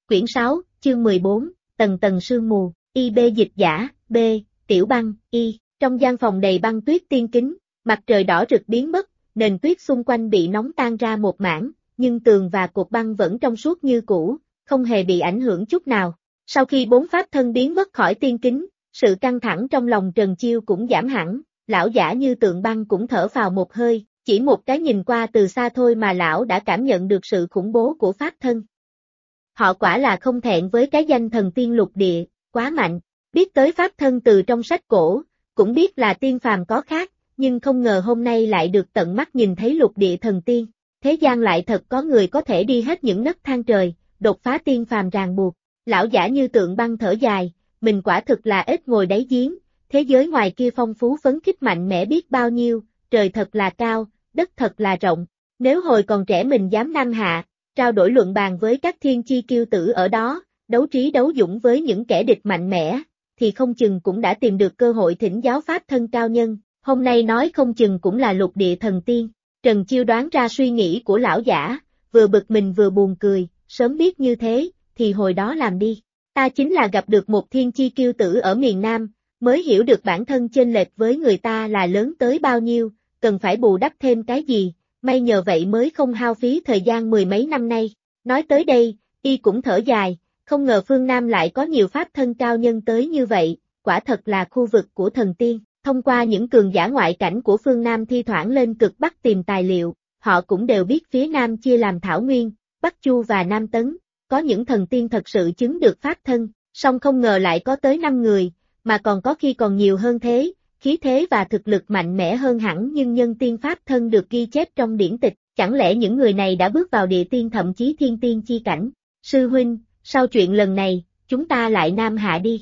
Quyển 6, chương 14, tầng tầng sương mù, IB dịch giả, B, Tiểu Băng, Y. Trong gian phòng đầy băng tuyết tiên kính, mặt trời đỏ rực biến mất, nền tuyết xung quanh bị nóng tan ra một mảng, nhưng tường và cột băng vẫn trong suốt như cũ, không hề bị ảnh hưởng chút nào. Sau khi bốn pháp thân biến mất khỏi tiên kính, sự căng thẳng trong lòng Trần Chiêu cũng giảm hẳn, lão giả Như Tượng Băng cũng thở phào một hơi, chỉ một cái nhìn qua từ xa thôi mà lão đã cảm nhận được sự khủng bố của pháp thân. Họ quả là không thẹn với cái danh thần tiên lục địa, quá mạnh, biết tới pháp thân từ trong sách cổ, cũng biết là tiên phàm có khác, nhưng không ngờ hôm nay lại được tận mắt nhìn thấy lục địa thần tiên. Thế gian lại thật có người có thể đi hết những nấc thang trời, đột phá tiên phàm ràng buộc. Lão giả Như Tượng Băng thở dài, mình quả thực là ếch ngồi đáy giếng, thế giới ngoài kia phong phú phấn khích mạnh mẽ biết bao nhiêu, trời thật là cao, đất thật là rộng. Nếu hồi còn trẻ mình dám nam hạ, trao đổi luận bàn với các thiên chi kiêu tử ở đó, đấu trí đấu dũng với những kẻ địch mạnh mẽ, thì không chừng cũng đã tìm được cơ hội thỉnh giáo pháp thân cao nhân, hôm nay nói không chừng cũng là lục địa thần tiên. Trần Chiêu đoán ra suy nghĩ của lão giả, vừa bực mình vừa buồn cười, sớm biết như thế, thì hồi đó làm đi. Ta chính là gặp được một thiên chi kiêu tử ở miền Nam, mới hiểu được bản thân chênh lệch với người ta là lớn tới bao nhiêu, cần phải bù đắp thêm cái gì, may nhờ vậy mới không hao phí thời gian mười mấy năm nay. Nói tới đây, y cũng thở dài, không ngờ phương Nam lại có nhiều pháp thân cao nhân tới như vậy, quả thật là khu vực của thần tiên. Thông qua những cường giả ngoại cảnh của phương Nam thi thoảng lên cực Bắc tìm tài liệu, họ cũng đều biết phía Nam chia làm Thảo Nguyên, Bắc Chu và Nam Tấn, có những thần tiên thật sự chứng được pháp thân, song không ngờ lại có tới 5 người, mà còn có khi còn nhiều hơn thế, khí thế và thực lực mạnh mẽ hơn hẳn nhưng nhân tiên pháp thân được ghi chép trong điển tịch, chẳng lẽ những người này đã bước vào địa tiên thậm chí thiên tiên chi cảnh. Sư huynh, sau chuyện lần này, chúng ta lại nam hạ đi.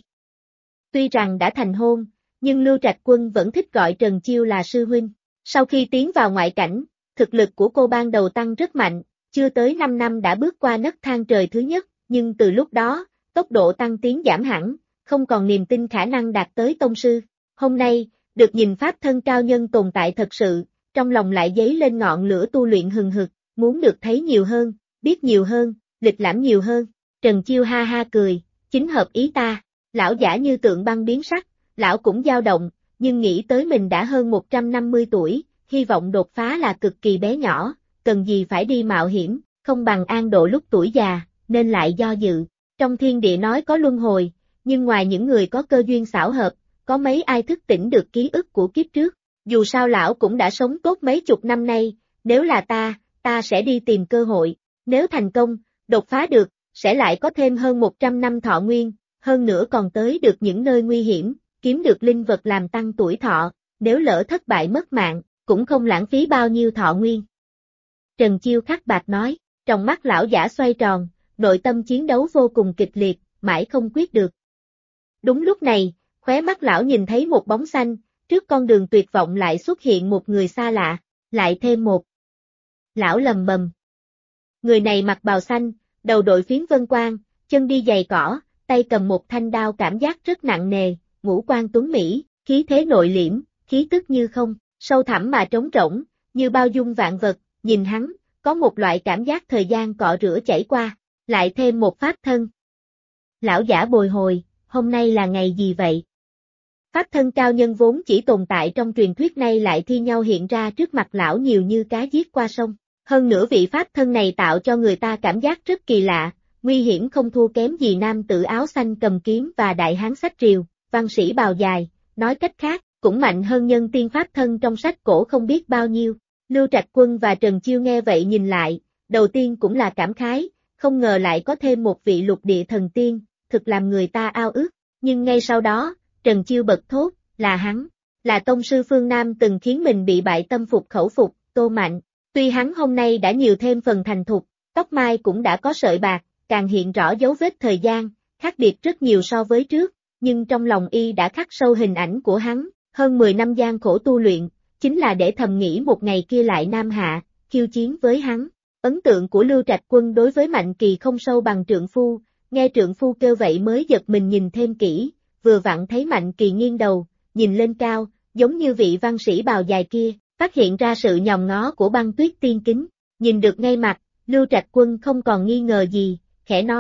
Tuy rằng đã thành hôn, nhưng Lưu Trạch Quân vẫn thích gọi Trần Chiêu là sư huynh. Sau khi tiến vào ngoại cảnh, thực lực của cô ban đầu tăng rất mạnh, chưa tới 5 năm đã bước qua nấc thang trời thứ nhất, nhưng từ lúc đó, tốc độ tăng tiến giảm hẳn, không còn niềm tin khả năng đạt tới tông sư. Hôm nay, được nhìn pháp thân cao nhân tồn tại thật sự, trong lòng lại dấy lên ngọn lửa tu luyện hừng hực, muốn được thấy nhiều hơn, biết nhiều hơn, lịch lãm nhiều hơn. Trần Chiêu ha ha cười, chính hợp ý ta. Lão giả Như Tượng Băng biến sắc, lão cũng dao động, nhưng nghĩ tới mình đã hơn 150 tuổi, hy vọng đột phá là cực kỳ bé nhỏ, cần gì phải đi mạo hiểm, không bằng an độ lúc tuổi già, nên lại do dự. Trong thiên địa nói có luân hồi, nhưng ngoài những người có cơ duyên xảo hợp, có mấy ai thức tỉnh được ký ức của kiếp trước. Dù sao lão cũng đã sống tốt mấy chục năm nay, nếu là ta sẽ đi tìm cơ hội, nếu thành công, đột phá được, sẽ lại có thêm hơn 100 năm thọ nguyên, hơn nữa còn tới được những nơi nguy hiểm, kiếm được linh vật làm tăng tuổi thọ, nếu lỡ thất bại mất mạng, cũng không lãng phí bao nhiêu thọ nguyên. Trần Chiêu khắc bạc nói, trong mắt lão giả xoay tròn, nội tâm chiến đấu vô cùng kịch liệt, mãi không quyết được. Đúng lúc này, khóe mắt lão nhìn thấy một bóng xanh, trước con đường tuyệt vọng lại xuất hiện một người xa lạ, lại thêm một. Lão lầm bầm. Người này mặc bào xanh, đầu đội phiến vân quang, chân đi giày cỏ, tay cầm một thanh đao cảm giác rất nặng nề, ngũ quan tuấn mỹ, khí thế nội liễm, khí tức như không, sâu thẳm mà trống rỗng, như bao dung vạn vật, nhìn hắn, có một loại cảm giác thời gian cọ rửa chảy qua, lại thêm một pháp thân. Lão giả bồi hồi, hôm nay là ngày gì vậy? Pháp thân cao nhân vốn chỉ tồn tại trong truyền thuyết nay lại thi nhau hiện ra trước mặt lão nhiều như cá giết qua sông. Hơn nữa vị pháp thân này tạo cho người ta cảm giác rất kỳ lạ, nguy hiểm không thua kém gì nam tử áo xanh cầm kiếm và đại hán xách rìu, văn sĩ bào dài, nói cách khác, cũng mạnh hơn nhân tiên pháp thân trong sách cổ không biết bao nhiêu. Lưu Trạch Quân và Trần Chiêu nghe vậy nhìn lại, đầu tiên cũng là cảm khái, không ngờ lại có thêm một vị lục địa thần tiên, thực làm người ta ao ước, nhưng ngay sau đó, Trần Chiêu bật thốt, là hắn, là tông sư phương Nam từng khiến mình bị bại tâm phục khẩu phục, Tô Mạnh. Tuy hắn hôm nay đã nhiều thêm phần thành thục, tóc mai cũng đã có sợi bạc, càng hiện rõ dấu vết thời gian, khác biệt rất nhiều so với trước, nhưng trong lòng y đã khắc sâu hình ảnh của hắn, hơn 10 năm gian khổ tu luyện, chính là để thầm nghĩ một ngày kia lại nam hạ, khiêu chiến với hắn. Ấn tượng của Lưu Trạch Quân đối với Mạnh Kỳ không sâu bằng trượng phu, nghe trượng phu kêu vậy mới giật mình nhìn thêm kỹ, vừa vặn thấy Mạnh Kỳ nghiêng đầu, nhìn lên cao, giống như vị văn sĩ bào dài kia, phát hiện ra sự nhòm ngó của băng tuyết tiên kính, nhìn được ngay mặt, Lưu Trạch Quân không còn nghi ngờ gì, khẽ nói,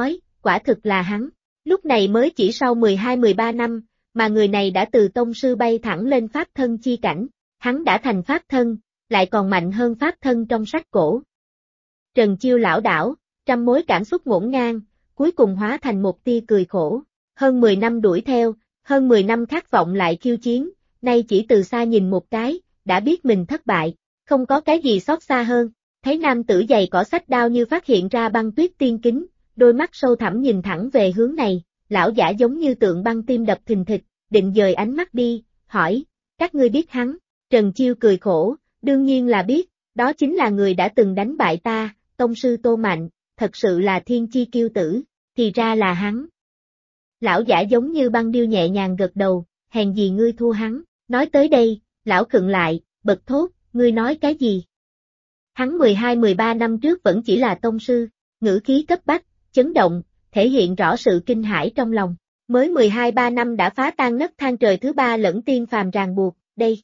quả thực là hắn. Lúc này mới chỉ sau 12-13 năm, mà người này đã từ tông sư bay thẳng lên pháp thân chi cảnh, hắn đã thành pháp thân, lại còn mạnh hơn pháp thân trong sách cổ. Trần Chiêu lảo đảo, trăm mối cảm xúc ngổn ngang, cuối cùng hóa thành một tia cười khổ. Hơn 10 năm đuổi theo, hơn 10 năm khát vọng lại khiêu chiến, nay chỉ từ xa nhìn một cái, đã biết mình thất bại, không có cái gì xót xa hơn. Thấy nam tử giày cỏ xách đao như phát hiện ra băng tuyết tiên kính, đôi mắt sâu thẳm nhìn thẳng về hướng này, lão giả giống như tượng băng tim đập thình thịch, định dời ánh mắt đi, hỏi, các ngươi biết hắn? Trần Chiêu cười khổ, đương nhiên là biết, đó chính là người đã từng đánh bại ta, tông sư Tô Mạnh, thật sự là thiên chi kiêu tử, thì ra là hắn. Lão giả giống như băng điêu nhẹ nhàng gật đầu, hèn gì ngươi thua hắn, nói tới đây, lão khựng lại, bật thốt, ngươi nói cái gì? Hắn 12-13 năm trước vẫn chỉ là tông sư, ngữ khí cấp bách, chấn động, thể hiện rõ sự kinh hãi trong lòng. Mới 12-3 năm đã phá tan nấc thang trời thứ ba lẫn tiên phàm ràng buộc,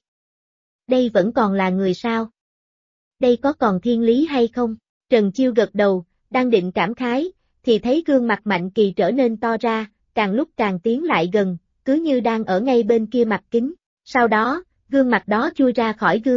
đây vẫn còn là người sao? Đây có còn thiên lý hay không? Trần Chiêu gật đầu, đang định cảm khái, thì thấy gương mặt Mạnh Kỳ trở nên to ra, càng lúc càng tiến lại gần, cứ như đang ở ngay bên kia mặt kính. Sau đó, gương mặt đó chui ra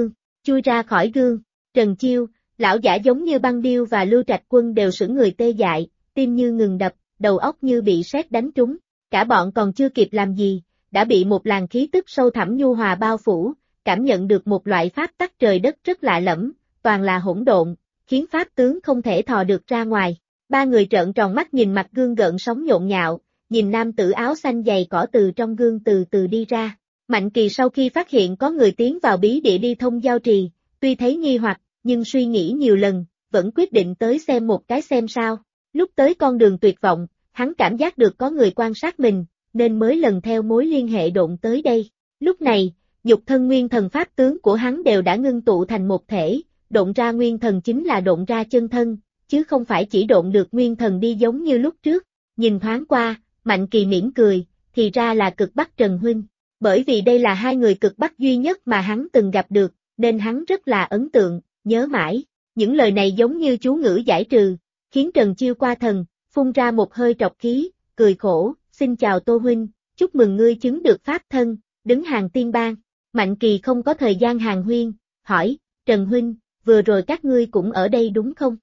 khỏi gương, Trần Chiêu, lão giả giống như băng điêu và Lưu Trạch Quân đều sững người tê dại, tim như ngừng đập, đầu óc như bị sét đánh trúng, cả bọn còn chưa kịp làm gì, đã bị một làn khí tức sâu thẳm nhu hòa bao phủ, cảm nhận được một loại pháp tắc trời đất rất lạ lẫm, toàn là hỗn độn, khiến pháp tướng không thể thò được ra ngoài. Ba người trợn tròn mắt nhìn mặt gương gợn sóng nhộn nhạo, nhìn nam tử áo xanh dày cỏ từ trong gương từ từ đi ra. Mạnh Kỳ sau khi phát hiện có người tiến vào bí địa đi thông giao trì, tuy thấy nghi hoặc, nhưng suy nghĩ nhiều lần, vẫn quyết định tới xem một cái xem sao. Lúc tới con đường tuyệt vọng, hắn cảm giác được có người quan sát mình, nên mới lần theo mối liên hệ độn tới đây. Lúc này, nhục thân nguyên thần pháp tướng của hắn đều đã ngưng tụ thành một thể, độn ra nguyên thần chính là độn ra chân thân, chứ không phải chỉ độn được nguyên thần đi giống như lúc trước. Nhìn thoáng qua, Mạnh Kỳ mỉm cười, thì ra là Cực Bắc Trần Huynh. Bởi vì đây là hai người Cực Bắc duy nhất mà hắn từng gặp được, nên hắn rất là ấn tượng, nhớ mãi. Những lời này giống như chú ngữ giải trừ, khiến Trần Chiêu qua thần, phun ra một hơi trọc khí, cười khổ, xin chào Tô Huynh, chúc mừng ngươi chứng được pháp thân, đứng hàng tiên bang. Mạnh Kỳ không có thời gian hàn huyên, hỏi, Trần Huynh, vừa rồi các ngươi cũng ở đây đúng không?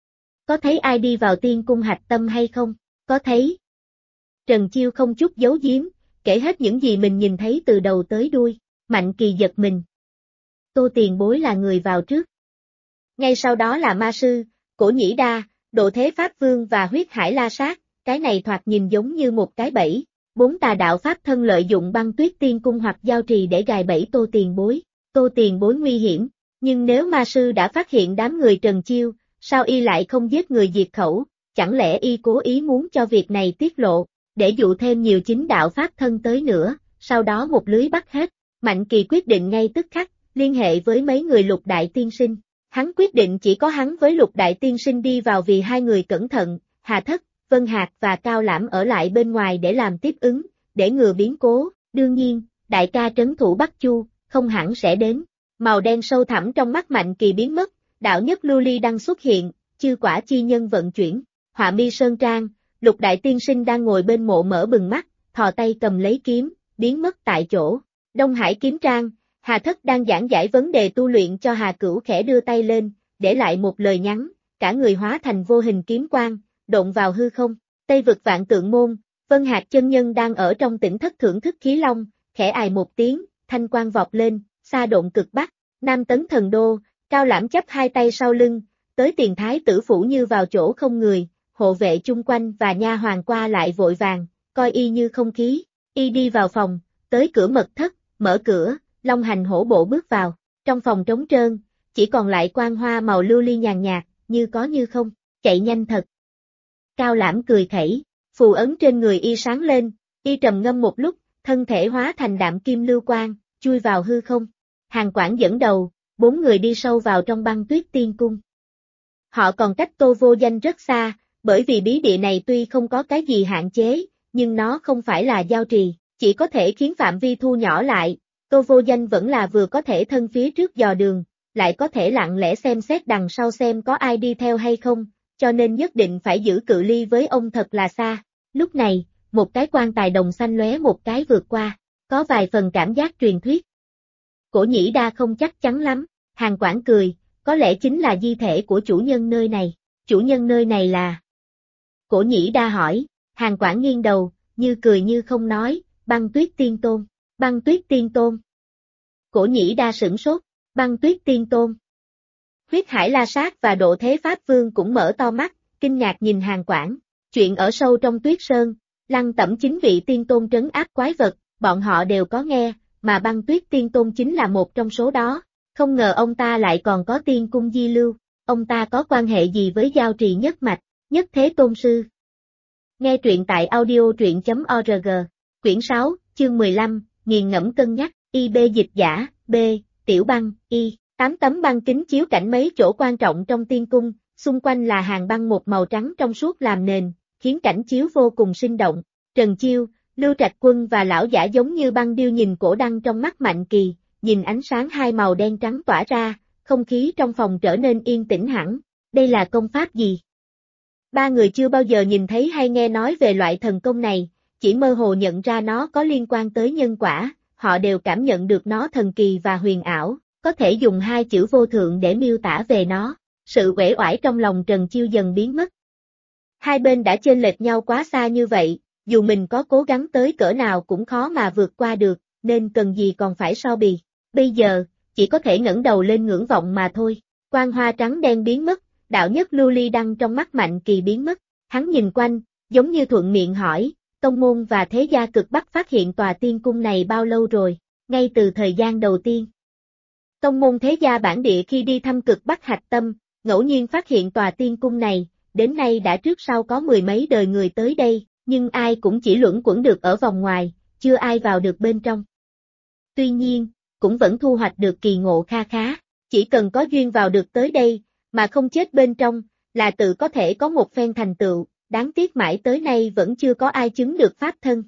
Có thấy ai đi vào tiên cung hạch tâm hay không? Có thấy. Trần Chiêu không chút giấu giếm, kể hết những gì mình nhìn thấy từ đầu tới đuôi. Mạnh Kỳ giật mình. Tô tiền bối là người vào trước. Ngay sau đó là ma sư, Cổ Nhĩ Đa, Độ Thế Pháp Vương và Huyết Hải La Sát, cái này thoạt nhìn giống như một cái bẫy. 4 tà đạo pháp thân lợi dụng băng tuyết tiên cung hoặc giao trì để gài bẫy Tô tiền bối. Tô tiền bối nguy hiểm, nhưng nếu ma sư đã phát hiện đám người Trần Chiêu, sao y lại không giết người diệt khẩu, chẳng lẽ y cố ý muốn cho việc này tiết lộ, để dụ thêm nhiều chính đạo pháp thân tới nữa, sau đó một lưới bắt hết. Mạnh Kỳ quyết định ngay tức khắc, liên hệ với mấy người Lục Đại Tiên Sinh. Hắn quyết định chỉ có hắn với Lục Đại Tiên Sinh đi vào vì hai người cẩn thận, Hà Thất, Vân Hạc và Cao Lãm ở lại bên ngoài để làm tiếp ứng, để ngừa biến cố. Đương nhiên, đại ca trấn thủ Bắc Chu, không hẳn sẽ đến. Màu đen sâu thẳm trong mắt Mạnh Kỳ biến mất, đạo nhất lưu ly đang xuất hiện, chư quả chi nhân vận chuyển. Họa mi sơn trang, Lục Đại Tiên Sinh đang ngồi bên mộ mở bừng mắt, thò tay cầm lấy kiếm, biến mất tại chỗ. Đông Hải kiếm trang, Hà Thất đang giảng giải vấn đề tu luyện cho Hà Cửu khẽ đưa tay lên, để lại một lời nhắn, cả người hóa thành vô hình kiếm quang, độn vào hư không. Tây vực Vạn Tượng môn, Vân Hạc chân nhân đang ở trong tỉnh thất thưởng thức khí long, khẽ ài một tiếng, thanh quang vọt lên, xa độn Cực Bắc. Nam Tấn Thần Đô, Cao Lãm chắp hai tay sau lưng, tới Tiền Thái tử phủ như vào chỗ không người, hộ vệ chung quanh và nha hoàn qua lại vội vàng, coi y như không khí. Y đi vào phòng, tới cửa mật thất, mở cửa, long hành hổ bộ bước vào. Trong phòng trống trơn, chỉ còn lại quang hoa màu lưu ly nhàn nhạt, như có như không, chạy nhanh thật. Cao Lãm cười khẩy, phù ấn trên người y sáng lên, y trầm ngâm một lúc, thân thể hóa thành đạm kim lưu quang, chui vào hư không. Hàn Quảng dẫn đầu, 4 người đi sâu vào trong băng tuyết tiên cung. Họ còn cách Tô Vô Danh rất xa, bởi vì bí địa này tuy không có cái gì hạn chế, nhưng nó không phải là giao trì, chỉ có thể khiến phạm vi thu nhỏ lại. Tô Vô Danh vẫn là vừa có thể thân phía trước dò đường, lại có thể lặng lẽ xem xét đằng sau xem có ai đi theo hay không, cho nên nhất định phải giữ cự ly với ông thật là xa. Lúc này, một cái quan tài đồng xanh lóe một cái vượt qua, có vài phần cảm giác truyền thuyết. Cổ Nhĩ Đa không chắc chắn lắm, Hàn Quảng cười, có lẽ chính là di thể của chủ nhân nơi này. Chủ nhân nơi này là? Cổ Nhĩ Đa hỏi, Hàn Quảng nghiêng đầu, như cười như không nói, Băng Tuyết Tiên Tôn. Băng Tuyết Tiên Tôn. Cổ Nhĩ Đa sửng sốt, Băng Tuyết Tiên Tôn. Huyết Hải La Sát và Độ Thế Pháp Vương cũng mở to mắt, kinh ngạc nhìn Hàn Quảng. Chuyện ở sâu trong Tuyết Sơn, Lăng Tẩm 9 vị tiên tôn trấn áp quái vật, bọn họ đều có nghe, mà Băng Tuyết Tiên Tôn chính là một trong số đó. Không ngờ ông ta lại còn có tiên cung di lưu, ông ta có quan hệ gì với Giao Trì Nhất Mạch, Nhất Thế Tôn Sư. Nghe truyện tại audio.truyện.org, quyển 6, chương 15, nghiền ngẫm cân nhắc, IB dịch giả, B, Tiểu Băng, Y, 8 tấm băng kính chiếu cảnh mấy chỗ quan trọng trong tiên cung, xung quanh là hàng băng một màu trắng trong suốt làm nền, khiến cảnh chiếu vô cùng sinh động. Trần Chiêu, Lưu Trạch Quân và lão giả giống như băng điêu nhìn cổ đăng trong mắt Mạnh Kỳ, nhìn ánh sáng hai màu đen trắng tỏa ra, không khí trong phòng trở nên yên tĩnh hẳn. Đây là công pháp gì? Ba người chưa bao giờ nhìn thấy hay nghe nói về loại thần công này, chỉ mơ hồ nhận ra nó có liên quan tới nhân quả, họ đều cảm nhận được nó thần kỳ và huyền ảo, có thể dùng hai chữ vô thượng để miêu tả về nó. Sự uể oải trong lòng Trần Chiêu dần biến mất. Hai bên đã chênh lệch nhau quá xa như vậy, dù mình có cố gắng tới cỡ nào cũng khó mà vượt qua được, nên cần gì còn phải so bì. Bây giờ, chỉ có thể ngẩng đầu lên ngưỡng vọng mà thôi. Quang hoa trắng đen biến mất, đạo nhất lưu ly đăng trong mắt Mạnh Kỳ biến mất. Hắn nhìn quanh, giống như thuận miệng hỏi, tông môn và thế gia cực Bắc phát hiện tòa tiên cung này bao lâu rồi? Ngay từ thời gian đầu tiên. Tông môn thế gia bản địa khi đi thăm cực Bắc hạch tâm, ngẫu nhiên phát hiện tòa tiên cung này, đến nay đã trước sau có mười mấy đời người tới đây, nhưng ai cũng chỉ luẩn quẩn được ở vòng ngoài, chưa ai vào được bên trong. Tuy nhiên, cũng vẫn thu hoạch được kỳ ngộ kha khá, chỉ cần có duyên vào được tới đây, mà không chết bên trong, là tự có thể có một phen thành tựu, đáng tiếc mãi tới nay vẫn chưa có ai chứng được pháp thân.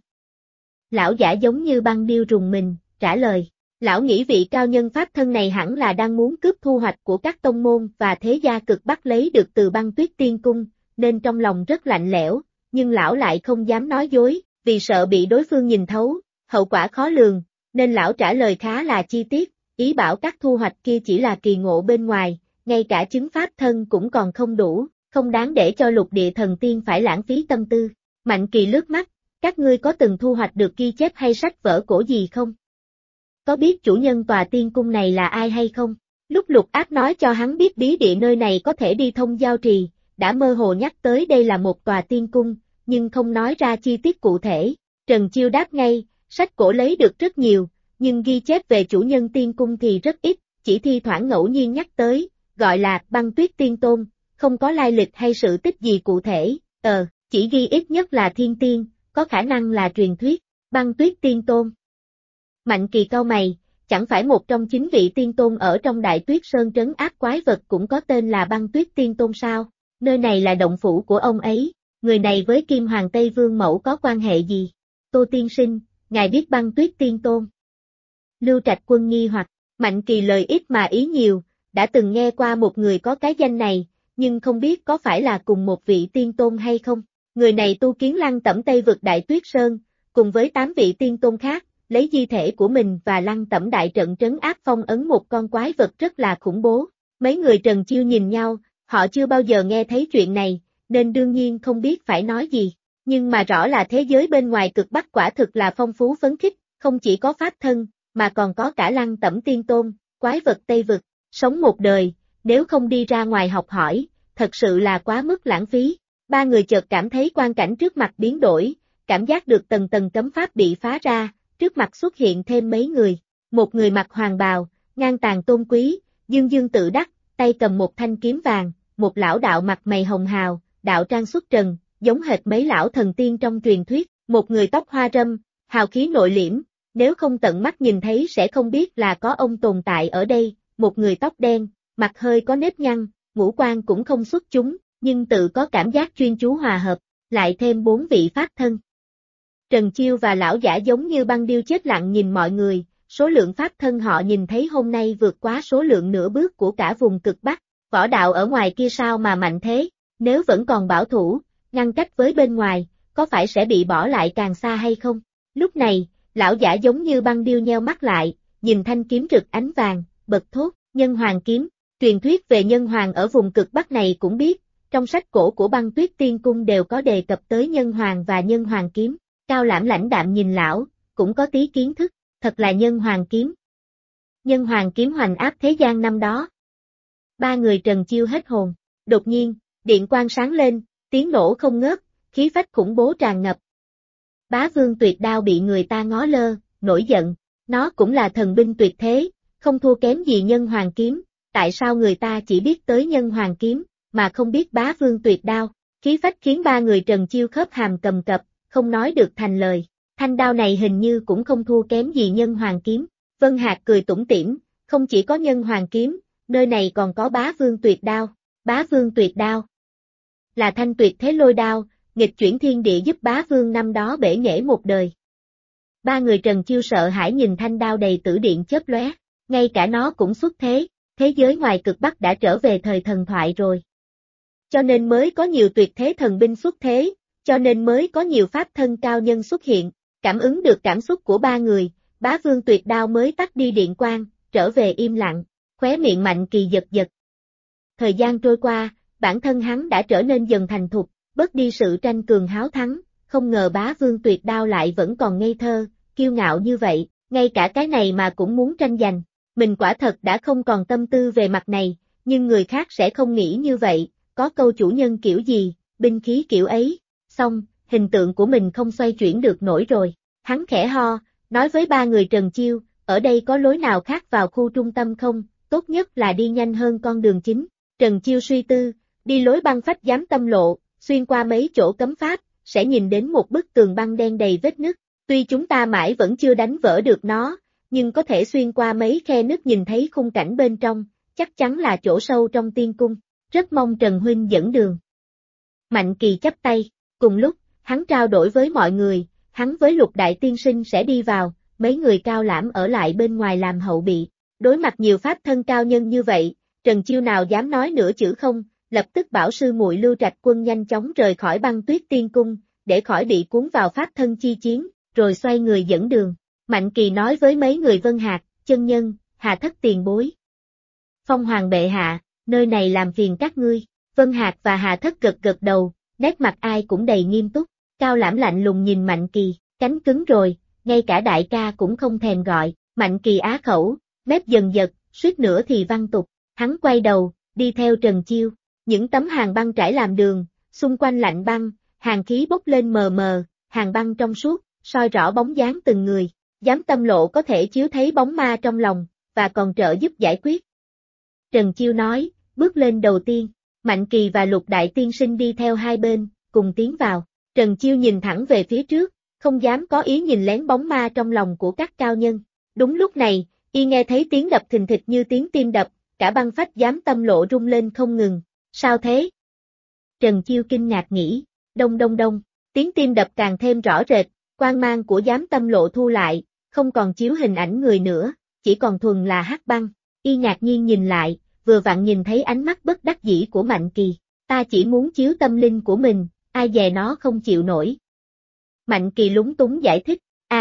Lão giả giống như băng điêu rùng mình, trả lời. Lão nghĩ vị cao nhân pháp thân này hẳn là đang muốn cướp thu hoạch của các tông môn và thế gia cực Bắc lấy được từ Băng Tuyết Tiên Cung, nên trong lòng rất lạnh lẽo, nhưng lão lại không dám nói dối, vì sợ bị đối phương nhìn thấu, hậu quả khó lường, nên lão trả lời khá là chi tiết, ý bảo các thu hoạch kia chỉ là kỳ ngộ bên ngoài, ngay cả chứng pháp thân cũng còn không đủ, không đáng để cho lục địa thần tiên phải lãng phí tâm tư. Mạnh Kỳ lướt mắt, các ngươi có từng thu hoạch được ghi chép hay sách vở cổ gì không? Có biết chủ nhân tòa tiên cung này là ai hay không? Lúc Lục Áp nói cho hắn biết bí địa nơi này có thể đi thông Giao Trì, đã mơ hồ nhắc tới đây là một tòa tiên cung, nhưng không nói ra chi tiết cụ thể. Trần Chiêu đáp ngay, sách cổ lấy được rất nhiều, nhưng ghi chép về chủ nhân tiên cung thì rất ít, chỉ thi thoảng ngẫu nhiên nhắc tới, gọi là Băng Tuyết Tiên Tôn, không có lai lịch hay sự tích gì cụ thể, chỉ ghi ít nhất là thiên tiên, có khả năng là truyền thuyết, Băng Tuyết Tiên Tôn. Mạnh Kỳ cau mày, chẳng phải một trong 9 vị tiên tôn ở trong Đại Tuyết Sơn trấn áp quái vật cũng có tên là Băng Tuyết Tiên Tôn sao? Nơi này là động phủ của ông ấy, người này với Kim Hoàng Tây Vương Mẫu có quan hệ gì? Tô tiên sinh, ngài biết Băng Tuyết Tiên Tôn? Lưu Trạch Quân nghi hoặc, Mạnh Kỳ lời ít mà ý nhiều, đã từng nghe qua một người có cái danh này, nhưng không biết có phải là cùng một vị tiên tôn hay không. Người này tu kiến Lăng Tẩm Tây vực Đại Tuyết Sơn, cùng với 8 vị tiên tôn khác, lấy di thể của mình và Lăng Tẩm đại trận trấn áp phong ấn một con quái vật rất là khủng bố. Mấy người Trần Chiêu nhìn nhau, họ chưa bao giờ nghe thấy chuyện này, nên đương nhiên không biết phải nói gì. Nhưng mà rõ là thế giới bên ngoài cực Bắc quả thực là phong phú phấn khích, không chỉ có pháp thân, mà còn có cả Lăng Tẩm tiên tôn, quái vật Tây vực, sống một đời, nếu không đi ra ngoài học hỏi, thật sự là quá mức lãng phí. Ba người chợt cảm thấy quang cảnh trước mặt biến đổi, cảm giác được tầng tầng cấm pháp bị phá ra, trước mặt xuất hiện thêm mấy người, một người mặc hoàng bào, ngang tàn tôn quý, dương dương tự đắc, tay cầm một thanh kiếm vàng, một lão đạo mặt mày hồng hào, đạo trang xuất trần, giống hệt mấy lão thần tiên trong truyền thuyết, một người tóc hoa râm, hào khí nội liễm, nếu không tận mắt nhìn thấy sẽ không biết là có ông tồn tại ở đây, một người tóc đen, mặt hơi có nếp nhăn, ngũ quan cũng không xuất chúng, nhưng tự có cảm giác chuyên chú hòa hợp, lại thêm 4 vị pháp thân. Trần Chiêu và lão giả giống như băng điêu chết lặng nhìn mọi người, số lượng pháp thân họ nhìn thấy hôm nay vượt quá số lượng nửa bước của cả vùng cực Bắc, võ đạo ở ngoài kia sao mà mạnh thế, Nếu vẫn còn bảo thủ, ngăn cách với bên ngoài, có phải sẽ bị bỏ lại càng xa hay không? Lúc này, lão giả giống như băng điêu nheo mắt lại, nhìn thanh kiếm rực ánh vàng, bật thốt, nhân hoàng kiếm. Truyền thuyết về nhân hoàng ở vùng cực Bắc này cũng biết, trong sách cổ của Băng Tuyết Tiên Cung đều có đề cập tới nhân hoàng và nhân hoàng kiếm. Cao Lãm lãnh đạm nhìn lão, cũng có tí kiến thức, thật là nhân hoàng kiếm. Nhân hoàng kiếm hoành áp thế gian năm đó. Ba người Trần Chiêu hết hồn, đột nhiên, điện quang sáng lên, tiếng nổ không ngớt, khí phách khủng bố tràn ngập. Bá Vương Tuyệt Đao bị người ta ngó lơ, nổi giận, nó cũng là thần binh tuyệt thế, không thua kém gì nhân hoàng kiếm, tại sao người ta chỉ biết tới nhân hoàng kiếm, mà không biết Bá Vương Tuyệt Đao? Khí phách khiến ba người Trần Chiêu khớp hàm cầm cập, không nói được thành lời. Thanh đao này hình như cũng không thua kém gì nhân hoàng kiếm. Vân Hạc cười tủm tỉm, không chỉ có nhân hoàng kiếm, nơi này còn có Bá Vương Tuyệt Đao. Bá Vương Tuyệt Đao là thanh tuyệt thế lôi đao, nghịch chuyển thiên địa giúp Bá Vương năm đó bể nghệ một đời. Ba người Trần Chiêu sợ hãi nhìn thanh đao đầy tử điện chớp lóe, ngay cả nó cũng xuất thế, thế giới ngoài cực Bắc đã trở về thời thần thoại rồi. Cho nên mới có nhiều tuyệt thế thần binh xuất thế, cho nên mới có nhiều pháp thân cao nhân xuất hiện, cảm ứng được cảm xúc của ba người, Bá Vương Tuyệt Đao mới tắt đi điện quang, trở về im lặng, khóe miệng Mạnh Kỳ giật giật. Thời gian trôi qua, bản thân hắn đã trở nên dần thành thục, bớt đi sự tranh cường háo thắng, không ngờ Bá Vương Tuyệt Đao lại vẫn còn ngây thơ, kiêu ngạo như vậy, ngay cả cái này mà cũng muốn tranh giành. Mình quả thật đã không còn tâm tư về mặt này, nhưng người khác sẽ không nghĩ như vậy, có câu chủ nhân kiểu gì, binh khí kiểu ấy, xong, hình tượng của mình không xoay chuyển được nổi rồi. Hắn khẽ ho, nói với ba người Trần Chiêu, ở đây có lối nào khác vào khu trung tâm không, tốt nhất là đi nhanh hơn con đường chính. Trần Chiêu suy tư, đi lối băng phách giám tâm lộ, xuyên qua mấy chỗ cấm pháp, sẽ nhìn đến một bức tường băng đen đầy vết nứt. Tuy chúng ta mãi vẫn chưa đánh vỡ được nó, nhưng có thể xuyên qua mấy khe nứt nhìn thấy khung cảnh bên trong, chắc chắn là chỗ sâu trong tiên cung. Rất mong Trần Huynh dẫn đường. Mạnh Kỳ chắp tay, cùng lúc, hắn trao đổi với mọi người, hắn với Lục Đại Tiên Sinh sẽ đi vào, mấy người Cao Lãm ở lại bên ngoài làm hậu bị. Đối mặt nhiều pháp thân cao nhân như vậy, Trần Chiêu nào dám nói nửa chữ không, lập tức bảo sư muội Lưu Trạch Quân nhanh chóng rời khỏi Băng Tuyết Tiên Cung, để khỏi bị cuốn vào pháp thân chi chiến, rồi xoay người dẫn đường. Mạnh Kỳ nói với mấy người Vân Hạc, chân nhân, Hà Thất tiền bối. Phong Hoàng bệ hạ, nơi này làm phiền các ngươi. Vân Hạc và Hà Thất gật gật đầu, nét mặt ai cũng đầy nghiêm túc. Cao Lãm lạnh lùng nhìn Mạnh Kỳ, cánh cứng rồi, ngay cả đại ca cũng không thèm gọi. Mạnh Kỳ á khẩu, mép dần giật, suýt nữa thì văng tục. Hắn quay đầu, đi theo Trần Chiêu. Những tấm hàng băng trải làm đường, xung quanh lạnh băng, hàng khí bốc lên mờ mờ, hàng băng trong suốt, soi rõ bóng dáng từng người. Giám tâm lộ có thể chiếu thấy bóng ma trong lòng, và còn trợ giúp giải quyết. Trần Chiêu nói, bước lên đầu tiên, Mạnh Kỳ và Lục Đại Tiên Sinh đi theo hai bên, cùng tiến vào. Trần Chiêu nhìn thẳng về phía trước, không dám có ý nhìn lén bóng ma trong lòng của các cao nhân. Đúng lúc này, y nghe thấy tiếng đập thình thịch như tiếng tim đập, cả băng phách giám tâm lộ rung lên không ngừng. Sao thế? Trần Chiêu kinh ngạc nghĩ, đông đông đông, tiếng tim đập càng thêm rõ rệt, quang mang của giám tâm lộ thu lại, không còn chiếu hình ảnh người nữa, chỉ còn thuần là hắc băng. Y ngạc nhiên nhìn lại, vừa vặn nhìn thấy ánh mắt bất đắc dĩ của Mạnh Kỳ. Ta chỉ muốn chiếu tâm linh của mình, ai dè nó không chịu nổi. Mạnh Kỳ lúng túng giải thích,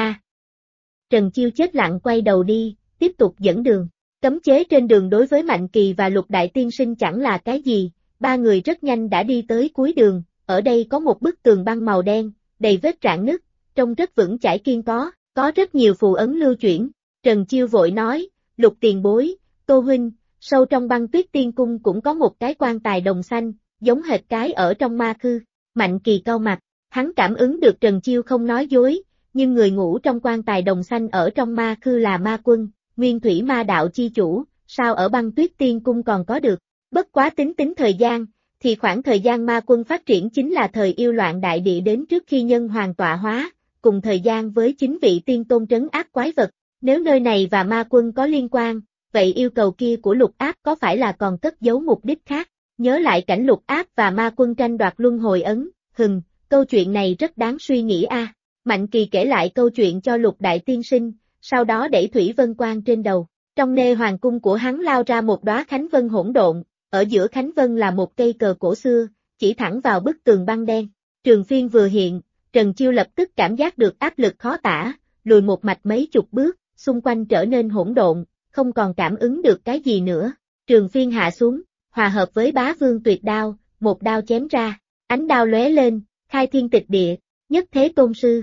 Trần Chiêu chết lặng quay đầu đi, tiếp tục dẫn đường. Cấm chế trên đường đối với Mạnh Kỳ và Lục Đại Tiên Sinh chẳng là cái gì, ba người rất nhanh đã đi tới cuối đường, ở đây có một bức tường băng màu đen, đầy vết rạn nứt, trông rất vững chãi kiên có rất nhiều phù ấn lưu chuyển. Trần Chiêu vội nói, Lục tiền bối, Tô huynh, sâu trong Băng Tuyết Tiên Cung cũng có một cái quan tài đồng xanh, giống hệt cái ở trong ma khư. Mạnh Kỳ cau mặt, hắn cảm ứng được Trần Chiêu không nói dối, nhưng người ngủ trong quan tài đồng xanh ở trong ma khư là ma quân, nguyên thủy ma đạo chi chủ, sao ở Băng Tuyết Tiên Cung còn có được. Bất quá tính thời gian, thì khoảng thời gian ma quân phát triển chính là thời yêu loạn đại địa đến trước khi nhân hoàng tọa hóa, cùng thời gian với 9 vị tiên tôn trấn áp quái vật. Nếu nơi này và ma quân có liên quan, vậy yêu cầu kia của Lục Áp có phải là còn cất giấu mục đích khác? Nhớ lại cảnh Lục Áp và ma quân tranh đoạt luân hồi ấn, câu chuyện này rất đáng suy nghĩ a. Mạnh Kỳ kể lại câu chuyện cho Lục Đại Tiên Sinh, sau đó đẩy thủy vân quang trên đầu. Trong nê hoàng cung của hắn lao ra một đóa khánh vân hỗn độn, ở giữa khánh vân là một cây cờ cổ xưa, chỉ thẳng vào bức tường băng đen. Trường phiên vừa hiện, Trần Chiêu lập tức cảm giác được áp lực khó tả, lùi một mạch mấy chục bước, xung quanh trở nên hỗn độn, không còn cảm ứng được cái gì nữa. Trường phiên hạ xuống, hòa hợp với Bá Vương tuyệt đao, một đao chém ra, ánh đao lóe lên, khai thiên tịch địa, nhất thế tôn sư.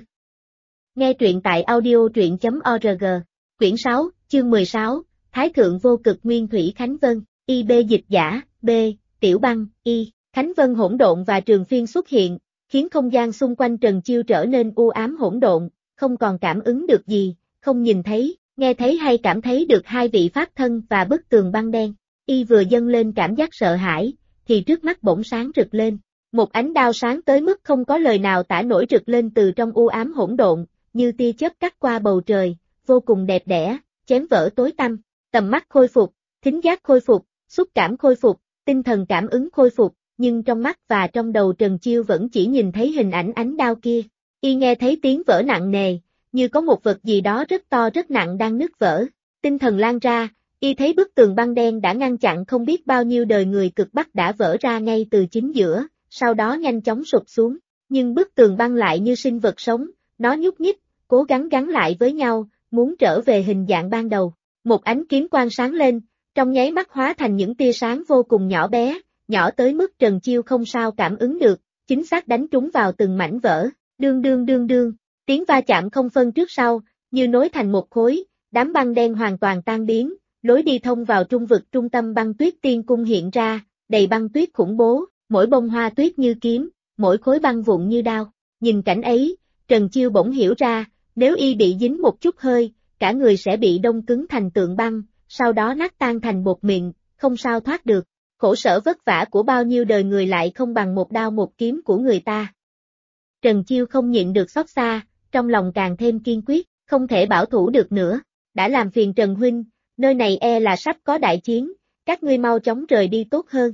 Nghe truyện tại audio.org, quyển 6, chương 16, Thái Thượng Vô Cực Nguyên Thủy Khánh Vân, IB dịch giả, B, Tiểu Băng, Y, Khánh Vân hỗn độn và trường phiên xuất hiện, khiến không gian xung quanh Trần Chiêu trở nên u ám hỗn độn, không còn cảm ứng được gì, không nhìn thấy, nghe thấy hay cảm thấy được hai vị pháp thân và bức tường băng đen. Y vừa dâng lên cảm giác sợ hãi, thì trước mắt bỗng sáng rực lên. Một ánh đao sáng tới mức không có lời nào tả nổi rực lên từ trong u ám hỗn độn, như tia chớp cắt qua bầu trời, vô cùng đẹp đẽ, chém vỡ tối tăm. Tầm mắt khôi phục, thính giác khôi phục, xúc cảm khôi phục, tinh thần cảm ứng khôi phục, nhưng trong mắt và trong đầu Trần Chiêu vẫn chỉ nhìn thấy hình ảnh ánh đao kia. Y nghe thấy tiếng vỡ nặng nề, như có một vật gì đó rất to rất nặng đang nứt vỡ. Tinh thần lan ra, Y thấy bức tường băng đen đã ngăn chặn không biết bao nhiêu đời người cực Bắc đã vỡ ra ngay từ chính giữa, sau đó nhanh chóng sụp xuống. Nhưng bức tường băng lại như sinh vật sống, nó nhúc nhích, cố gắng gắn lại với nhau, muốn trở về hình dạng ban đầu. Một ánh kiếm quang sáng lên, trong nháy mắt hóa thành những tia sáng vô cùng nhỏ bé, nhỏ tới mức Trần Chiêu không sao cảm ứng được, chính xác đánh trúng vào từng mảnh vỡ, đương đương đương đương, tiếng va chạm không phân trước sau, như nối thành một khối, đám băng đen hoàn toàn tan biến, lối đi thông vào trung vực trung tâm băng tuyết tiên cung hiện ra, đầy băng tuyết khủng bố, mỗi bông hoa tuyết như kiếm, mỗi khối băng vụn như đao. Nhìn cảnh ấy, Trần Chiêu bỗng hiểu ra, nếu Y bị dính một chút hơi, cả người sẽ bị đông cứng thành tượng băng, sau đó nát tan thành bột mịn, không sao thoát được. Khổ sở vất vả của bao nhiêu đời người lại không bằng một đao một kiếm của người ta. Trần Chiêu không nhịn được xót xa, trong lòng càng thêm kiên quyết, không thể bảo thủ được nữa. Đã làm phiền Trần Huynh, nơi này e là sắp có đại chiến, các ngươi mau chóng rời đi tốt hơn.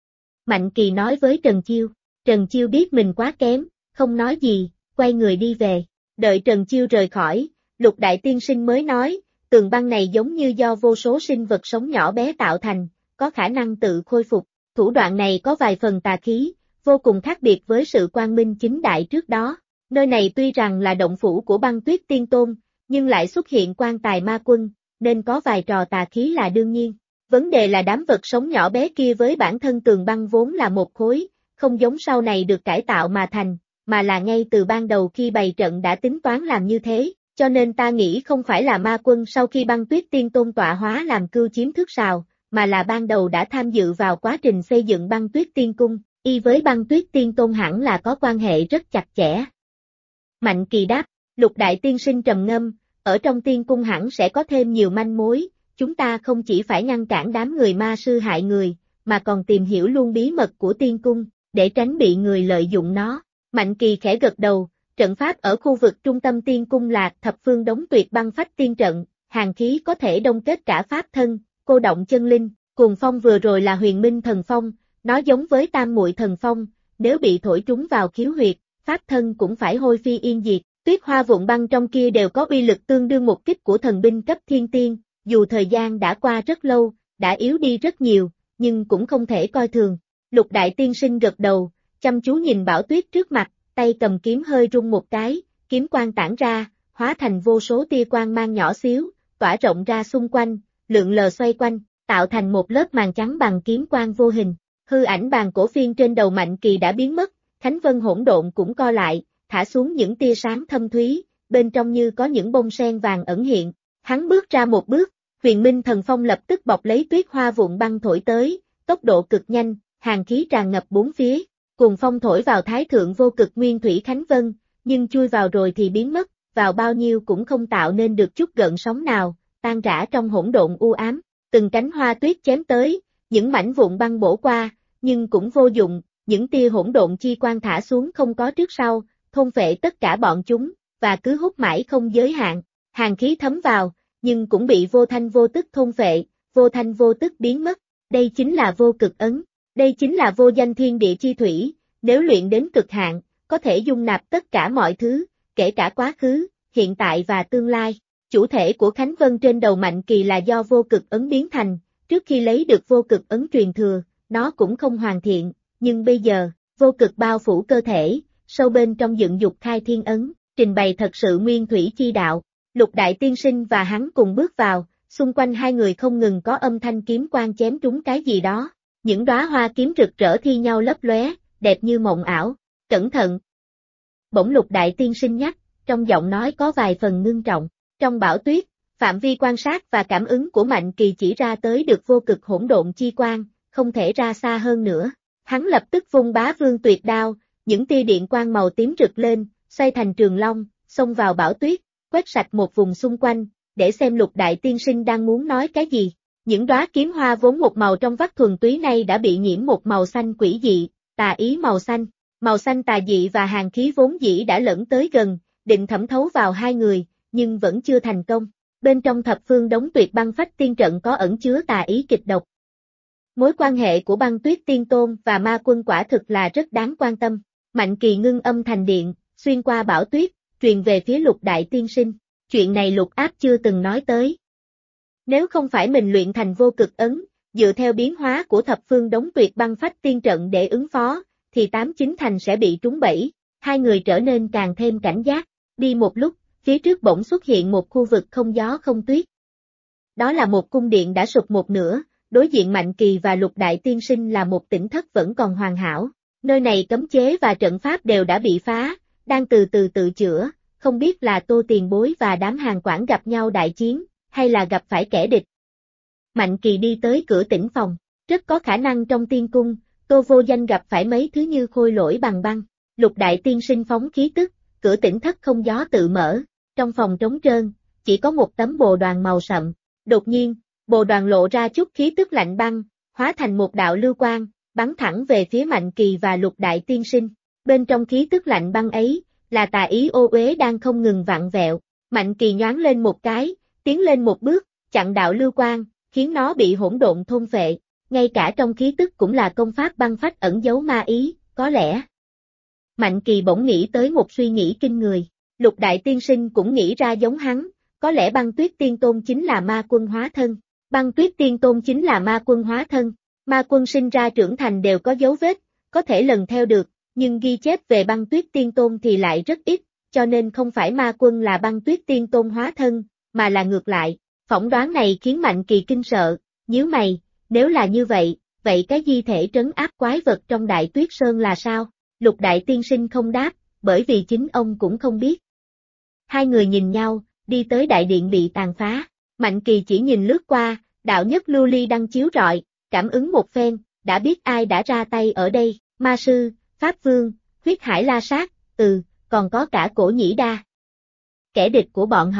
Mạnh Kỳ nói với Trần Chiêu. Trần Chiêu biết mình quá kém, không nói gì, quay người đi về. Đợi Trần Chiêu rời khỏi, Lục Đại Tiên Sinh mới nói, tường băng này giống như do vô số sinh vật sống nhỏ bé tạo thành, có khả năng tự khôi phục. Thủ đoạn này có vài phần tà khí, vô cùng khác biệt với sự quang minh chính đại trước đó. Nơi này tuy rằng là động phủ của Băng Tuyết Tiên Tôn, nhưng lại xuất hiện quan tài ma quân, nên có vài trò tà khí là đương nhiên. Vấn đề là đám vật sống nhỏ bé kia với bản thân tường băng vốn là một khối, không giống sau này được cải tạo mà thành, mà là ngay từ ban đầu khi bày trận đã tính toán làm như thế, cho nên ta nghĩ không phải là ma quân sau khi Băng Tuyết Tiên Tôn tọa hóa làm cưu chiếm thước sào, mà là ban đầu đã tham dự vào quá trình xây dựng Băng Tuyết Tiên Cung, Y với Băng Tuyết Tiên Tôn hẳn là có quan hệ rất chặt chẽ. Mạnh Kỳ đáp, Lục Đại Tiên Sinh trầm ngâm, ở trong tiên cung hẳn sẽ có thêm nhiều manh mối, chúng ta không chỉ phải ngăn cản đám người ma sư hại người, mà còn tìm hiểu luôn bí mật của tiên cung, để tránh bị người lợi dụng nó. Mạnh Kỳ khẽ gật đầu, trận pháp ở khu vực trung tâm tiên cung là thập phương đống tuyệt băng phách tiên trận, hàn khí có thể đông kết cả pháp thân, cô động chân linh, cuồng phong vừa rồi là huyền minh thần phong, nó giống với tam muội thần phong, nếu bị thổi trúng vào khiếu huyệt, pháp thân cũng phải hôi phi yên diệt. Tuyết hoa vụn băng trong kia đều có uy lực tương đương một kích của thần binh cấp thiên tiên, dù thời gian đã qua rất lâu, đã yếu đi rất nhiều, nhưng cũng không thể coi thường. Lục Đại Tiên Sinh gật đầu, chăm chú nhìn Bảo Tuyết trước mặt, tay cầm kiếm hơi rung một cái, kiếm quang tản ra, hóa thành vô số tia quang mang nhỏ xíu, tỏa rộng ra xung quanh, lượn lờ xoay quanh, tạo thành một lớp màn trắng bằng kiếm quang vô hình. Hư ảnh bàn cổ phiên trên đầu Mạnh Kỳ đã biến mất, Khánh Vân hỗn độn cũng co lại, thả xuống những tia sáng thâm thúy, bên trong như có những bông sen vàng ẩn hiện. Hắn bước ra một bước, huyền minh thần phong lập tức bọc lấy tuyết hoa vụn băng thổi tới, tốc độ cực nhanh, hàn khí tràn ngập bốn phía. Cuồng phong thổi vào Thái Thượng Vô Cực Nguyên Thủy Khánh Vân, nhưng chui vào rồi thì biến mất, vào bao nhiêu cũng không tạo nên được chút gợn sóng nào, tan rã trong hỗn độn u ám. Từng cánh hoa tuyết chém tới, những mảnh vụn băng bổ qua, nhưng cũng vô dụng, những tia hỗn độn chi quang thả xuống không có trước sau, thôn phệ tất cả bọn chúng, và cứ hút mãi không giới hạn. Hàn khí thấm vào, nhưng cũng bị vô thanh vô tức thôn phệ, vô thanh vô tức biến mất. Đây chính là vô cực ấn, đây chính là vô danh thiên địa chi thủy, nếu luyện đến cực hạn, có thể dung nạp tất cả mọi thứ, kể cả quá khứ, hiện tại và tương lai. Chủ thể của Khánh Vân trên đầu Mạnh Kỳ là do vô cực ấn biến thành, trước khi lấy được vô cực ấn truyền thừa, nó cũng không hoàn thiện, nhưng bây giờ, vô cực bao phủ cơ thể, sâu bên trong dựng dục khai thiên ấn, trình bày thật sự nguyên thủy chi đạo. Lục đại tiên sinh và hắn cùng bước vào, xung quanh hai người không ngừng có âm thanh kiếm quang chém trúng cái gì đó. Những đóa hoa kiếm rực rỡ thi nhau lấp lóe, đẹp như mộng ảo. Cẩn thận! Bỗng lục đại tiên sinh nhắc, trong giọng nói có vài phần ngưng trọng. Trong bão tuyết, phạm vi quan sát và cảm ứng của Mạnh Kỳ chỉ ra tới được vô cực hỗn độn chi quang, không thể ra xa hơn nữa. Hắn lập tức vung bá vương tuyệt đao, những tia điện quang màu tím rực lên, xoay thành trường long, xông vào bão tuyết, quét sạch một vùng xung quanh, để xem lục đại tiên sinh đang muốn nói cái gì. Những đóa kiếm hoa vốn một màu trong vắt thuần túy nay đã bị nhiễm một màu xanh quỷ dị, tà ý màu xanh tà dị và hàn khí vốn dĩ đã lẫn tới gần, định thẩm thấu vào hai người, nhưng vẫn chưa thành công. Bên trong thập phương đống tuyệt băng phách tiên trận có ẩn chứa tà ý kịch độc. Mối quan hệ của băng tuyết tiên tôn và ma quân quả thực là rất đáng quan tâm. Mạnh Kỳ ngưng âm thành điện, xuyên qua bão tuyết, truyền về phía lục đại tiên sinh. Chuyện này lục áp chưa từng nói tới. Nếu không phải mình luyện thành vô cực ấn, dựa theo biến hóa của thập phương đống tuyệt băng phách tiên trận để ứng phó, thì 8-9 thành sẽ bị trúng bẫy. Hai người trở nên càng thêm cảnh giác. Đi một lúc, phía trước bỗng xuất hiện một khu vực không gió không tuyết. Đó là một cung điện đã sụp một nửa, đối diện Mạnh Kỳ và lục đại tiên sinh là một tỉnh thất vẫn còn hoàn hảo. Nơi này cấm chế và trận pháp đều đã bị phá, đang từ từ tự chữa, không biết là Tô Tiền Bối và đám hàng quản gặp nhau đại chiến, hay là gặp phải kẻ địch. Mạnh Kỳ đi tới cửa tĩnh phòng, rất có khả năng trong tiên cung, Tô Vô Danh gặp phải mấy thứ như khôi lỗi bằng băng. Lục đại tiên sinh phóng khí tức, cửa tĩnh thất không gió tự mở, trong phòng trống trơn, chỉ có một tấm bồ đoàn màu sậm. Đột nhiên, bồ đoàn lộ ra chút khí tức lạnh băng, hóa thành một đạo lưu quang, bắn thẳng về phía Mạnh Kỳ và lục đại tiên sinh. Bên trong khí tức lạnh băng ấy, là tà ý ô uế đang không ngừng vặn vẹo. Mạnh Kỳ nhoáng lên một cái, tiến lên một bước, chặn đạo lưu quang, khiến nó bị hỗn độn thôn phệ. Ngay cả trong khí tức cũng là công pháp băng phách ẩn giấu ma ý, có lẽ. Mạnh Kỳ bỗng nghĩ tới một suy nghĩ kinh người. Lục đại tiên sinh cũng nghĩ ra giống hắn, có lẽ băng tuyết tiên tôn chính là ma quân hóa thân. Băng tuyết tiên tôn chính là ma quân hóa thân. Ma quân sinh ra trưởng thành đều có dấu vết, có thể lần theo được, nhưng ghi chép về băng tuyết tiên tôn thì lại rất ít, cho nên không phải ma quân là băng tuyết tiên tôn hóa thân, mà là ngược lại. Phỏng đoán này khiến Mạnh Kỳ kinh sợ, nhíu mày, nếu là như vậy, vậy cái di thể trấn áp quái vật trong Đại Tuyết Sơn là sao? Lục đại tiên sinh không đáp, bởi vì chính ông cũng không biết. Hai người nhìn nhau, đi tới đại điện bị tàn phá. Mạnh Kỳ chỉ nhìn lướt qua, đạo nhất lưu ly đang chiếu rọi, cảm ứng một phen, đã biết ai đã ra tay ở đây, ma sư, pháp vương, huyết hải la sát, còn có cả Cổ Nhĩ Đa. Kẻ địch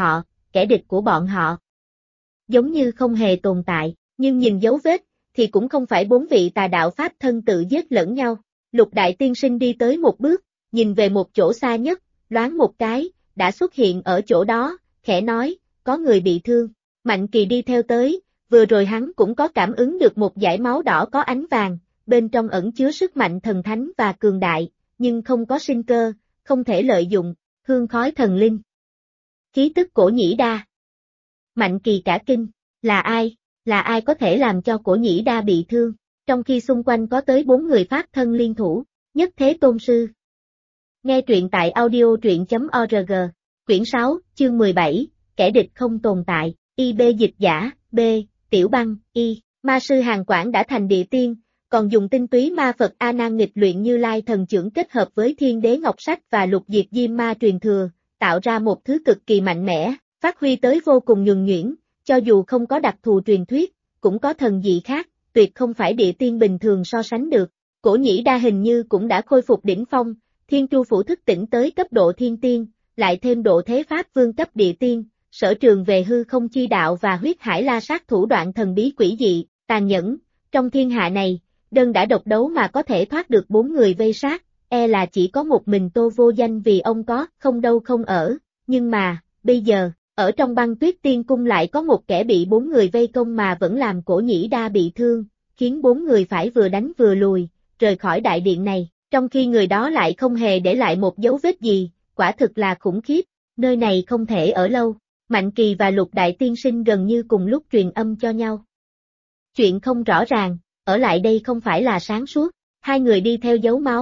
của bọn họ. Giống như không hề tồn tại, nhưng nhìn dấu vết, thì cũng không phải 4 vị tà đạo pháp thân tự giết lẫn nhau. Lục đại tiên sinh đi tới một bước, nhìn về một chỗ xa nhất, loáng một cái, đã xuất hiện ở chỗ đó, khẽ nói, có người bị thương. Mạnh Kỳ đi theo tới, vừa rồi hắn cũng có cảm ứng được một dải máu đỏ có ánh vàng, bên trong ẩn chứa sức mạnh thần thánh và cường đại, nhưng không có sinh cơ, không thể lợi dụng, hương khói thần linh. Khí tức Cổ Nhĩ Đa. Mạnh Kỳ cả kinh, là ai có thể làm cho Cổ Nhĩ Đa bị thương, trong khi xung quanh có tới 4 người pháp thân liên thủ, Nhất Thế Tôn Sư. Nghe truyện tại audio.org, quyển 6, chương 17, kẻ địch không tồn tại, IB dịch giả, B, Tiểu Băng, Y, ma sư Hàn Quảng đã thành địa tiên, còn dùng tinh túy ma Phật A Nan nghịch luyện Như Lai thần chưởng kết hợp với Thiên Đế Ngọc Sách và Lục Diệt Diêm Ma truyền thừa, tạo ra một thứ cực kỳ mạnh mẽ, phát huy tới vô cùng nhuần nhuyễn, cho dù không có đặc thù truyền thuyết, cũng có thần dị khác, tuyệt không phải địa tiên bình thường so sánh được. Cổ Nhĩ Đa hình như cũng đã khôi phục đỉnh phong, Thiên Tru Phủ thức tỉnh tới cấp độ thiên tiên, lại thêm độ thế pháp vương cấp địa tiên, sở trường về hư không chi đạo và huyết hải la sát thủ đoạn thần bí quỷ dị, tàn nhẫn, trong thiên hạ này, đơn đã độc đấu mà có thể thoát được 4 người vây sát, là chỉ có một mình Tô Vô Danh vì ông có không đâu không ở, nhưng mà, bây giờ, ở trong băng tuyết tiên cung lại có một kẻ bị 4 người vây công mà vẫn làm Cổ Nhĩ Đa bị thương, khiến 4 người phải vừa đánh vừa lùi, rời khỏi đại điện này, trong khi người đó lại không hề để lại một dấu vết gì, quả thực là khủng khiếp, nơi này không thể ở lâu. Mạnh Kỳ và Lục đại tiên sinh gần như cùng lúc truyền âm cho nhau. Chuyện không rõ ràng, ở lại đây không phải là sáng suốt, hai người đi theo dấu máu,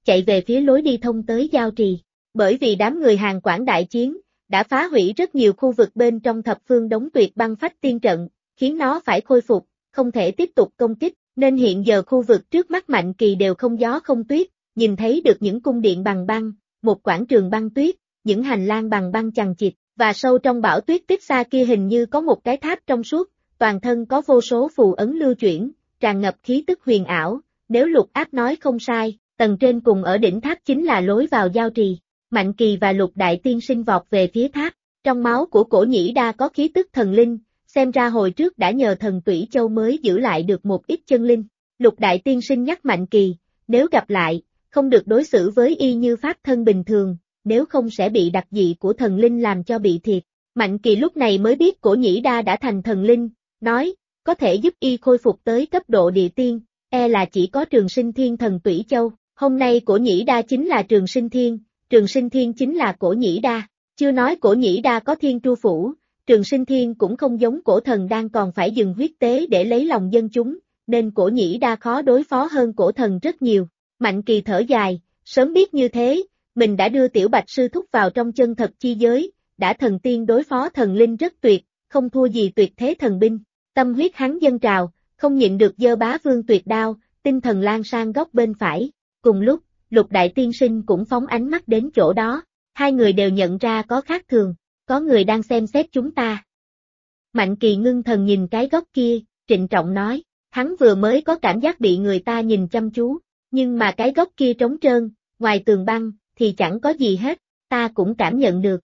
chạy về phía lối đi thông tới giao trì. Bởi vì đám người Hàn Quảng đại chiến, đã phá hủy rất nhiều khu vực bên trong thập phương đống tuyệt băng phách tiên trận, khiến nó phải khôi phục, không thể tiếp tục công kích, nên hiện giờ khu vực trước mắt Mạnh Kỳ đều không gió không tuyết, nhìn thấy được những cung điện bằng băng, một quảng trường băng tuyết, những hành lang bằng băng chằng chịt, và sâu trong bão tuyết tích xa kia hình như có một cái tháp trong suốt, toàn thân có vô số phù ấn lưu chuyển, tràn ngập khí tức huyền ảo, nếu Lục Áp nói không sai, tầng trên cùng ở đỉnh tháp chính là lối vào giao trì. Mạnh Kỳ và Lục Đại Tiên Sinh vọt về phía tháp, trong máu của Cổ Nhĩ Đa có khí tức thần linh, xem ra hồi trước đã nhờ thần Tủy Châu mới giữ lại được một ít chân linh. Lục Đại Tiên Sinh nhắc Mạnh Kỳ, nếu gặp lại, không được đối xử với y như pháp thân bình thường, nếu không sẽ bị đặc dị của thần linh làm cho bị thiệt. Mạnh Kỳ lúc này mới biết Cổ Nhĩ Đa đã thành thần linh, nói, có thể giúp y khôi phục tới cấp độ địa tiên, là chỉ có Trường Sinh Thiên thần Tủy Châu. Hôm nay Cổ Nhĩ Đa chính là Trường Sinh Thiên chính là Cổ Nhĩ Đa, chưa nói Cổ Nhĩ Đa có Thiên Tru Phủ, Trường Sinh Thiên cũng không giống Cổ Thần đang còn phải dừng huyết tế để lấy lòng dân chúng, nên Cổ Nhĩ Đa khó đối phó hơn Cổ Thần rất nhiều. Mạnh Kỳ thở dài, sớm biết như thế, mình đã đưa Tiểu Bạch sư thúc vào trong chân thật chi giới, đã thần tiên đối phó thần linh rất tuyệt, không thua gì tuyệt thế thần binh. Tâm huyết hắn dâng trào, không nhịn được giơ Bá Vương tuyệt đao, tinh thần lan sang góc bên phải. Cùng lúc, Lục Đại Tiên Sinh cũng phóng ánh mắt đến chỗ đó, hai người đều nhận ra có khác thường, có người đang xem xét chúng ta. Mạnh Kỳ ngưng thần nhìn cái góc kia, trịnh trọng nói, hắn vừa mới có cảm giác bị người ta nhìn chăm chú, nhưng mà cái góc kia trống trơn, ngoài tường băng, thì chẳng có gì hết, ta cũng cảm nhận được.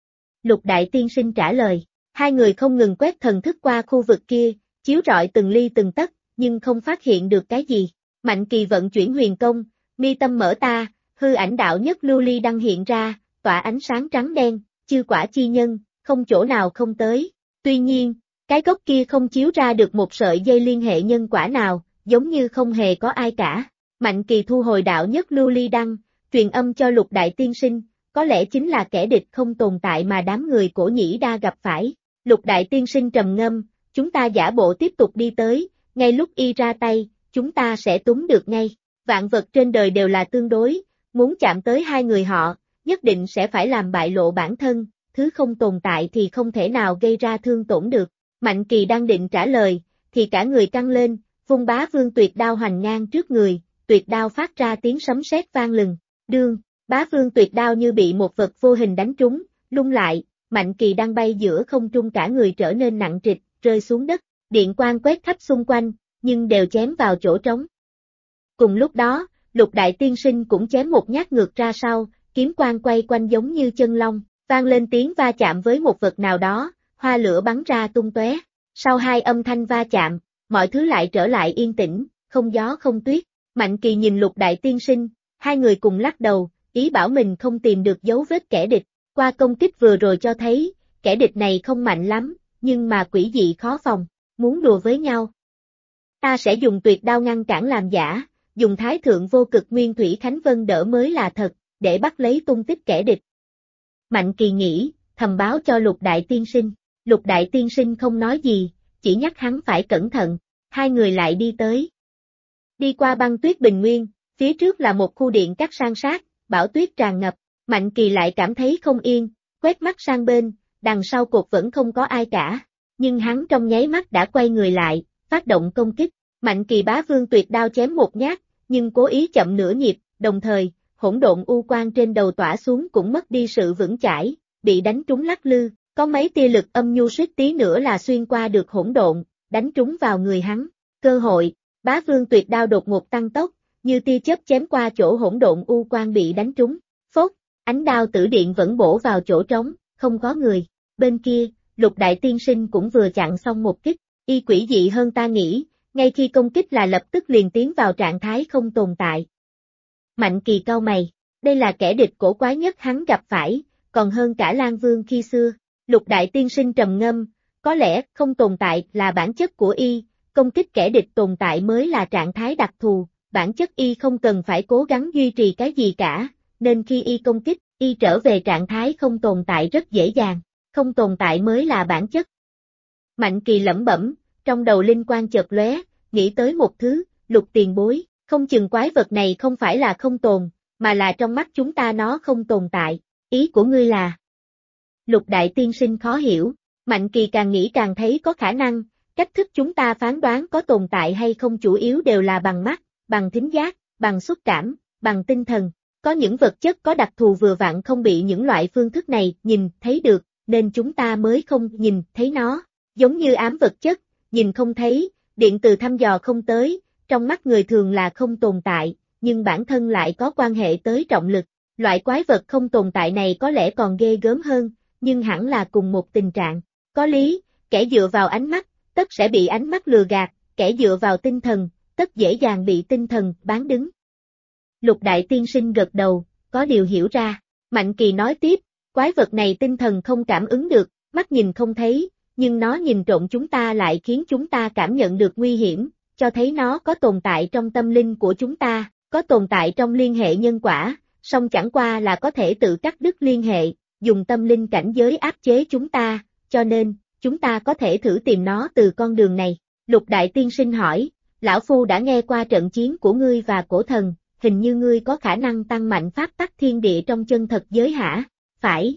Lục Đại Tiên Sinh trả lời, hai người không ngừng quét thần thức qua khu vực kia, chiếu rọi từng ly từng tấc, nhưng không phát hiện được cái gì. Mạnh Kỳ vận chuyển huyền công, mi tâm mở ta, hư ảnh đạo nhất lưu ly đăng hiện ra, tỏa ánh sáng trắng đen, chư quả chi nhân, không chỗ nào không tới. Tuy nhiên, cái gốc kia không chiếu ra được một sợi dây liên hệ nhân quả nào, giống như không hề có ai cả. Mạnh Kỳ thu hồi đạo nhất lưu ly đăng, truyền âm cho Lục Đại Tiên Sinh, có lẽ chính là kẻ địch không tồn tại mà đám người Cổ Nhĩ Đa gặp phải. Lục Đại Tiên Sinh trầm ngâm, chúng ta giả bộ tiếp tục đi tới, ngay lúc y ra tay, chúng ta sẽ túm được ngay. Vạn vật trên đời đều là tương đối, muốn chạm tới hai người họ, nhất định sẽ phải làm bại lộ bản thân, thứ không tồn tại thì không thể nào gây ra thương tổn được. Mạnh Kỳ đang định trả lời, thì cả người căng lên, vung Bá Vương tuyệt đao hoành ngang trước người, tuyệt đao phát ra tiếng sấm sét vang lừng, đương, Bá Vương tuyệt đao như bị một vật vô hình đánh trúng, lung lại, Mạnh Kỳ đang bay giữa không trung cả người trở nên nặng trịch, rơi xuống đất, điện quang quét khắp xung quanh, nhưng đều chém vào chỗ trống. Cùng lúc đó, Lục Đại Tiên Sinh cũng chém một nhát ngược ra sau, kiếm quang quay quanh giống như chân long, vang lên tiếng va chạm với một vật nào đó, hoa lửa bắn ra tung tóe. Sau hai âm thanh va chạm, mọi thứ lại trở lại yên tĩnh, không gió không tuyết. Mạnh Kỳ nhìn Lục Đại Tiên Sinh, hai người cùng lắc đầu, ý bảo mình không tìm được dấu vết kẻ địch. Qua công kích vừa rồi cho thấy, kẻ địch này không mạnh lắm, nhưng mà quỷ dị khó phòng, muốn đùa với nhau. Ta sẽ dùng tuyệt đao ngăn cản làm giả, dùng Thái Thượng Vô Cực Nguyên Thủy Khánh Vân đỡ mới là thật, để bắt lấy tung tích kẻ địch. Mạnh Kỳ nghĩ, thầm báo cho Lục Đại Tiên Sinh. Lục Đại Tiên Sinh không nói gì, chỉ nhắc hắn phải cẩn thận. Hai người lại đi tới. Đi qua băng tuyết bình nguyên, phía trước là một khu điện cát san sát, bão tuyết tràn ngập. Mạnh Kỳ lại cảm thấy không yên, quét mắt sang bên, đằng sau cột vẫn không có ai cả. Nhưng hắn trong nháy mắt đã quay người lại, phát động công kích. Mạnh Kỳ Bá Vương tuyệt đao chém một nhát, nhưng cố ý chậm nửa nhịp, đồng thời, hỗn độn u quang trên đầu tỏa xuống cũng mất đi sự vững chãi, bị đánh trúng lắc lư, có mấy tia lực âm nhu suýt tí nữa là xuyên qua được hỗn độn, đánh trúng vào người hắn. Cơ hội, Bá Vương tuyệt đao đột ngột tăng tốc, như tia chớp chém qua chỗ hỗn độn u quang bị đánh trúng. Phốt, ánh đao tử điện vẫn bổ vào chỗ trống, không có người. Bên kia, Lục Đại Tiên Sinh cũng vừa chặn xong một kích, y quỷ dị hơn ta nghĩ, ngay khi công kích là lập tức liền tiến vào trạng thái không tồn tại. Mạnh Kỳ cau mày, đây là kẻ địch cổ quái nhất hắn gặp phải, còn hơn cả Lan Vương khi xưa. Lục Đại Tiên Sinh trầm ngâm, có lẽ không tồn tại là bản chất của y, công kích kẻ địch tồn tại mới là trạng thái đặc thù, bản chất y không cần phải cố gắng duy trì cái gì cả, nên khi y công kích, y trở về trạng thái không tồn tại rất dễ dàng, không tồn tại mới là bản chất. Mạnh Kỳ lẩm bẩm, trong đầu linh quang chợt lóe, nghĩ tới một thứ, Lục tiền bối, không chừng quái vật này không phải là không tồn, mà là trong mắt chúng ta nó không tồn tại. Ý của ngươi là? Lục đại tiên sinh khó hiểu, Mạnh Kỳ càng nghĩ càng thấy có khả năng, cách thức chúng ta phán đoán có tồn tại hay không chủ yếu đều là bằng mắt, bằng thính giác, bằng xúc cảm, bằng tinh thần. Có những vật chất có đặc thù vừa vặn không bị những loại phương thức này nhìn thấy được, nên chúng ta mới không nhìn thấy nó. Giống như ám vật chất, nhìn không thấy, điện từ thăm dò không tới, trong mắt người thường là không tồn tại, nhưng bản thân lại có quan hệ tới trọng lực. Loại quái vật không tồn tại này có lẽ còn ghê gớm hơn, nhưng hẳn là cùng một tình trạng. Có lý, kẻ dựa vào ánh mắt, tất sẽ bị ánh mắt lừa gạt, kẻ dựa vào tinh thần, tất dễ dàng bị tinh thần bán đứng. Lục đại tiên sinh gật đầu, có điều hiểu ra. Mạnh Kỳ nói tiếp, quái vật này tinh thần không cảm ứng được, mắt nhìn không thấy, nhưng nó nhìn trộm chúng ta lại khiến chúng ta cảm nhận được nguy hiểm, cho thấy nó có tồn tại trong tâm linh của chúng ta, có tồn tại trong liên hệ nhân quả, song chẳng qua là có thể tự cắt đứt liên hệ, dùng tâm linh cảnh giới áp chế chúng ta, cho nên, chúng ta có thể thử tìm nó từ con đường này. Lục đại tiên sinh hỏi, lão phu đã nghe qua trận chiến của ngươi và cổ thần, hình như ngươi có khả năng tăng mạnh pháp tắc thiên địa trong chân thật giới hả? Phải.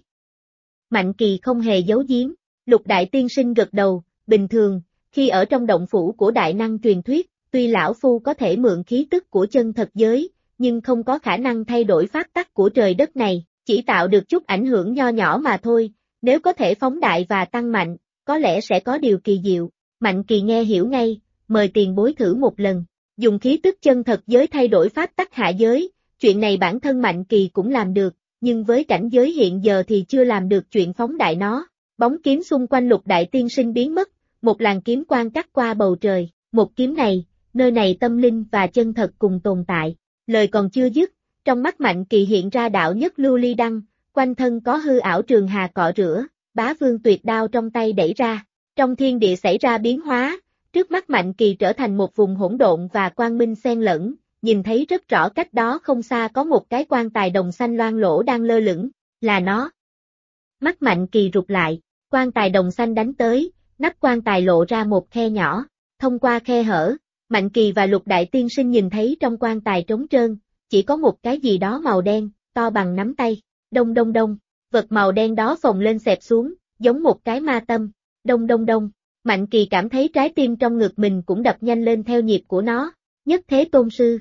Mạnh Kỳ không hề giấu giếm, lục đại tiên sinh gật đầu, bình thường, khi ở trong động phủ của đại năng truyền thuyết, tuy lão phu có thể mượn khí tức của chân thật giới, nhưng không có khả năng thay đổi pháp tắc của trời đất này, chỉ tạo được chút ảnh hưởng nho nhỏ mà thôi, nếu có thể phóng đại và tăng mạnh, có lẽ sẽ có điều kỳ diệu. Mạnh Kỳ nghe hiểu ngay, mời tiền bối thử một lần, dùng khí tức chân thật giới thay đổi pháp tắc hạ giới, chuyện này bản thân Mạnh Kỳ cũng làm được, nhưng với cảnh giới hiện giờ thì chưa làm được chuyện phóng đại nó. Bóng kiếm xung quanh lục đại tiên sinh biến mất, một làn kiếm quang cắt qua bầu trời, một kiếm này, nơi này tâm linh và chân thật cùng tồn tại. Lời còn chưa dứt, trong mắt Mạnh Kỳ hiện ra đạo nhất lưu ly đăng, quanh thân có hư ảo trường hà cọ rửa, Bá Vương tuyệt đao trong tay đẩy ra. Trong thiên địa xảy ra biến hóa, trước mắt Mạnh Kỳ trở thành một vùng hỗn độn và quang minh xen lẫn, nhìn thấy rất rõ cách đó không xa có một cái quan tài đồng xanh loang lỗ đang lơ lửng, là nó. Mắt Mạnh Kỳ rụt lại, quan tài đồng xanh đánh tới, nắp quan tài lộ ra một khe nhỏ, thông qua khe hở, Mạnh Kỳ và lục đại tiên sinh nhìn thấy trong quan tài trống trơn, chỉ có một cái gì đó màu đen, to bằng nắm tay, đông đông đông, vật màu đen đó phồng lên xẹp xuống, giống một cái ma tâm, đông đông đông, Mạnh Kỳ cảm thấy trái tim trong ngực mình cũng đập nhanh lên theo nhịp của nó, nhất thế tôn sư.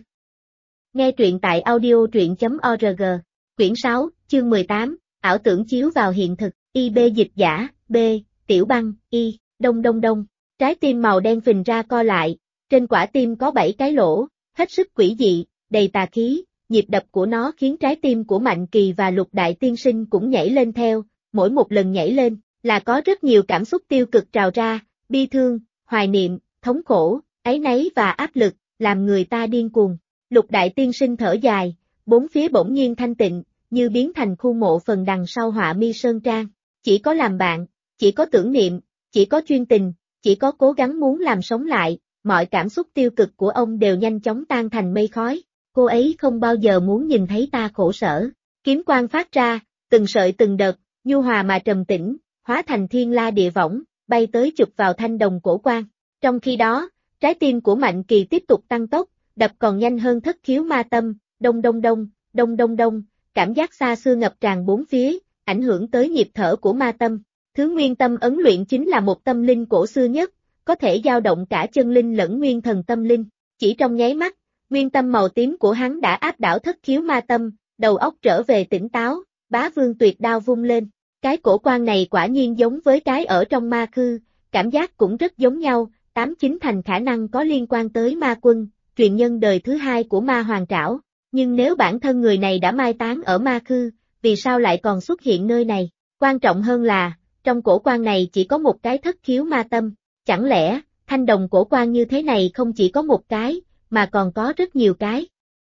Nghe truyện tại audio.org, quyển 6, chương 18, ảo tưởng chiếu vào hiện thực, IB dịch giả, B, tiểu băng, Y, đông đông đông, trái tim màu đen phình ra co lại, trên quả tim có 7 cái lỗ, hết sức quỷ dị, đầy tà khí, nhịp đập của nó khiến trái tim của Mạnh Kỳ và lục đại tiên sinh cũng nhảy lên theo, mỗi một lần nhảy lên, là có rất nhiều cảm xúc tiêu cực trào ra, bi thương, hoài niệm, thống khổ, áy náy và áp lực, làm người ta điên cuồng. Lục đại tiên sinh thở dài, bốn phía bỗng nhiên thanh tịnh, như biến thành khu mộ phần đằng sau họa mi sơn trang. Chỉ có làm bạn, chỉ có tưởng niệm, chỉ có chuyên tình, chỉ có cố gắng muốn làm sống lại, mọi cảm xúc tiêu cực của ông đều nhanh chóng tan thành mây khói. Cô ấy không bao giờ muốn nhìn thấy ta khổ sở. Kiếm quang phát ra, từng sợi từng đợt, nhu hòa mà trầm tĩnh, hóa thành thiên la địa võng, bay tới chụp vào thanh đồng cổ quan. Trong khi đó, trái tim của Mạnh Kỳ tiếp tục tăng tốc, đập còn nhanh hơn thất khiếu ma tâm, đông đông đông, đông đông đông, cảm giác xa xưa ngập tràn bốn phía, ảnh hưởng tới nhịp thở của ma tâm. Thứ nguyên tâm ấn luyện chính là một tâm linh cổ xưa nhất, có thể dao động cả chân linh lẫn nguyên thần tâm linh. Chỉ trong nháy mắt, nguyên tâm màu tím của hắn đã áp đảo thất khiếu ma tâm, đầu óc trở về tỉnh táo, Bá Vương tuyệt đao vung lên. Cái cổ quan này quả nhiên giống với cái ở trong ma khư, cảm giác cũng rất giống nhau, 89 thành khả năng có liên quan tới ma quân, truyền nhân đời thứ hai của ma hoàng trảo. Nhưng nếu bản thân người này đã mai táng ở ma khư, vì sao lại còn xuất hiện nơi này? Quan trọng hơn là, trong cổ quan này chỉ có một cái thất khiếu ma tâm, chẳng lẽ, thanh đồng cổ quan như thế này không chỉ có một cái, mà còn có rất nhiều cái.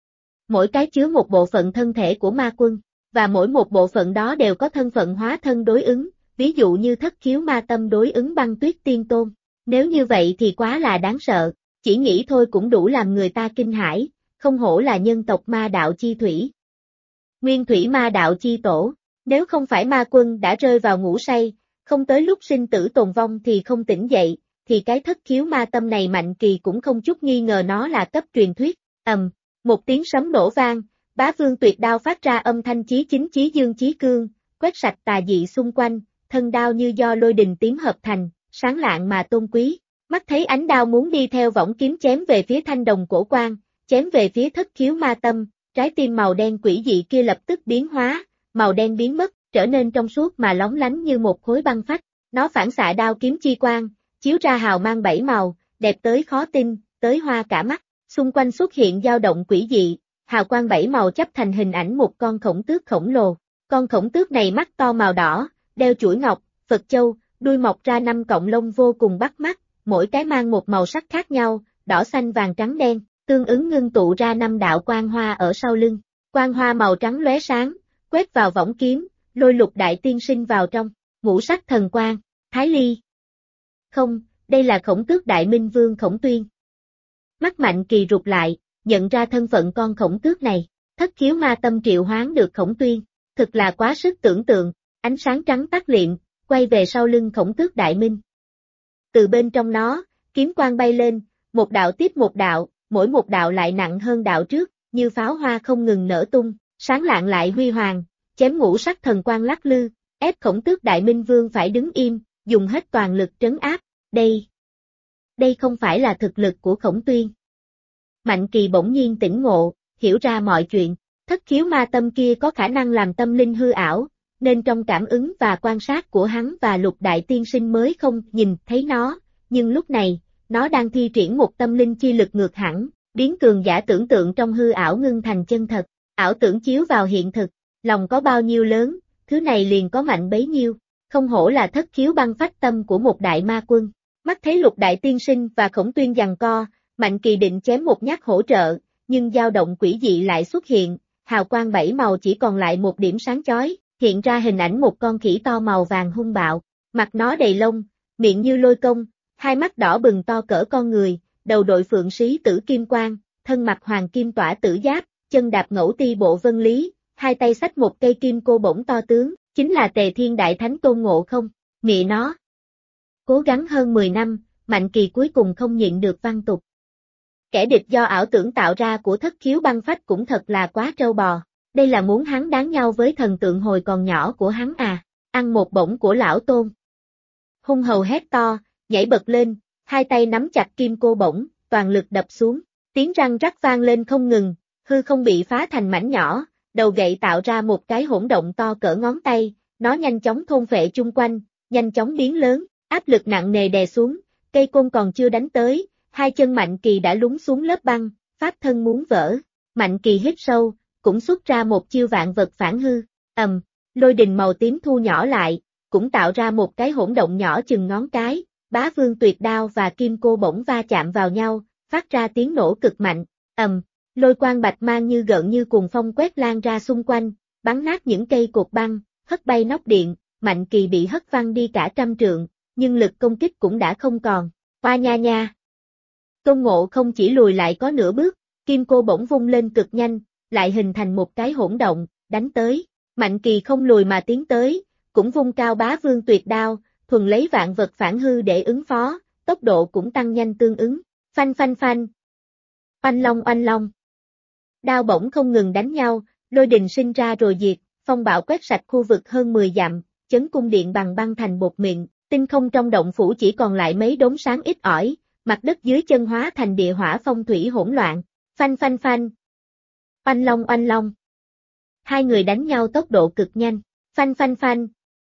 Mỗi cái chứa một bộ phận thân thể của ma quân, và mỗi một bộ phận đó đều có thân phận hóa thân đối ứng, ví dụ như thất khiếu ma tâm đối ứng Băng Tuyết Tiên Tôn. Nếu như vậy thì quá là đáng sợ, chỉ nghĩ thôi cũng đủ làm người ta kinh hãi, không hổ là nhân tộc ma đạo chi thủy. Nguyên thủy ma đạo chi tổ, nếu không phải ma quân đã rơi vào ngủ say, không tới lúc sinh tử tồn vong thì không tỉnh dậy, thì cái thất khiếu ma tâm này Mạnh Kỳ cũng không chút nghi ngờ nó là cấp truyền thuyết. Một tiếng sấm nổ vang, Bá Vương Tuyệt Đao phát ra âm thanh chí chính chí dương chí cương, quét sạch tà dị xung quanh, thân đao như do lôi đình tím hợp thành, sáng lạng mà tôn quý. Mắt thấy ánh đao muốn đi theo võng kiếm chém về phía Thanh Đồng Cổ Quan, chém về phía Thất Khiếu Ma Tâm, trái tim màu đen quỷ dị kia lập tức biến hóa, màu đen biến mất, trở nên trong suốt mà lóng lánh như một khối băng phách. Nó phản xạ đao kiếm chi quang, chiếu ra hào mang bảy màu, đẹp tới khó tin, tới hoa cả mắt. Xung quanh xuất hiện dao động quỷ dị, hào quang bảy màu chấp thành hình ảnh một con khổng tước khổng lồ. Con khổng tước này mắt to màu đỏ, đeo chuỗi ngọc, Phật châu, đuôi mọc ra 5 cọng lông vô cùng bắt mắt, mỗi cái mang một màu sắc khác nhau, đỏ xanh vàng trắng đen, tương ứng ngưng tụ ra 5 đạo quang hoa ở sau lưng. Quang hoa màu trắng lóe sáng, quét vào võng kiếm, lôi Lục Đại Tiên Sinh vào trong. Ngũ sắc thần quang, Thái Ly. Không, đây là Khổng Tước Đại Minh Vương Khổng Tuyên. Mắt Mạnh Kỳ rụt lại, nhận ra thân phận con khổng tước này. Thất Khiếu Ma Tâm triệu hoán được Khổng Tuyên, thực là quá sức tưởng tượng. Ánh sáng trắng tắt liệm, quay về sau lưng Khổng Tước Đại Minh. Từ bên trong nó, kiếm quang bay lên, một đạo tiếp một đạo, mỗi một đạo lại nặng hơn đạo trước, như pháo hoa không ngừng nở tung, sáng lạng lại huy hoàng, chém ngũ sắc thần quang lắc lư, ép Khổng Tước Đại Minh Vương phải đứng im, dùng hết toàn lực trấn áp. Đây không phải là thực lực của Khổng Tuyên. Mạnh Kỳ bỗng nhiên tỉnh ngộ, hiểu ra mọi chuyện. Thất Khiếu Ma Tâm kia có khả năng làm tâm linh hư ảo, nên trong cảm ứng và quan sát của hắn và Lục Đại Tiên Sinh mới không nhìn thấy nó, nhưng lúc này, nó đang thi triển một tâm linh chi lực ngược hẳn, biến cường giả tưởng tượng trong hư ảo ngưng thành chân thật, ảo tưởng chiếu vào hiện thực, lòng có bao nhiêu lớn, thứ này liền có mạnh bấy nhiêu, không hổ là Thất Khiếu băng phách tâm của một đại ma quân. Mắt thấy Lục Đại Tiên Sinh và Khổng Tuyên giằng co, Mạnh Kỳ định chém một nhát hỗ trợ, nhưng dao động quỷ dị lại xuất hiện, hào quang bảy màu chỉ còn lại một điểm sáng chói, hiện ra hình ảnh một con khỉ to màu vàng hung bạo, mặt nó đầy lông, miệng như lôi công, hai mắt đỏ bừng to cỡ con người, đầu đội phượng xí tử kim quang, thân mặc hoàng kim tỏa tử giáp, chân đạp ngẫu ti bộ vân lý, hai tay xách một cây kim cô bổng to tướng, chính là Tề Thiên Đại Thánh Tôn Ngộ Không. Mẹ nó. Cố gắng hơn 10 năm, Mạnh Kỳ cuối cùng không nhịn được văn tục. Kẻ địch do ảo tưởng tạo ra của Thất Khiếu băng phách cũng thật là quá trâu bò. Đây là muốn hắn đáng nhau với thần tượng hồi còn nhỏ của hắn à, ăn một bổng của lão Tôn. Hung hầu hét to, nhảy bật lên, hai tay nắm chặt kim cô bổng, toàn lực đập xuống, tiếng răng rắc vang lên không ngừng, hư không bị phá thành mảnh nhỏ, đầu gậy tạo ra một cái hỗn động to cỡ ngón tay, nó nhanh chóng thôn phệ chung quanh, nhanh chóng biến lớn, áp lực nặng nề đè xuống, cây côn còn chưa đánh tới, hai chân Mạnh Kỳ đã lún xuống lớp băng, pháp thân muốn vỡ. Mạnh Kỳ hít sâu, cũng xuất ra một chiêu vạn vật phản hư, lôi đình màu tím thu nhỏ lại, cũng tạo ra một cái hỗn động nhỏ chừng ngón cái, Bá Vương Tuyệt Đao và kim cô bổng va chạm vào nhau, phát ra tiếng nổ cực mạnh, lôi quang bạch mang như gợn như cuồng phong quét lan ra xung quanh, bắn nát những cây cột băng, hất bay nóc điện, Mạnh Kỳ bị hất văng đi cả trăm trượng, nhưng lực công kích cũng đã không còn, oa nha nha. Tôn Ngộ Không chỉ lùi lại có nửa bước, kim cô bổng vung lên cực nhanh, lại hình thành một cái hỗn động, đánh tới. Mạnh Kỳ không lùi mà tiến tới, cũng vung cao Bá Vương Tuyệt Đao, thuần lấy vạn vật phản hư để ứng phó, tốc độ cũng tăng nhanh tương ứng. Phanh phanh phanh. Oanh long. Đao bổng không ngừng đánh nhau, lôi đình sinh ra rồi diệt, phong bạo quét sạch khu vực hơn 10 dặm, chấn cung điện bằng băng thành bột mịn, tinh không trong động phủ chỉ còn lại mấy đốm sáng ít ỏi, mặt đất dưới chân hóa thành địa hỏa phong thủy hỗn loạn. Phanh phanh phanh. Oanh long. Hai người đánh nhau tốc độ cực nhanh. Phanh phanh phanh.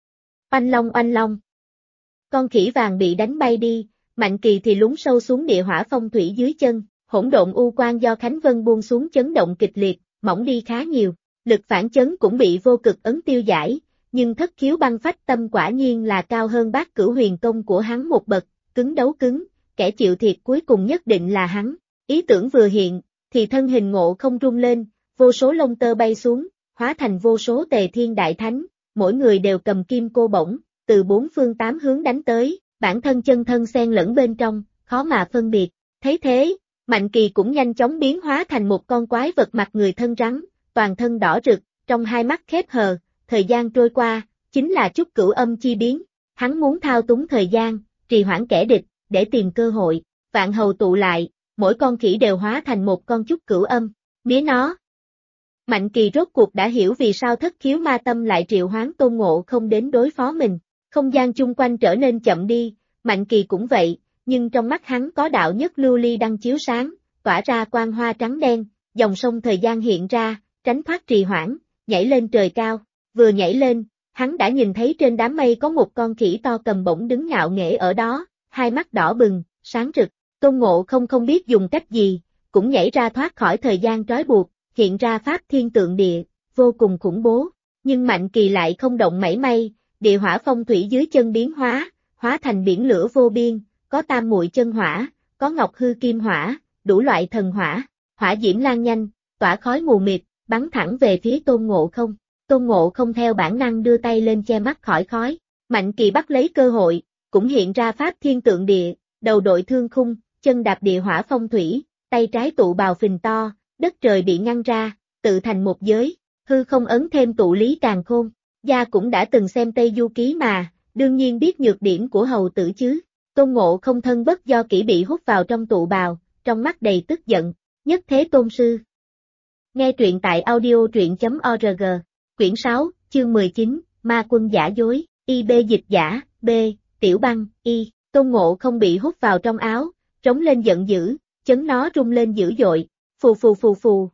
Oanh long. Con khỉ vàng bị đánh bay đi, Mạnh Kỳ thì lún sâu xuống địa hỏa phong thủy dưới chân, hỗn độn u quang do Khánh Vân buông xuống chấn động kịch liệt, mỏng đi khá nhiều, lực phản chấn cũng bị vô cực ấn tiêu giải, nhưng Thất Khiếu băng phách tâm quả nhiên là cao hơn Bát Cửu Huyền công của hắn một bậc, cứng đấu cứng, kẻ chịu thiệt cuối cùng nhất định là hắn. Ý tưởng vừa hiện, thì thân hình Ngộ Không rung lên, vô số lông tơ bay xuống, hóa thành vô số Tề Thiên Đại Thánh, mỗi người đều cầm kim cô bổng, từ bốn phương tám hướng đánh tới, bản thân chân thân xen lẫn bên trong, khó mà phân biệt. Thấy thế, Mạnh Kỳ cũng nhanh chóng biến hóa thành một con quái vật mặt người thân rắn, toàn thân đỏ rực, trong hai mắt khép hờ, thời gian trôi qua, chính là chút cửu âm chi biến, hắn muốn thao túng thời gian, trì hoãn kẻ địch, để tìm cơ hội, vạn hầu tụ lại, mỗi con khỉ đều hóa thành một con chút cửu âm, mía nó. Mạnh Kỳ rốt cuộc đã hiểu vì sao Thất Khiếu Ma Tâm lại triệu hoán Tôn Ngộ Không đến đối phó mình. Không gian chung quanh trở nên chậm đi, Mạnh Kỳ cũng vậy, nhưng trong mắt hắn có đạo nhất lưu ly đang chiếu sáng, tỏa ra quang hoa trắng đen, dòng sông thời gian hiện ra, tránh thoát trì hoãn, nhảy lên trời cao. Vừa nhảy lên, hắn đã nhìn thấy trên đám mây có một con khỉ to cầm bổng đứng ngạo nghễ ở đó, hai mắt đỏ bừng, sáng rực. Tôn Ngộ Không không biết dùng cách gì, cũng nhảy ra thoát khỏi thời gian trói buộc, hiện ra pháp thiên tượng địa, vô cùng khủng bố. Nhưng Mạnh Kỳ lại không động mảy may, địa hỏa phong thủy dưới chân biến hóa thành biển lửa vô biên, có tam muội chân hỏa, có ngọc hư kim hỏa, đủ loại thần hỏa, hỏa diễm lan nhanh, tỏa khói mù mịt, bắn thẳng về phía Tôn Ngộ Không. Tôn Ngộ Không theo bản năng đưa tay lên che mắt khỏi khói, Mạnh Kỳ bắt lấy cơ hội, cũng hiện ra pháp thiên tượng địa, đầu đội thương khung, chân đạp địa hỏa phong thủy, tay trái tụ bào phình to, đất trời bị ngăn ra, tự thành một giới, hư không ấn thêm tụ lý càn khôn. Gia cũng đã từng xem Tây Du Ký mà, đương nhiên biết nhược điểm của hầu tử chứ. Tôn Ngộ Không thân bất do kỹ bị hút vào trong tụ bào, trong mắt đầy tức giận, nhất thế tôn sư. Nghe truyện tại audio.truyện.org, quyển 6, chương 19, Ma Quân giả dối, IB dịch giả, B, Tiểu Băng, Y. Tôn Ngộ Không bị hút vào trong áo, trống lên giận dữ, chấn nó rung lên dữ dội, phù phù phù phù.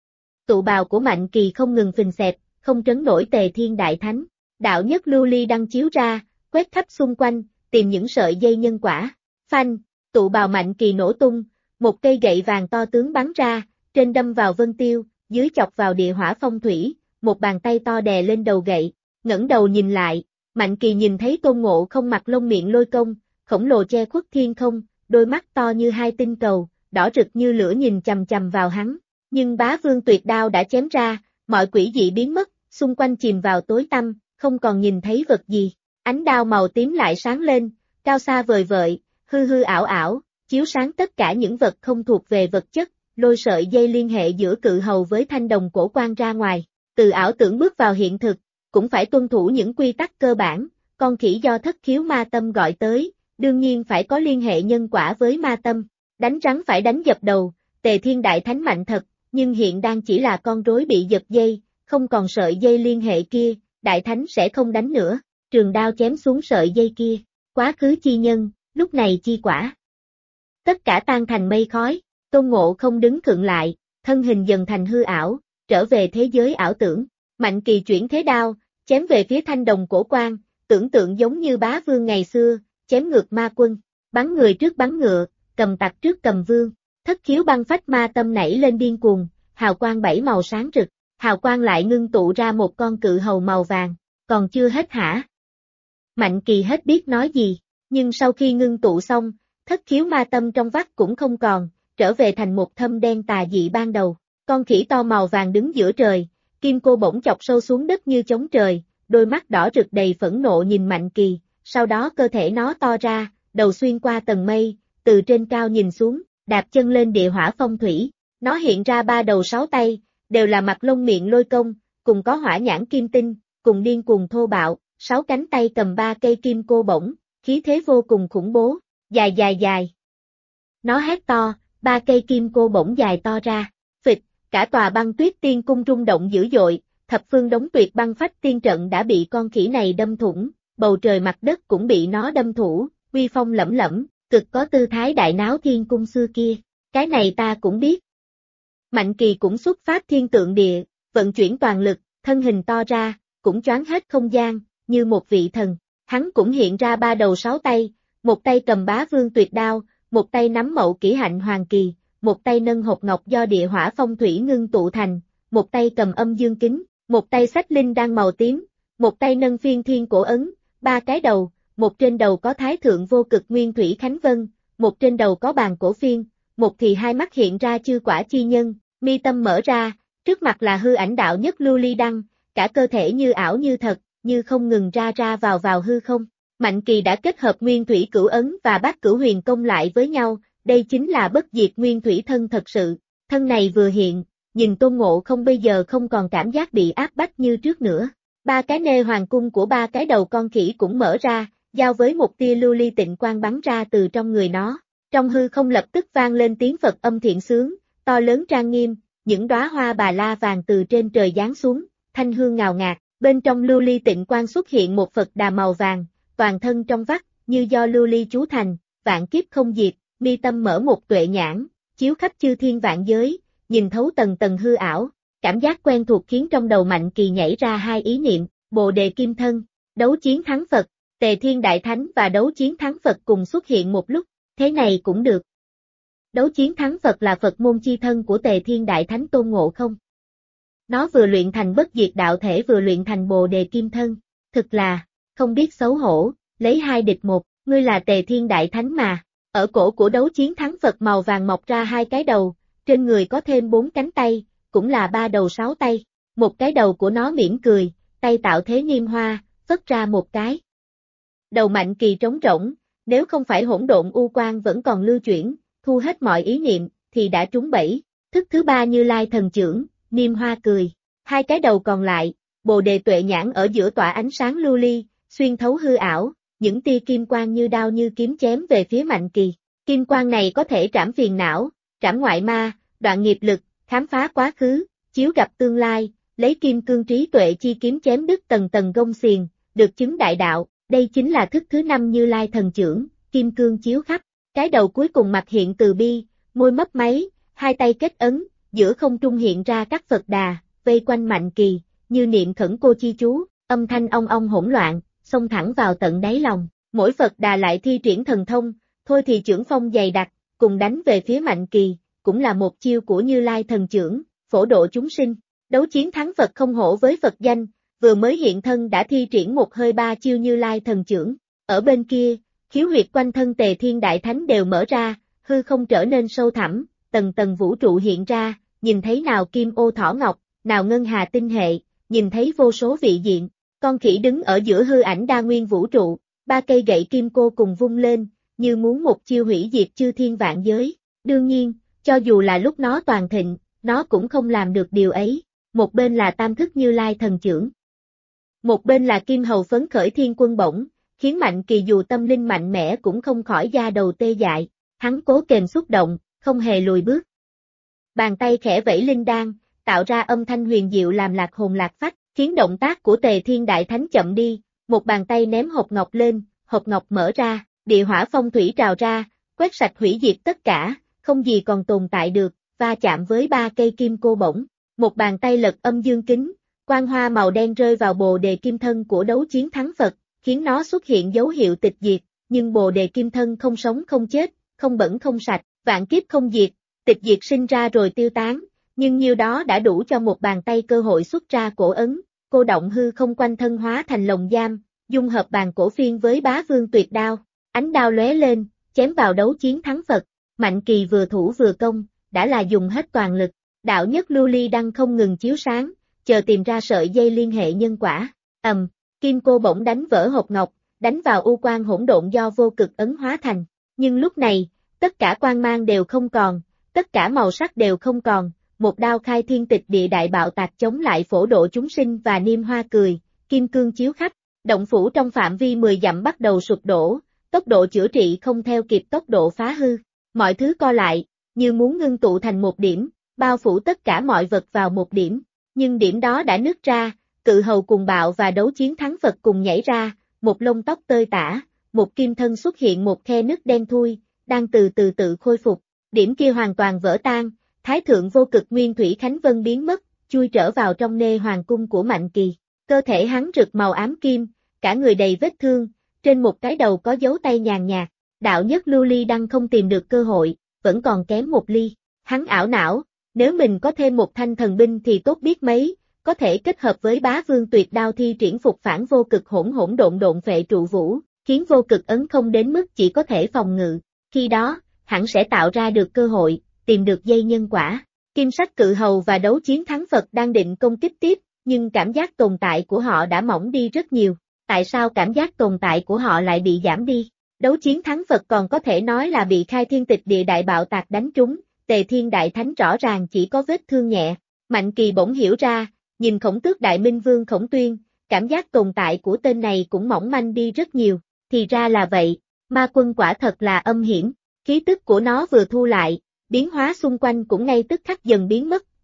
Tụ bào của Mạnh Kỳ không ngừng phình xẹp, không trấn nổi Tề Thiên Đại Thánh. Đạo nhất lưu ly đăng chiếu ra, quét khắp xung quanh, tìm những sợi dây nhân quả. Phanh, tụ bào Mạnh Kỳ nổ tung, một cây gậy vàng to tướng bắn ra, trên đâm vào vân tiêu, dưới chọc vào địa hỏa phong thủy, một bàn tay to đè lên đầu gậy. Ngẩng đầu nhìn lại, Mạnh Kỳ nhìn thấy Tôn Ngộ Không mặt lông miệng lôi công, khổng lồ che khuất thiên không, đôi mắt to như hai tinh cầu, đỏ rực như lửa nhìn chằm chằm vào hắn. Nhưng Bá Vương tuyệt đao đã chém ra, mọi quỷ dị biến mất, xung quanh chìm vào tối tăm, không còn nhìn thấy vật gì. Ánh đao màu tím lại sáng lên, cao xa vời vợi, hư hư ảo ảo, chiếu sáng tất cả những vật không thuộc về vật chất, lôi sợi dây liên hệ giữa cự hầu với thanh đồng cổ quan ra ngoài. Từ ảo tưởng bước vào hiện thực, cũng phải tuân thủ những quy tắc cơ bản, con khỉ do Thất Khiếu Ma Tâm gọi tới, đương nhiên phải có liên hệ nhân quả với ma tâm. Đánh rắn phải đánh dập đầu, Tề Thiên Đại Thánh mạnh thật, nhưng hiện đang chỉ là con rối bị giật dây, không còn sợi dây liên hệ kia, Đại Thánh sẽ không đánh nữa. Trường đao chém xuống sợi dây kia, quá khứ chi nhân, lúc này chi quả. Tất cả tan thành mây khói, Tôn Ngộ Không đứng khựng lại, thân hình dần thành hư ảo, trở về thế giới ảo tưởng. Mạnh Kỳ chuyển thế đao, chém về phía thanh đồng cổ quan, tưởng tượng giống như Bá Vương ngày xưa, chém ngược ma quân, bắn người trước bắn ngựa, cầm tặc trước cầm vương. Thất khiếu băng phách ma tâm nảy lên điên cuồng, hào quang bảy màu sáng rực, hào quang lại ngưng tụ ra một con cự hầu màu vàng, còn chưa hết hả? Mạnh Kỳ hết biết nói gì, nhưng sau khi ngưng tụ xong, thất khiếu ma tâm trong vắt cũng không còn, trở về thành một thâm đen tà dị ban đầu. Con khỉ to màu vàng đứng giữa trời, kim cô bổng chọc sâu xuống đất như chống trời, đôi mắt đỏ rực đầy phẫn nộ nhìn Mạnh Kỳ, sau đó cơ thể nó to ra, đầu xuyên qua tầng mây, từ trên cao nhìn xuống, đạp chân lên địa hỏa phong thủy. Nó hiện ra ba đầu sáu tay, đều là mặt lông miệng lôi công, cùng có hỏa nhãn kim tinh, cùng điên cuồng thô bạo, sáu cánh tay cầm ba cây kim cô bổng, khí thế vô cùng khủng bố, dài dài dài. Nó hét to, ba cây kim cô bổng dài to ra, phịch, cả tòa băng tuyết tiên cung rung động dữ dội, thập phương đống tuyệt băng phách tiên trận đã bị con khỉ này đâm thủng, bầu trời mặt đất cũng bị nó đâm thủng, uy phong lẫm lẫm, cực có tư thái đại náo thiên cung xưa kia, cái này ta cũng biết. Mạnh Kỳ cũng xuất pháp thiên tượng địa, vận chuyển toàn lực, thân hình to ra, cũng choáng hết không gian, như một vị thần. Hắn cũng hiện ra ba đầu sáu tay, một tay cầm Bá Vương tuyệt đao, một tay nắm mậu kỷ hạnh hoàng kỳ, một tay nâng hộp ngọc do địa hỏa phong thủy ngưng tụ thành, một tay cầm âm dương kính, một tay xách linh đan màu tím, một tay nâng phiên thiên cổ ấn, ba cái đầu, một trên đầu có thái thượng vô cực nguyên thủy khánh vân, một trên đầu có bàn cổ phiên, một thì hai mắt hiện ra chư quả chi nhân, mi tâm mở ra, trước mặt là hư ảnh đạo nhất lưu ly đăng, cả cơ thể như ảo như thật, như không ngừng ra ra vào hư không. Mạnh Kỳ đã kết hợp nguyên thủy cửu ấn và bát cửu huyền công lại với nhau, đây chính là bất diệt nguyên thủy thân thật sự. Thân này vừa hiện, nhìn Tôn Ngộ Không bây giờ không còn cảm giác bị áp bách như trước nữa. Ba cái nê hoàng cung của ba cái đầu con khỉ cũng mở ra, giao với một tia lưu ly tịnh quang bắn ra từ trong người nó. Trong hư không lập tức vang lên tiếng Phật âm thiện sướng, to lớn trang nghiêm, những đóa hoa bà la vàng từ trên trời giáng xuống, thanh hương ngào ngạt, bên trong lưu ly tịnh quang xuất hiện một Phật Đà màu vàng, toàn thân trong vắt, như do lưu ly chú thành, vạn kiếp không diệt, mi tâm mở một tuệ nhãn, chiếu khắp chư thiên vạn giới, nhìn thấu tầng tầng hư ảo, cảm giác quen thuộc khiến trong đầu Mạnh Kỳ nhảy ra hai ý niệm, Bồ Đề Kim Thân, đấu chiến thắng Phật, Tề Thiên Đại Thánh và đấu chiến thắng Phật cùng xuất hiện một lúc, thế này cũng được. Đấu chiến thắng Phật là Phật môn chi thân của Tề Thiên Đại Thánh Tôn Ngộ Không. Nó vừa luyện thành bất diệt đạo thể vừa luyện thành Bồ Đề Kim Thân, thực là, không biết xấu hổ, lấy hai địch một, ngươi là Tề Thiên Đại Thánh mà. Ở cổ của đấu chiến thắng Phật màu vàng mọc ra hai cái đầu, trên người có thêm 4 cánh tay, cũng là 3 đầu 6 tay. Một cái đầu của nó mỉm cười, tay tạo thế niêm hoa, phất ra một cái. Đầu Mạnh Kỳ trống rỗng, nếu không phải hỗn độn u quang vẫn còn lưu chuyển, thu hết mọi ý niệm, thì đã trúng bẫy. Thức thứ ba Như Lai thần chưởng, niêm hoa cười. Hai cái đầu còn lại, Bồ Đề tuệ nhãn ở giữa tỏa ánh sáng lưu ly, xuyên thấu hư ảo, những tia kim quang như đao như kiếm chém về phía Mạnh Kỳ. Kim quang này có thể trảm phiền não, trảm ngoại ma, đoạn nghiệp lực, khám phá quá khứ, chiếu gặp tương lai, lấy kim cương trí tuệ chi kiếm chém đứt tầng tầng gông xiềng, được chứng đại đạo. Đây chính là thức thứ 5 Như Lai thần chưởng, kim cương chiếu khắp. Cái đầu cuối cùng mặt hiện từ bi, môi mấp máy, hai tay kết ấn, giữa không trung hiện ra các Phật Đà, vây quanh Mạnh Kỳ, như niệm khẩn cô chi chú, âm thanh ong ong hỗn loạn, xông thẳng vào tận đáy lòng. Mỗi Phật Đà lại thi triển thần thông, thôi thì chưởng phong dày đặc, cùng đánh về phía Mạnh Kỳ, cũng là một chiêu của Như Lai thần chưởng, phổ độ chúng sinh. Đấu chiến thắng Phật không hổ với Phật danh, vừa mới hiện thân đã thi triển một hơi 3 chiêu Như Lai thần chưởng. Ở bên kia, khiếu huyệt quanh thân Tề Thiên Đại Thánh đều mở ra, hư không trở nên sâu thẳm, tầng tầng vũ trụ hiện ra, nhìn thấy nào kim ô thỏ ngọc, nào ngân hà tinh hệ, nhìn thấy vô số vị diện. Con khỉ đứng ở giữa hư ảnh đa nguyên vũ trụ, 3 cây gậy kim cô cùng vung lên, như muốn một chiêu hủy diệt chư thiên vạn giới. Đương nhiên, cho dù là lúc nó toàn thịnh, nó cũng không làm được điều ấy. Một bên là tam thức Như Lai thần chưởng, một bên là kim hầu phấn khởi thiên quân bổng, khiến Mạnh Kỳ dù tâm linh mạnh mẽ cũng không khỏi da đầu tê dại. Hắn cố kềm xúc động, không hề lùi bước. Bàn tay khẽ vẫy linh đan, tạo ra âm thanh huyền diệu làm lạc hồn lạc phách, khiến động tác của Tề Thiên Đại Thánh chậm đi. Một bàn tay ném hộp ngọc lên, hộp ngọc mở ra, địa hỏa phong thủy trào ra, quét sạch hủy diệt tất cả, không gì còn tồn tại được, va chạm với 3 cây kim cô bổng. Một bàn tay lật âm dương kính, quang hoa màu đen rơi vào Bồ Đề Kim Thân của đấu chiến thắng Phật, khiến nó xuất hiện dấu hiệu tịch diệt, nhưng Bồ Đề Kim Thân không sống không chết, không bẩn không sạch, vạn kiếp không diệt, tịch diệt sinh ra rồi tiêu tán, nhưng nhiêu đó đã đủ cho một bàn tay cơ hội xuất ra cổ ấn, cô động hư không quanh thân hóa thành lồng giam, dung hợp bàn cổ phiên với Bá Vương Tuyệt Đao, ánh đao lóe lên, chém vào đấu chiến thắng Phật. Mạnh Kỳ vừa thủ vừa công, đã là dùng hết toàn lực, đạo nhất lưu ly đăng không ngừng chiếu sáng, chờ tìm ra sợi dây liên hệ nhân quả. Kim cô bỗng đánh vỡ hộp ngọc, đánh vào u quang hỗn độn do vô cực ấn hóa thành. Nhưng lúc này, tất cả quang mang đều không còn, tất cả màu sắc đều không còn, một đao khai thiên tịch địa đại bạo tạc chống lại phổ độ chúng sinh và niêm hoa cười, kim cương chiếu khắp, động phủ trong phạm vi 10 dặm bắt đầu sụp đổ, tốc độ chữa trị không theo kịp tốc độ phá hư, mọi thứ co lại, như muốn ngưng tụ thành một điểm, bao phủ tất cả mọi vật vào một điểm, nhưng điểm đó đã nứt ra, cự hầu cùng bạo và đấu chiến thắng Phật cùng nhảy ra, một lông tóc tơi tả, một kim thân xuất hiện một khe nứt đen thui, đang từ từ tự khôi phục, điểm kia hoàn toàn vỡ tan, Thái thượng vô cực nguyên thủy Khánh Vân biến mất, chui trở vào trong nê hoàng cung của Mạnh Kỳ, cơ thể hắn rực màu ám kim, cả người đầy vết thương, trên một cái đầu có dấu tay nhàn nhạt, đạo nhất lưu ly đăng không tìm được cơ hội, vẫn còn kém một ly, hắn ảo não, nếu mình có thêm một thanh thần binh thì tốt biết mấy, có thể kết hợp với Bá Vương Tuyệt Đao thi triển phục phản vô cực hỗn hỗn độn độn phệ trụ vũ, khiến vô cực ấn không đến mức chỉ có thể phòng ngự, khi đó, hẳn sẽ tạo ra được cơ hội, tìm được dây nhân quả. Kim sắc cự hầu và đấu chiến thắng Phật đang định công kích tiếp, nhưng cảm giác tồn tại của họ đã mỏng đi rất nhiều. Tại sao cảm giác tồn tại của họ lại bị giảm đi? Đấu chiến thắng Phật còn có thể nói là bị khai thiên tịch địa đại bạo tạc đánh trúng, Tề Thiên Đại Thánh rõ ràng chỉ có vết thương nhẹ. Mạnh Kỳ bỗng hiểu ra, nhìn Khổng Tước Đại Minh Vương Khổng Tuyên, cảm giác tồn tại của tên này cũng mỏng manh đi rất nhiều. Thì ra là vậy, ma quân quả thật là âm hiểm, khí tức của nó vừa thu lại, biến hóa xung quanh cũng ngay tức khắc dần biến mất,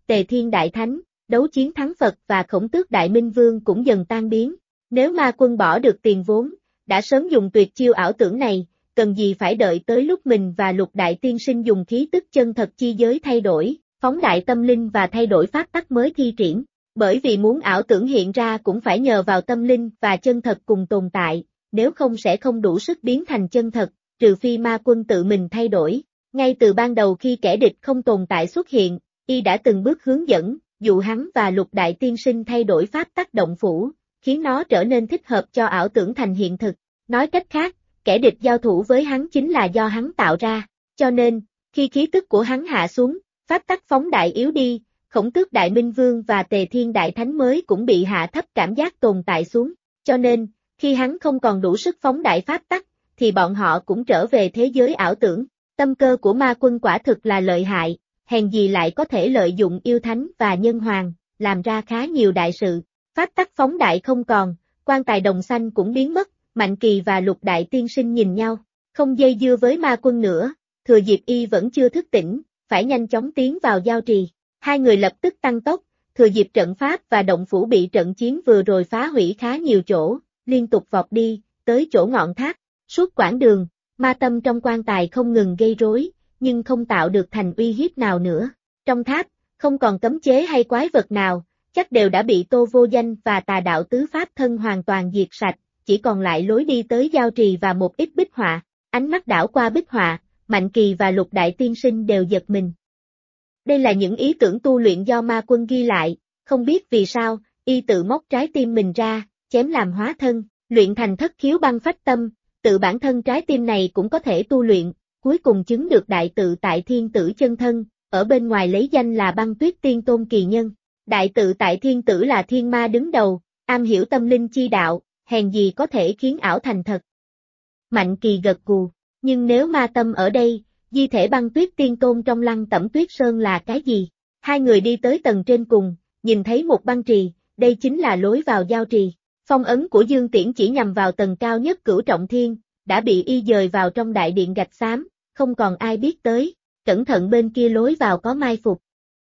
Tề Thiên Đại Thánh, đấu chiến thắng Phật và Khổng Tước Đại Minh Vương cũng dần tan biến. Nếu ma quân bỏ được tiền vốn, đã sớm dùng tuyệt chiêu ảo tưởng này, cần gì phải đợi tới lúc mình và Lục Đại Tiên Sinh dùng khí tức chân thật chi giới thay đổi, phóng đại tâm linh và thay đổi pháp tắc mới thi triển. Bởi vì muốn ảo tưởng hiện ra cũng phải nhờ vào tâm linh và chân thật cùng tồn tại, nếu không sẽ không đủ sức biến thành chân thật, trừ phi ma quân tự mình thay đổi. Ngay từ ban đầu khi kẻ địch không tồn tại xuất hiện, y đã từng bước hướng dẫn, dụ hắn và Lục Đại Tiên Sinh thay đổi pháp tắc động phủ, khiến nó trở nên thích hợp cho ảo tưởng thành hiện thực. Nói cách khác, kẻ địch giao thủ với hắn chính là do hắn tạo ra, cho nên, khi khí tức của hắn hạ xuống, pháp tắc phóng đại yếu đi, Khổng Tước Đại Minh Vương và Tề Thiên Đại Thánh mới cũng bị hạ thấp cảm giác tồn tại xuống, cho nên, khi hắn không còn đủ sức phóng đại pháp tắc, thì bọn họ cũng trở về thế giới ảo tưởng. Tâm cơ của ma quân quả thực là lợi hại, hèn gì lại có thể lợi dụng yêu thánh và nhân hoàng, làm ra khá nhiều đại sự. Pháp tắc phóng đại không còn, quan tài đồng xanh cũng biến mất, Mạnh Kỳ và Lục Đại Tiên Sinh nhìn nhau, không dây dưa với ma quân nữa, thừa dịp y vẫn chưa thức tỉnh, phải nhanh chóng tiến vào giao trì. Hai người lập tức tăng tốc, thừa dịp trận pháp và động phủ bị trận chiến vừa rồi phá hủy khá nhiều chỗ, liên tục vọt đi, tới chỗ ngọn tháp. Suốt quãng đường, ma tâm trong quan tài không ngừng gây rối, nhưng không tạo được thành uy hiếp nào nữa. Trong tháp, không còn cấm chế hay quái vật nào, chắc đều đã bị Tô Vô Danh và Tà Đạo Tứ Pháp Thân hoàn toàn diệt sạch, chỉ còn lại lối đi tới giao trì và một ít bích họa. Ánh mắt đảo qua bích họa, Mạnh Kỳ và Lục Đại Tiên Sinh đều giật mình. Đây là những ý tưởng tu luyện do ma quân ghi lại, không biết vì sao, y tự móc trái tim mình ra, chém làm hóa thân, luyện thành thất khiếu băng phách tâm, tự bản thân trái tim này cũng có thể tu luyện, cuối cùng chứng được đại tự tại thiên tử chân thân, ở bên ngoài lấy danh là Băng Tuyết Tiên Tôn kỳ nhân. Đại tự tại thiên tử là thiên ma đứng đầu, am hiểu tâm linh chi đạo, hèn gì có thể khiến ảo thành thật. Mạnh Kỳ gật gù, nhưng nếu ma tâm ở đây, di thể Băng Tuyết Tiên Tôn trong Lăng Tẩm Tuyết Sơn là cái gì? Hai người đi tới tầng trên cùng, nhìn thấy một băng trì, đây chính là lối vào giao trì. Phong ấn của Dương Tiễn chỉ nhằm vào tầng cao nhất Cửu Trọng Thiên, đã bị y dời vào trong đại điện gạch xám, không còn ai biết tới, cẩn thận bên kia lối vào có mai phục.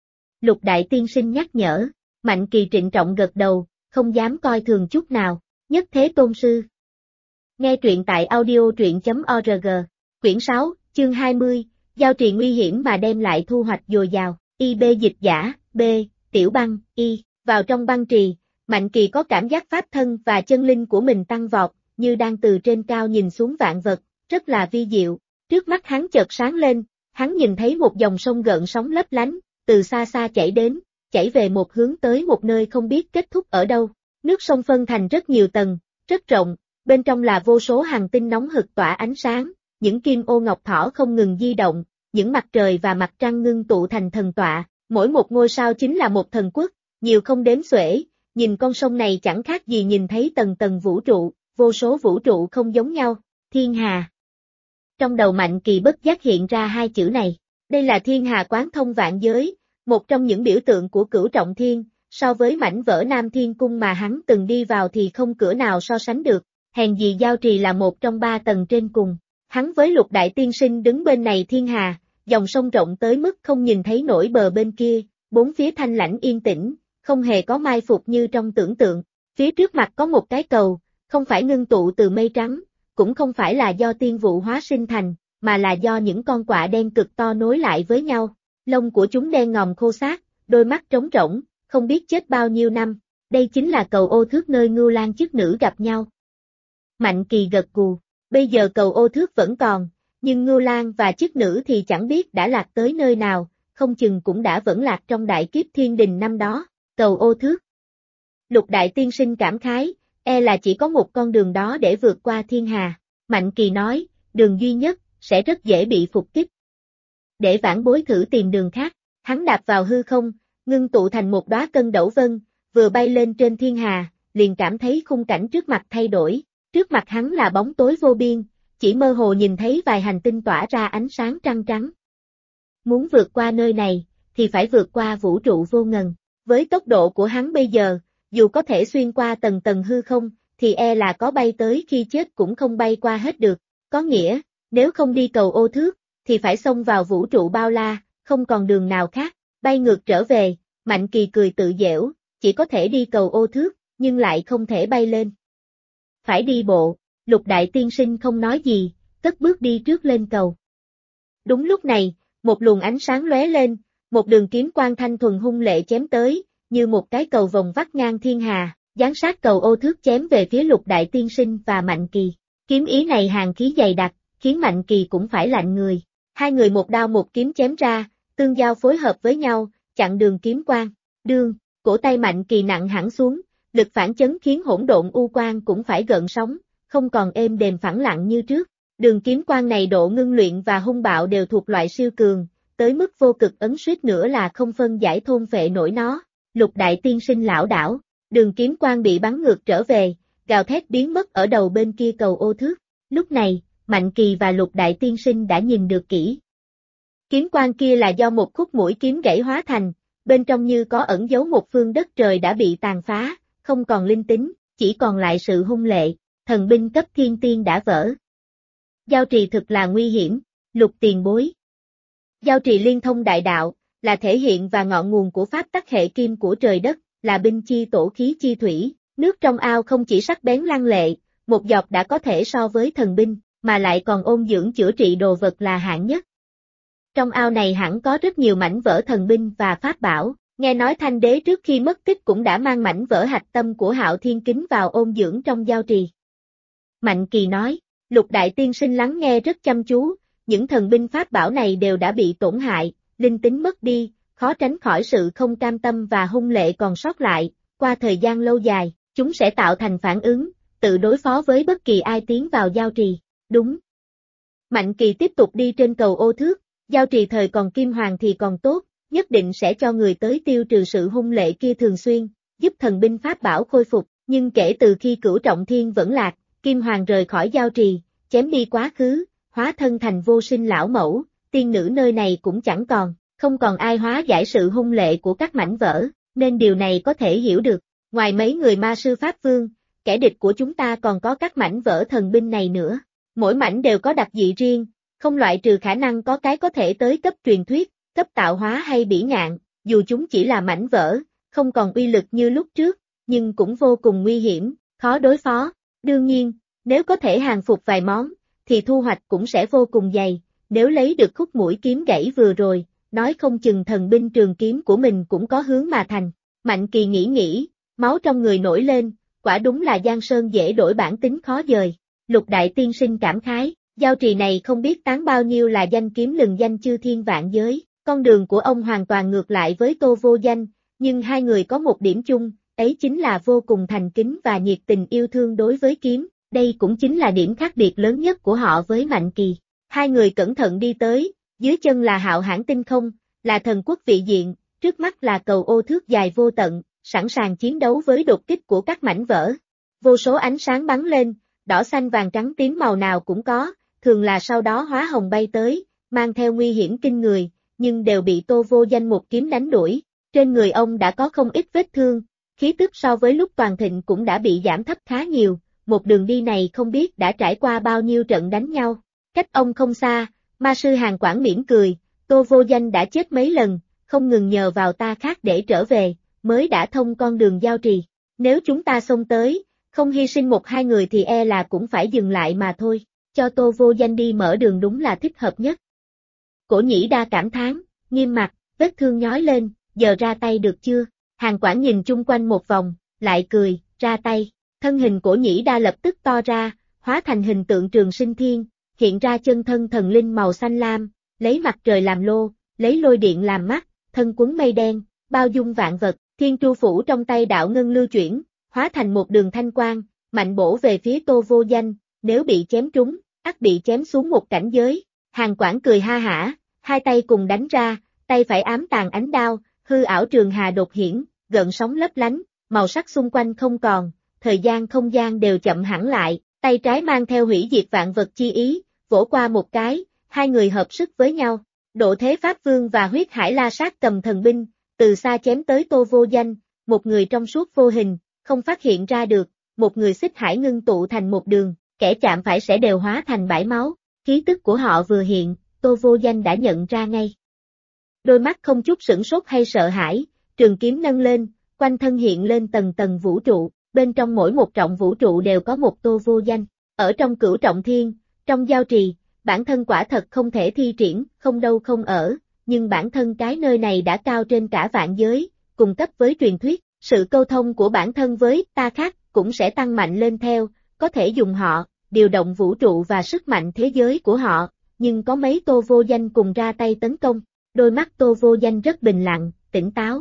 Lục Đại Tiên Sinh nhắc nhở, Mạnh Kỳ trịnh trọng gật đầu, không dám coi thường chút nào, nhất thế tôn sư. Nghe truyện tại audio truyện.org, quyển 6, chương 20, giao trì nguy hiểm mà đem lại thu hoạch dồi dào, IB dịch giả, B, Tiểu Băng, Y, vào trong băng trì, Mạnh Kỳ có cảm giác pháp thân và chân linh của mình tăng vọt, như đang từ trên cao nhìn xuống vạn vật, rất là vi diệu. Trước mắt hắn chợt sáng lên, hắn nhìn thấy một dòng sông gợn sóng lấp lánh, từ xa xa chảy đến, chảy về một hướng tới một nơi không biết kết thúc ở đâu. Nước sông phân thành rất nhiều tầng, rất rộng, bên trong là vô số hành tinh nóng hực tỏa ánh sáng, những kim ô ngọc thỏ không ngừng di động, những mặt trời và mặt trăng ngưng tụ thành thần tọa, mỗi một ngôi sao chính là một thần quốc, nhiều không đếm xuể. Nhìn con sông này chẳng khác gì nhìn thấy tầng tầng vũ trụ, vô số vũ trụ không giống nhau, thiên hà. Trong đầu Mạnh Kỳ bất giác hiện ra hai chữ này, đây là thiên hà quán thông vạn giới, một trong những biểu tượng của Cửu Trọng Thiên, so với mảnh vỡ Nam Thiên Cung mà hắn từng đi vào thì không cửa nào so sánh được, hèn gì giao trì là một trong ba tầng trên cùng. Hắn với Lục Đại Tiên Sinh đứng bên này thiên hà, dòng sông rộng tới mức không nhìn thấy nổi bờ bên kia, bốn phía thanh lãnh yên tĩnh, không hề có mai phục như trong tưởng tượng. Phía trước mặt có một cái cầu, không phải ngưng tụ từ mây trắng, cũng không phải là do tiên vụ hóa sinh thành, mà là do những con quạ đen cực to nối lại với nhau. Lông của chúng đen ngòm khô xác, đôi mắt trống rỗng, không biết chết bao nhiêu năm. Đây chính là cầu Ô Thước nơi Ngưu Lang chức nữ gặp nhau. Mạnh Kỳ gật gù, bây giờ cầu Ô Thước vẫn còn, nhưng Ngưu Lang và chức nữ thì chẳng biết đã lạc tới nơi nào, không chừng cũng đã vẫn lạc trong đại kiếp thiên đình năm đó. Cầu Ô Thước. Lục Đại Tiên Sinh cảm khái, e là chỉ có một con đường đó để vượt qua thiên hà. Mạnh Kỳ nói, đường duy nhất, sẽ rất dễ bị phục kích. Để vãn bối thử tìm đường khác, hắn đạp vào hư không, ngưng tụ thành một đóa cân đẩu vân, vừa bay lên trên thiên hà, liền cảm thấy khung cảnh trước mặt thay đổi. Trước mặt hắn là bóng tối vô biên, chỉ mơ hồ nhìn thấy vài hành tinh tỏa ra ánh sáng trăng trắng. Muốn vượt qua nơi này, thì phải vượt qua vũ trụ vô ngần. Với tốc độ của hắn bây giờ, dù có thể xuyên qua tầng tầng hư không, thì e là có bay tới khi chết cũng không bay qua hết được. Có nghĩa, nếu không đi cầu Ô Thước, thì phải xông vào vũ trụ bao la, không còn đường nào khác. Bay ngược trở về, Mạnh Kỳ cười tự giễu, chỉ có thể đi cầu ô thước, nhưng lại không thể bay lên. Phải đi bộ, Lục Đại Tiên Sinh không nói gì, cất bước đi trước lên cầu. Đúng lúc này, một luồng ánh sáng lóe lên, một đường kiếm quang thanh thuần hung lệ chém tới, như một cái cầu vồng vắt ngang thiên hà, giáng sát cầu ô thước chém về phía Lục Đại Tiên Sinh và Mạnh Kỳ. Kiếm ý này hàn khí dày đặc, khiến Mạnh Kỳ cũng phải lạnh người. Hai người một đao một kiếm chém ra, tương giao phối hợp với nhau, chặn đường kiếm quang. Đương, cổ tay Mạnh Kỳ nặng hẳn xuống, lực phản chấn khiến hỗn độn u quang cũng phải gợn sóng, không còn êm đềm phẳng lặng như trước. Đường kiếm quang này độ ngưng luyện và hung bạo đều thuộc loại siêu cường, tới mức vô cực ấn suýt nữa là không phân giải thôn phệ nổi nó. Lục Đại Tiên Sinh lảo đảo, đường kiếm quang bị bắn ngược trở về, gào thét biến mất ở đầu bên kia cầu ô thước. Lúc này, Mạnh Kỳ và Lục Đại Tiên Sinh đã nhìn được kỹ. Kiếm quang kia là do một khúc mũi kiếm gãy hóa thành, bên trong như có ẩn giấu một phương đất trời đã bị tàn phá, không còn linh tính, chỉ còn lại sự hung lệ, thần binh cấp thiên tiên đã vỡ. Giao trì thực là nguy hiểm, Lục tiền bối. Giao trì liên thông đại đạo, là thể hiện và ngọn nguồn của pháp tắc hệ kim của trời đất, là binh chi tổ khí chi thủy, nước trong ao không chỉ sắc bén lăng lệ, một giọt đã có thể so với thần binh, mà lại còn ôn dưỡng chữa trị đồ vật là hạng nhất. Trong ao này hẳn có rất nhiều mảnh vỡ thần binh và pháp bảo, nghe nói Thanh Đế trước khi mất tích cũng đã mang mảnh vỡ hạch tâm của Hạo Thiên Kính vào ôn dưỡng trong giao trì. Mạnh Kỳ nói, Lục Đại Tiên Sinh lắng nghe rất chăm chú, những thần binh pháp bảo này đều đã bị tổn hại, linh tính mất đi, khó tránh khỏi sự không cam tâm và hung lệ còn sót lại, qua thời gian lâu dài, chúng sẽ tạo thành phản ứng, tự đối phó với bất kỳ ai tiến vào giao trì. Đúng. Mạnh Kỳ tiếp tục đi trên cầu ô thước, giao trì thời còn Kim Hoàng thì còn tốt, nhất định sẽ cho người tới tiêu trừ sự hung lệ kia thường xuyên, giúp thần binh pháp bảo khôi phục, nhưng kể từ khi Cửu Trọng Thiên vẫn lạc, Kim Hoàng rời khỏi giao trì, chém đi quá khứ, hóa thân thành vô sinh lão mẫu, tiên nữ nơi này cũng chẳng còn, không còn ai hóa giải sự hung lệ của các mảnh vỡ, nên điều này có thể hiểu được. Ngoài mấy người ma sư Pháp Vương, kẻ địch của chúng ta còn có các mảnh vỡ thần binh này nữa. Mỗi mảnh đều có đặc dị riêng, không loại trừ khả năng có cái có thể tới cấp truyền thuyết, cấp tạo hóa hay bỉ ngạn, dù chúng chỉ là mảnh vỡ, không còn uy lực như lúc trước, nhưng cũng vô cùng nguy hiểm, khó đối phó. Đương nhiên, nếu có thể hàng phục vài món, thì thu hoạch cũng sẽ vô cùng dày, nếu lấy được khúc mũi kiếm gãy vừa rồi, nói không chừng thần binh trường kiếm của mình cũng có hướng mà thành. Mạnh Kỳ nghĩ, máu trong người nổi lên, quả đúng là Giang Sơn dễ đổi bản tính khó dời. Lục Đại Tiên Sinh cảm khái, giao trì này không biết tán bao nhiêu là danh kiếm lừng danh chư thiên vạn giới, con đường của ông hoàn toàn ngược lại với Tô Vô Danh, nhưng hai người có một điểm chung, ấy chính là vô cùng thành kính và nhiệt tình yêu thương đối với kiếm, đây cũng chính là điểm khác biệt lớn nhất của họ với Mạnh Kỳ. Hai người cẩn thận đi tới, dưới chân là Hạo Hãn Tinh Không, là thần quốc vị diện, trước mắt là cầu ô thước dài vô tận, sẵn sàng chiến đấu với đột kích của các mảnh vỡ. Vô số ánh sáng bắn lên, đỏ xanh vàng trắng tím màu nào cũng có, thường là sau đó hóa hồng bay tới, mang theo nguy hiểm kinh người, nhưng đều bị Tô Vô Danh một kiếm đánh đuổi. Trên người ông đã có không ít vết thương, khí tức so với lúc toàn thịnh cũng đã bị giảm thấp khá nhiều, một đường đi này không biết đã trải qua bao nhiêu trận đánh nhau. Cách ông không xa, ma sư Hàn Quảng mỉm cười, Tô Vô Danh đã chết mấy lần, không ngừng nhờ vào ta khác để trở về, mới đã thông con đường giao trì. Nếu chúng ta xông tới, không hy sinh một hai người thì e là cũng phải dừng lại mà thôi, cho Tô Vô Danh đi mở đường đúng là thích hợp nhất. Cổ Nhĩ Đa cảm thán, nghiêm mặt, vết thương nhói lên, giờ ra tay được chưa? Hàn Quảng nhìn chung quanh một vòng, lại cười, ra tay. Thân hình Cổ Nhĩ Đa lập tức to ra, hóa thành hình tượng Trường Sinh Thiên, hiện ra chân thân thần linh màu xanh lam, lấy mặt trời làm lô, lấy lôi điện làm mắt, thân quấn mây đen, bao dung vạn vật, thiên tru phủ trong tay đạo ngân lưu chuyển, hóa thành một đường thanh quang, mạnh bổ về phía Tô Vô Danh, nếu bị chém trúng, ắt bị chém xuống một cảnh giới. Hàn Quảng cười ha hả, hai tay cùng đánh ra, tay phải ám tàn ánh đao, hư ảo trường hà đột hiển, gợn sóng lấp lánh, màu sắc xung quanh không còn, thời gian không gian đều chậm hẳn lại, tay trái mang theo hủy diệt vạn vật chi ý, vỗ qua một cái, hai người hợp sức với nhau. Độ Thế Pháp Vương và Huyết Hải La Sát cầm thần binh, từ xa chém tới Tô Vô Danh, một người trong suốt vô hình, không phát hiện ra được, một người xích hải ngưng tụ thành một đường, kẻ chạm phải sẽ đều hóa thành bãi máu, khí tức của họ vừa hiện, Tô Vô Danh đã nhận ra ngay. Đôi mắt không chút sửng sốt hay sợ hãi, trường kiếm nâng lên, quanh thân hiện lên tầng tầng vũ trụ, bên trong mỗi một trọng vũ trụ đều có một Tô Vô Danh. Ở trong Cửu Trọng Thiên, trong giao trì, bản thân quả thật không thể thi triển, không đâu không ở, nhưng bản thân cái nơi này đã cao trên cả vạn giới, cùng cấp với truyền thuyết, sự câu thông của bản thân với ta khác cũng sẽ tăng mạnh lên theo, có thể dùng họ, điều động vũ trụ và sức mạnh thế giới của họ, nhưng có mấy Tô Vô Danh cùng ra tay tấn công, đôi mắt Tô Vô Danh rất bình lặng, tỉnh táo.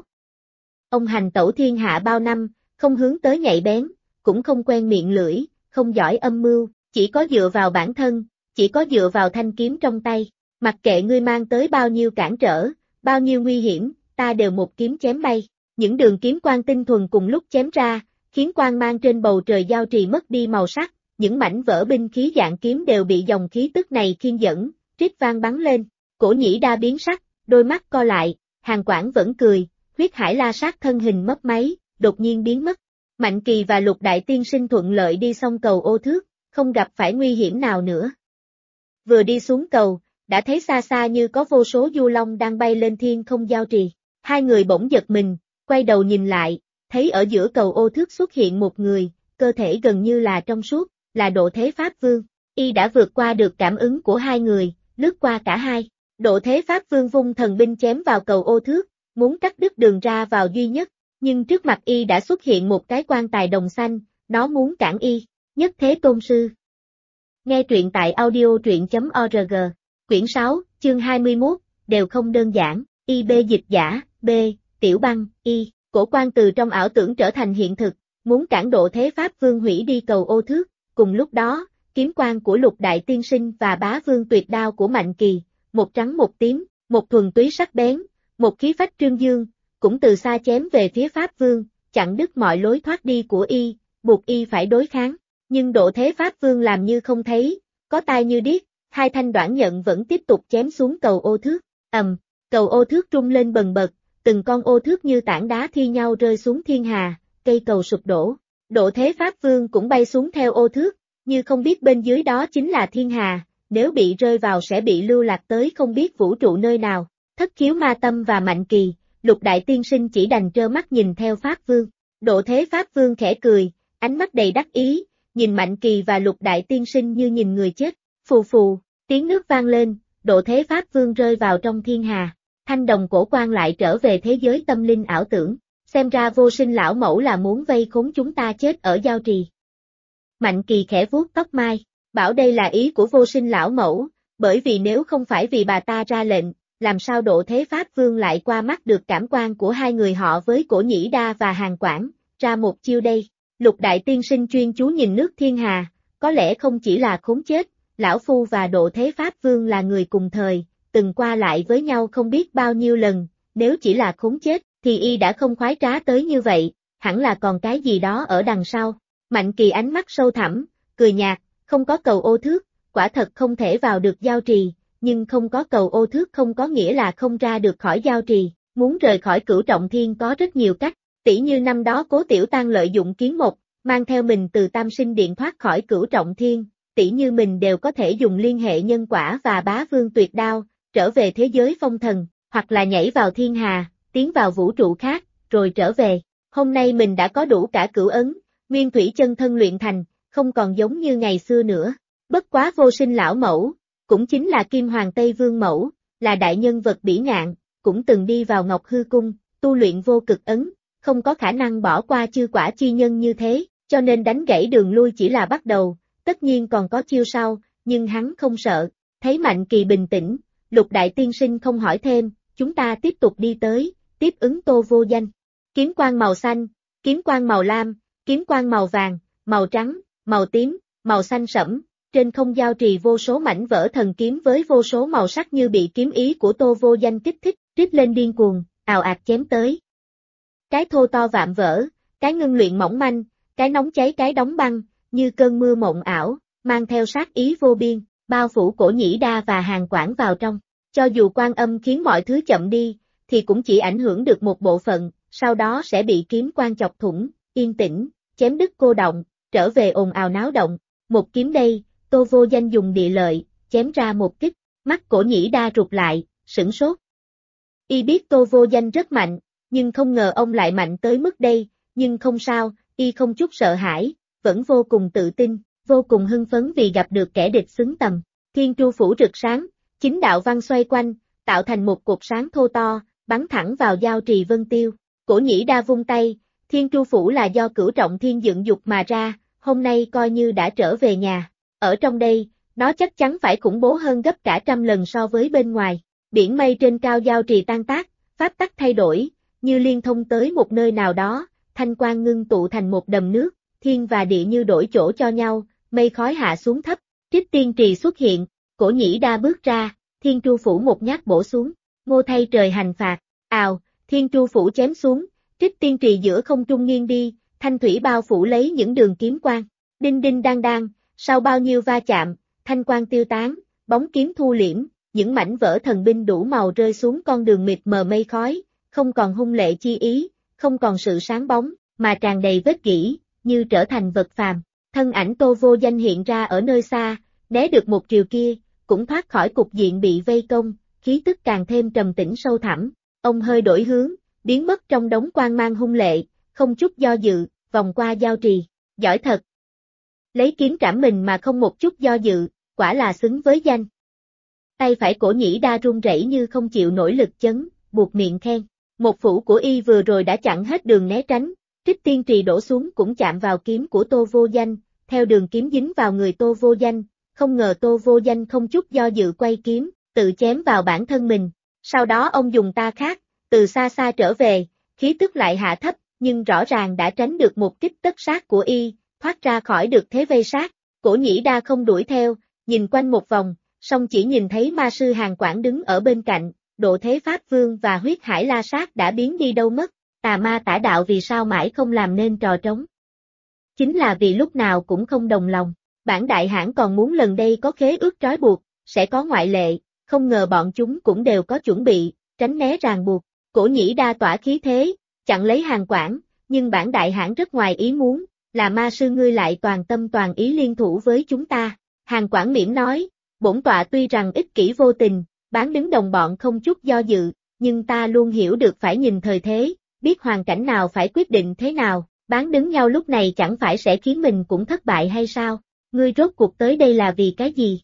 Ông hành tẩu thiên hạ bao năm, không hướng tới nhạy bén, cũng không quen miệng lưỡi, không giỏi âm mưu, chỉ có dựa vào bản thân, chỉ có dựa vào thanh kiếm trong tay, mặc kệ ngươi mang tới bao nhiêu cản trở, bao nhiêu nguy hiểm, ta đều một kiếm chém bay. Những đường kiếm quang tinh thuần cùng lúc chém ra, khiến quang mang trên bầu trời giao trì mất đi màu sắc, những mảnh vỡ binh khí dạng kiếm đều bị dòng khí tức này khiên dẫn, rít vang bắn lên. Cổ Nhĩ Đa biến sắc, đôi mắt co lại, Hàn Quảng vẫn cười, huyết hải la sát thân hình mấp máy, đột nhiên biến mất. Mạnh Kỳ và Lục Đại Tiên Sinh thuận lợi đi xong cầu Ô Thước, không gặp phải nguy hiểm nào nữa. Vừa đi xuống cầu, đã thấy xa xa như có vô số du long đang bay lên thiên không giao trì. Hai người bỗng giật mình, quay đầu nhìn lại, thấy ở giữa cầu Ô Thước xuất hiện một người, cơ thể gần như là trong suốt, là Độ Thế Pháp Vương. Y đã vượt qua được cảm ứng của hai người, lướt qua cả hai. Độ Thế Pháp Vương vung thần binh chém vào cầu Ô Thước, muốn cắt đứt đường ra vào duy nhất, nhưng trước mặt Y đã xuất hiện một cái quan tài đồng xanh, nó muốn cản Y. Nhất Thế Tôn Sư. Nghe truyện tại audio.org, quyển 6, chương 21, đều không đơn giản, IB dịch giả, B, Tiểu Băng, Y, cổ quan từ trong ảo tưởng trở thành hiện thực, muốn cản Độ Thế Pháp Vương hủy đi cầu Ô Thước, cùng lúc đó, kiếm quang của Lục Đại Tiên Sinh và Bá Vương tuyệt đao của Mạnh Kỳ, một trắng một tím, một thuần túy sắc bén, một khí phách trương dương, cũng từ xa chém về phía Pháp Vương, chặn đứt mọi lối thoát đi của Y, buộc Y phải đối kháng. Nhưng Độ Thế Pháp Vương làm như không thấy, có tai như điếc, hai thanh đoản nhận vẫn tiếp tục chém xuống cầu Ô Thước. Cầu Ô Thước rung lên bần bật, từng con ô thước như tảng đá thi nhau rơi xuống thiên hà, cây cầu sụp đổ. Độ Thế Pháp Vương cũng bay xuống theo ô thước, như không biết bên dưới đó chính là thiên hà, nếu bị rơi vào sẽ bị lưu lạc tới không biết vũ trụ nơi nào. Thất Khiếu Ma Tâm và Mạnh Kỳ, Lục Đại Tiên Sinh chỉ đành trơ mắt nhìn theo Pháp Vương. Độ Thế Pháp Vương khẽ cười, ánh mắt đầy đắc ý, nhìn Mạnh Kỳ và Lục Đại Tiên Sinh như nhìn người chết. Phù phù, tiếng nước vang lên, Độ Thế Pháp Vương rơi vào trong thiên hà. Thanh đồng cổ quan lại trở về thế giới tâm linh ảo tưởng, xem ra Vô Sinh lão mẫu là muốn vây khốn chúng ta chết ở giao trì. Mạnh Kỳ khẽ vuốt tóc mai, bảo đây là ý của Vô Sinh lão mẫu, bởi vì nếu không phải vì bà ta ra lệnh, làm sao Độ Thế Pháp Vương lại qua mắt được cảm quan của hai người họ với Cổ Nhĩ Đa và Hàn Quảng, ra một chiêu đây. Lục Đại Tiên Sinh chuyên chú nhìn nước thiên hà, có lẽ không chỉ là khốn chết, lão phu và Độ Thế Pháp Vương là người cùng thời, từng qua lại với nhau không biết bao nhiêu lần, nếu chỉ là khốn chết, thì Y đã không khoái trá tới như vậy, hẳn là còn cái gì đó ở đằng sau. Mạnh Kỳ ánh mắt sâu thẳm, cười nhạt, không có cầu Ô Thước, quả thật không thể vào được giao trì, nhưng không có cầu Ô Thước không có nghĩa là không ra được khỏi giao trì, muốn rời khỏi Cửu Trọng Thiên có rất nhiều cách, tỉ như năm đó Cố Tiểu Tăng lợi dụng kiến mộc, mang theo mình từ Tam Sinh Điện thoát khỏi Cửu Trọng Thiên, tỉ như mình đều có thể dùng liên hệ nhân quả và Bá Vương tuyệt đao, trở về thế giới phong thần, hoặc là nhảy vào thiên hà, tiến vào vũ trụ khác, rồi trở về. Hôm nay mình đã có đủ cả cửu ấn, nguyên thủy chân thân luyện thành, không còn giống như ngày xưa nữa. Bất quá Vô Sinh lão mẫu, cũng chính là Kim Hoàng Tây Vương mẫu, là đại nhân vật bỉ ngạn, cũng từng đi vào Ngọc Hư Cung, tu luyện vô cực ấn, không có khả năng bỏ qua chư quả chi nhân như thế, cho nên đánh gãy đường lui chỉ là bắt đầu, tất nhiên còn có chiêu sau, nhưng hắn không sợ. Thấy Mạnh Kỳ bình tĩnh, Lục Đại Tiên Sinh không hỏi thêm, chúng ta tiếp tục đi tới, tiếp ứng Tô Vô Danh. Kiếm quang màu xanh, kiếm quang màu lam, kiếm quang màu vàng, màu trắng, màu tím, màu xanh sẫm, trên không giao trì vô số mảnh vỡ thần kiếm với vô số màu sắc như bị kiếm ý của Tô Vô Danh kích thích, rít lên điên cuồng, ào ạt chém tới. Cái thô to vạm vỡ, cái ngưng luyện mỏng manh, cái nóng cháy cái đóng băng, như cơn mưa mộng ảo, mang theo sát ý vô biên, bao phủ Cổ Nhĩ Đa và Hàn Quảng vào trong. Cho dù Quan Âm khiến mọi thứ chậm đi, thì cũng chỉ ảnh hưởng được một bộ phận, sau đó sẽ bị kiếm quan chọc thủng, yên tĩnh, chém đứt cô động, trở về ồn ào náo động. Một kiếm đây, Tô Vô Danh dùng địa lợi, chém ra một kích, mắt Cổ Nhĩ Đa rụt lại, sửng sốt. Y biết Tô Vô Danh rất mạnh, nhưng không ngờ ông lại mạnh tới mức đây, nhưng không sao, y không chút sợ hãi, vẫn vô cùng tự tin, vô cùng hưng phấn vì gặp được kẻ địch xứng tầm. Thiên Tru Phủ rực sáng, chính đạo văn xoay quanh, tạo thành một cột sáng thô to, bắn thẳng vào Giao Trì Vân Tiêu. Cổ Nhĩ Đa vung tay, Thiên Tru Phủ là do Cửu Trọng Thiên dựng dục mà ra, hôm nay coi như đã trở về nhà. Ở trong đây, nó chắc chắn phải khủng bố hơn gấp cả trăm lần so với bên ngoài. Biển mây trên cao Giao Trì tan tác, pháp tắc thay đổi, như liên thông tới một nơi nào đó, thanh quang ngưng tụ thành một đầm nước, thiên và địa như đổi chỗ cho nhau, mây khói hạ xuống thấp, Trích Tiên Trì xuất hiện, Cổ Nhĩ Đa bước ra, Thiên Tru Phủ một nhát bổ xuống, ngô thay trời hành phạt, ào, Thiên Tru Phủ chém xuống, Trích Tiên Trì giữa không trung nghiêng đi, thanh thủy bao phủ lấy những đường kiếm quang, đinh đinh đang đang, sau bao nhiêu va chạm, thanh quang tiêu tán, bóng kiếm thu liễm, những mảnh vỡ thần binh đủ màu rơi xuống con đường mịt mờ mây khói, không còn hung lệ chi ý, không còn sự sáng bóng, mà tràn đầy vết gỉ, như trở thành vật phàm. Thân ảnh Tô Vô Danh hiện ra ở nơi xa, né được một chiều kia, cũng thoát khỏi cục diện bị vây công, khí tức càng thêm trầm tĩnh sâu thẳm. Ông hơi đổi hướng, biến mất trong đống quang mang hung lệ, không chút do dự, vòng qua Giao Trì. Giỏi thật! Lấy kiếm trảm mình mà không một chút do dự, quả là xứng với danh. Tay phải Cổ Nhĩ Đa run rẩy như không chịu nổi lực chấn, buộc miệng khen. Một phủ của y vừa rồi đã chặn hết đường né tránh, Trích Tiên Trì đổ xuống cũng chạm vào kiếm của Tô Vô Danh, theo đường kiếm dính vào người Tô Vô Danh, không ngờ Tô Vô Danh không chút do dự quay kiếm, tự chém vào bản thân mình. Sau đó ông dùng ta khác, từ xa xa trở về, khí tức lại hạ thấp, nhưng rõ ràng đã tránh được một kích tất sát của y, thoát ra khỏi được thế vây sát. Cổ Nhĩ Đa không đuổi theo, nhìn quanh một vòng, song chỉ nhìn thấy ma sư Hàn Quảng đứng ở bên cạnh, Độ Thế Pháp Vương và Huyết Hải La Sát đã biến đi đâu mất, tà ma tả đạo vì sao mãi không làm nên trò trống. Chính là vì lúc nào cũng không đồng lòng, bản đại hãn còn muốn lần đây có khế ước trói buộc, sẽ có ngoại lệ, không ngờ bọn chúng cũng đều có chuẩn bị, tránh né ràng buộc. Cổ Nhĩ Đa tỏa khí thế, chặn lấy Hàn Quảng, nhưng bản đại hãn rất ngoài ý muốn, là ma sư ngươi lại toàn tâm toàn ý liên thủ với chúng ta. Hàn Quảng mỉm nói, bổn tọa tuy rằng ích kỷ vô tình, bán đứng đồng bọn không chút do dự, nhưng ta luôn hiểu được phải nhìn thời thế, biết hoàn cảnh nào phải quyết định thế nào, bán đứng nhau lúc này chẳng phải sẽ khiến mình cũng thất bại hay sao? Ngươi rốt cuộc tới đây là vì cái gì?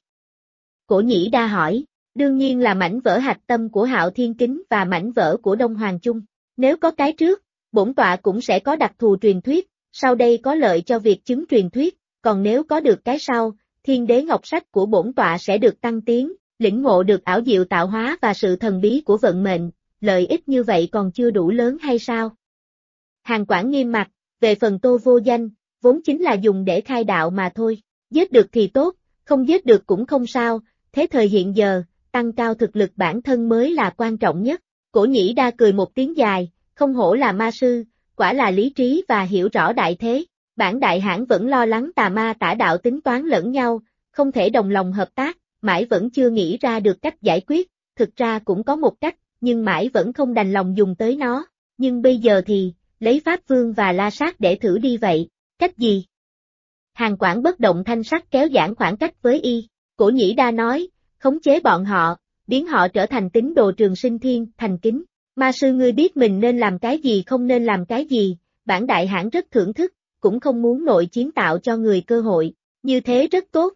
Cổ Nhĩ Đa hỏi, đương nhiên là mảnh vỡ hạch tâm của Hạo Thiên Kính và mảnh vỡ của Đông Hoàng Chung. Nếu có cái trước, bổn tọa cũng sẽ có đặc thù truyền thuyết, sau đây có lợi cho việc chứng truyền thuyết, còn nếu có được cái sau, Thiên Đế Ngọc Sách của bổn tọa sẽ được tăng tiến, lĩnh ngộ được ảo diệu tạo hóa và sự thần bí của vận mệnh, lợi ích như vậy còn chưa đủ lớn hay sao? Hàn Quảng nghiêm mặt, về phần Tô Vô Danh, vốn chính là dùng để khai đạo mà thôi, giết được thì tốt, không giết được cũng không sao, thế thời hiện giờ, tăng cao thực lực bản thân mới là quan trọng nhất. Cổ Nhĩ Đa cười một tiếng dài, không hổ là ma sư, quả là lý trí và hiểu rõ đại thế. Bản đại hãn vẫn lo lắng tà ma tả đạo tính toán lẫn nhau, không thể đồng lòng hợp tác, mãi vẫn chưa nghĩ ra được cách giải quyết, thực ra cũng có một cách, nhưng mãi vẫn không đành lòng dùng tới nó, nhưng bây giờ thì, lấy Pháp Vương và La Sát để thử đi vậy, cách gì? Hàn Quảng bất động thanh sắc kéo giãn khoảng cách với y, Cổ Nhĩ Đa nói, khống chế bọn họ, biến họ trở thành tín đồ Trường Sinh Thiên, thành kính, ma sư ngươi biết mình nên làm cái gì không nên làm cái gì, bản đại hãn rất thưởng thức, cũng không muốn nội chiến tạo cho người cơ hội, như thế rất tốt.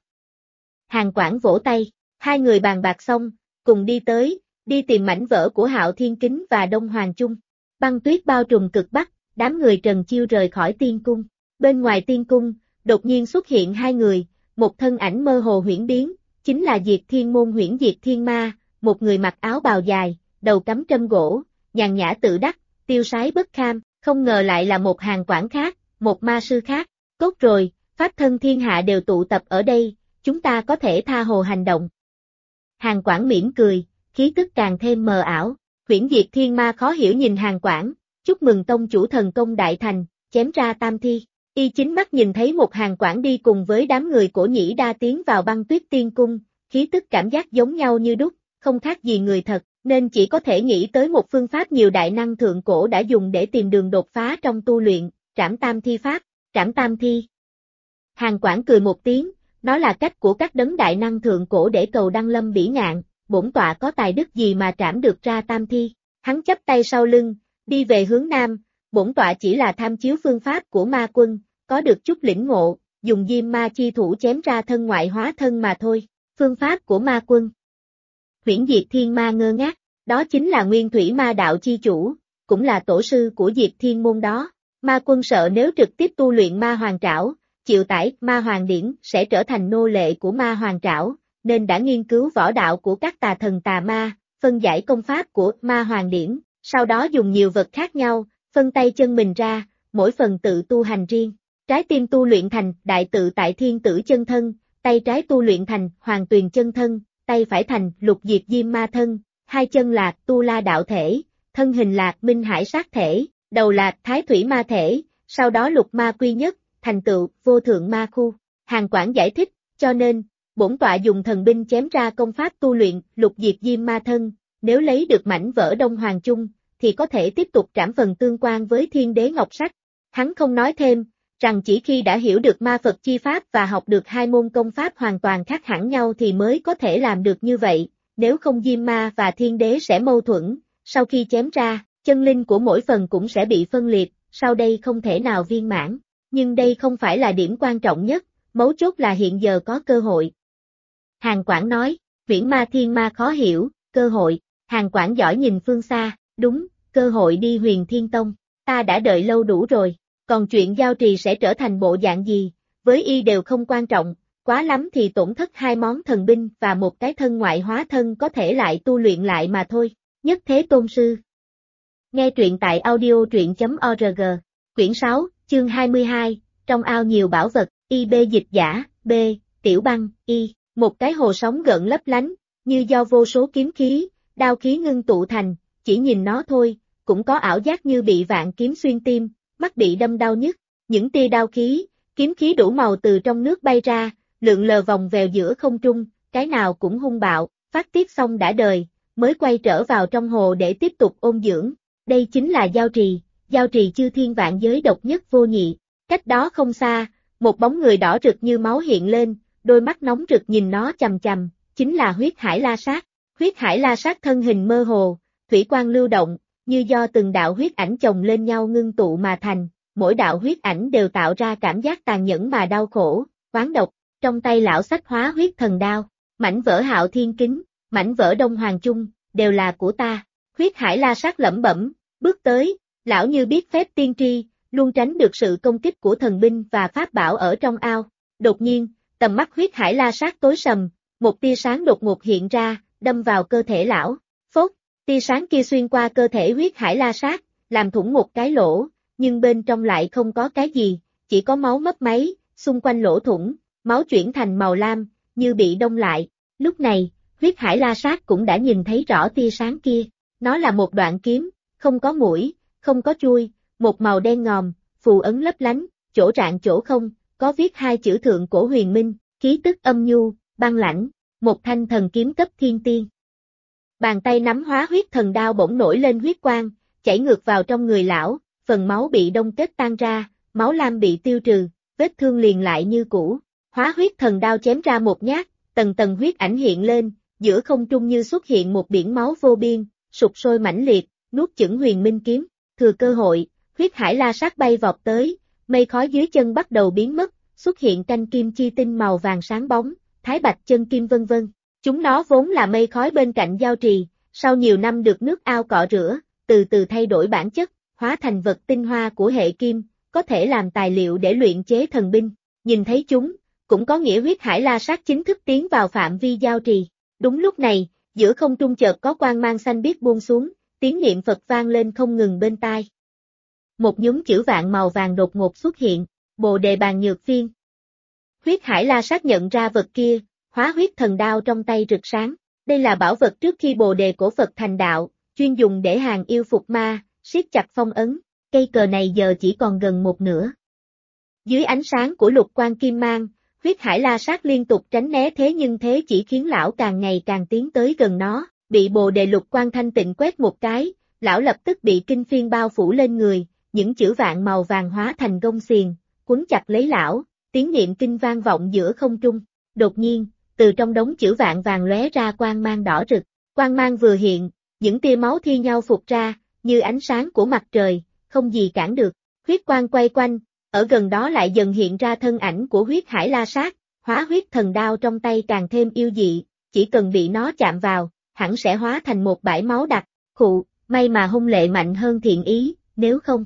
Hàn Quảng vỗ tay, hai người bàn bạc xong, cùng đi tới, đi tìm mảnh vỡ của Hạo Thiên Kính và Đông Hoàng Chung. Băng tuyết bao trùm cực bắc, đám người Trần Chiêu rời khỏi tiên cung. Bên ngoài tiên cung, đột nhiên xuất hiện hai người, một thân ảnh mơ hồ huyễn biến, chính là Diệt Thiên Môn Huyễn Diệt Thiên Ma, một người mặc áo bào dài, đầu cắm trâm gỗ, nhàn nhã tự đắc, tiêu sái bất kham, không ngờ lại là một Hàn Quảng khác, một ma sư khác. Tốt rồi, pháp thân thiên hạ đều tụ tập ở đây, chúng ta có thể tha hồ hành động. Hàn Quảng mỉm cười, khí tức càng thêm mờ ảo. Huyễn Diệt Thiên Ma khó hiểu nhìn Hàn Quảng, chúc mừng tông chủ thần công đại thành, chém ra tam thi. Y chính mắt nhìn thấy một Hàn Quảng đi cùng với đám người Cổ Nhĩ Đa tiến vào băng tuyết tiên cung, khí tức cảm giác giống nhau như đúc, không khác gì người thật, nên chỉ có thể nghĩ tới một phương pháp nhiều đại năng thượng cổ đã dùng để tìm đường đột phá trong tu luyện, trảm tam thi pháp, trảm tam thi. Hàn Quảng cười một tiếng, nó là cách của các đấng đại năng thượng cổ để cầu đăng lâm bỉ ngạn, bổn tọa có tài đức gì mà trảm được ra tam thi. Hắn chắp tay sau lưng, Đi về hướng Nam, bổn tọa chỉ là tham chiếu phương pháp của ma quân, có được chút lĩnh ngộ, dùng diêm ma chi thủ chém ra thân ngoại hóa thân mà thôi. Phương pháp của ma quân. Huyễn Diệt Thiên Ma ngơ ngác, đó chính là nguyên thủy ma đạo chi chủ, cũng là tổ sư của Diệt Thiên môn đó. Ma quân sợ nếu trực tiếp tu luyện ma hoàng trảo, chịu tải ma hoàng điển sẽ trở thành nô lệ của ma hoàng trảo, nên đã nghiên cứu võ đạo của các tà thần tà ma, phân giải công pháp của ma hoàng điển, sau đó dùng nhiều vật khác nhau, phân tay chân mình ra, mỗi phần tự tu hành riêng. Trái tim tu luyện thành đại tự tại thiên tử chân thân, tay trái tu luyện thành hoàng tuyền chân thân, tay phải thành lục diệt diêm ma thân, hai chân là tu la đạo thể, thân hình là minh hải sát thể, đầu là thái thủy ma thể, sau đó lục ma quy nhất, thành tựu vô thượng ma khu. Hàn Quảng giải thích, cho nên, bổn tọa dùng thần binh chém ra công pháp tu luyện lục diệt diêm ma thân, nếu lấy được mảnh vỡ Đông Hoàng chung, thì có thể tiếp tục trảm phần tương quan với thiên đế ngọc sắc. Hắn không nói thêm, rằng chỉ khi đã hiểu được ma Phật chi pháp và học được hai môn công pháp hoàn toàn khác hẳn nhau thì mới có thể làm được như vậy, nếu không diêm ma và thiên đế sẽ mâu thuẫn, sau khi chém ra, chân linh của mỗi phần cũng sẽ bị phân liệt, sau đây không thể nào viên mãn. Nhưng đây không phải là điểm quan trọng nhất, mấu chốt là hiện giờ có cơ hội. Hàn Quảng nói, huyễn ma thiên ma khó hiểu, cơ hội. Hàn Quảng giỏi nhìn phương xa, đúng, cơ hội đi Huyền Thiên Tông, ta đã đợi lâu đủ rồi, còn chuyện giao trì sẽ trở thành bộ dạng gì, với y đều không quan trọng, quá lắm thì tổn thất hai món thần binh và một cái thân ngoại hóa thân có thể lại tu luyện lại mà thôi. Nhất Thế Tôn Sư. Nghe truyện tại audio.org, quyển 6, chương 22, trong ao nhiều bảo vật, IB dịch giả, B, Tiểu Băng, Y, một cái hồ sóng gợn lấp lánh, như do vô số kiếm khí, đao khí ngưng tụ thành, chỉ nhìn nó thôi, cũng có ảo giác như bị vạn kiếm xuyên tim, mắt bị đâm đau nhức, những tia đao khí, kiếm khí đủ màu từ trong nước bay ra, lượn lờ vòng vèo giữa không trung, cái nào cũng hung bạo, phát tiết xong đã đời, mới quay trở vào trong hồ để tiếp tục ôn dưỡng. Đây chính là giao trì chư thiên vạn giới độc nhất vô nhị. Cách đó không xa, một bóng người đỏ rực như máu hiện lên, đôi mắt nóng rực nhìn nó chằm chằm, chính là huyết hải la sát. Huyết hải la sát thân hình mơ hồ, thủy quang lưu động, như do từng đạo huyết ảnh chồng lên nhau ngưng tụ mà thành, mỗi đạo huyết ảnh đều tạo ra cảm giác tàn nhẫn mà đau khổ, oán độc. Trong tay lão xách hóa huyết thần đao, mảnh vỡ Hạo Thiên Kính, mảnh vỡ Đông Hoàng Chung, đều là của ta. Huyết hải la sát lẩm bẩm, bước tới, lão như biết phép tiên tri, luôn tránh được sự công kích của thần binh và pháp bảo ở trong ao. Đột nhiên, tầm mắt huyết hải la sát tối sầm, một tia sáng đột ngột hiện ra, đâm vào cơ thể lão. Phốt, tia sáng kia xuyên qua cơ thể huyết hải la sát, làm thủng một cái lỗ, nhưng bên trong lại không có cái gì, chỉ có máu mấp máy, xung quanh lỗ thủng, máu chuyển thành màu lam, như bị đông lại. Lúc này, huyết hải la sát cũng đã nhìn thấy rõ tia sáng kia. Nó là một đoạn kiếm, không có mũi, không có chuôi, một màu đen ngòm, phù ấn lấp lánh, chỗ rạng chỗ không, có viết hai chữ thượng cổ huyền minh, khí tức âm nhu, băng lãnh, một thanh thần kiếm cấp thiên tiên. Bàn tay nắm hóa huyết thần đao bỗng nổi lên huyết quang, chảy ngược vào trong người lão, phần máu bị đông kết tan ra, máu lam bị tiêu trừ, vết thương liền lại như cũ. Hóa huyết thần đao chém ra một nhát, tầng tầng huyết ảnh hiện lên, giữa không trung như xuất hiện một biển máu vô biên, sục sôi mãnh liệt, nuốt chửng huyền minh kiếm. Thừa cơ hội, huyết hải la sát bay vọt tới, mây khói dưới chân bắt đầu biến mất, xuất hiện canh kim chi tinh màu vàng sáng bóng, thái bạch chân kim vân vân. Chúng nó vốn là mây khói bên cạnh giao trì, sau nhiều năm được nước ao cọ rửa, từ từ thay đổi bản chất, hóa thành vật tinh hoa của hệ kim, có thể làm tài liệu để luyện chế thần binh. Nhìn thấy chúng, cũng có nghĩa huyết hải la sát chính thức tiến vào phạm vi giao trì. Đúng lúc này, giữa không trung chợt có quang mang xanh biếc buông xuống, tiếng niệm Phật vang lên không ngừng bên tai. Một nhúm chữ vạn màu vàng đột ngột xuất hiện, Bồ Đề Bàn Nhược Phiên. Huyết hải la sát nhận ra vật kia, hóa huyết thần đao trong tay rực sáng. Đây là bảo vật trước khi Bồ Đề cổ Phật thành đạo, chuyên dùng để hàng yêu phục ma, siết chặt phong ấn. Cây cờ này giờ chỉ còn gần một nửa. Dưới ánh sáng của lục quang kim mang, huyết hải la sát liên tục tránh né thế nhưng thế chỉ khiến lão càng ngày càng tiến tới gần nó. Bị Bồ Đề lục quang thanh tịnh quét một cái, lão lập tức bị kinh phiên bao phủ lên người, những chữ vạn màu vàng hóa thành gông xiềng, quấn chặt lấy lão, tiếng niệm kinh vang vọng giữa không trung. Đột nhiên, từ trong đống chữ vạn vàng lóe ra quang mang đỏ rực, quang mang vừa hiện, những tia máu thi nhau phụt ra, như ánh sáng của mặt trời, không gì cản được. Huyết quang quay quanh, ở gần đó lại dần hiện ra thân ảnh của huyết hải la sát, hóa huyết thần đao trong tay càng thêm yêu dị, chỉ cần bị nó chạm vào, hẳn sẽ hóa thành một bãi máu đặc. Khụ, may mà hung lệ mạnh hơn thiện ý, nếu không.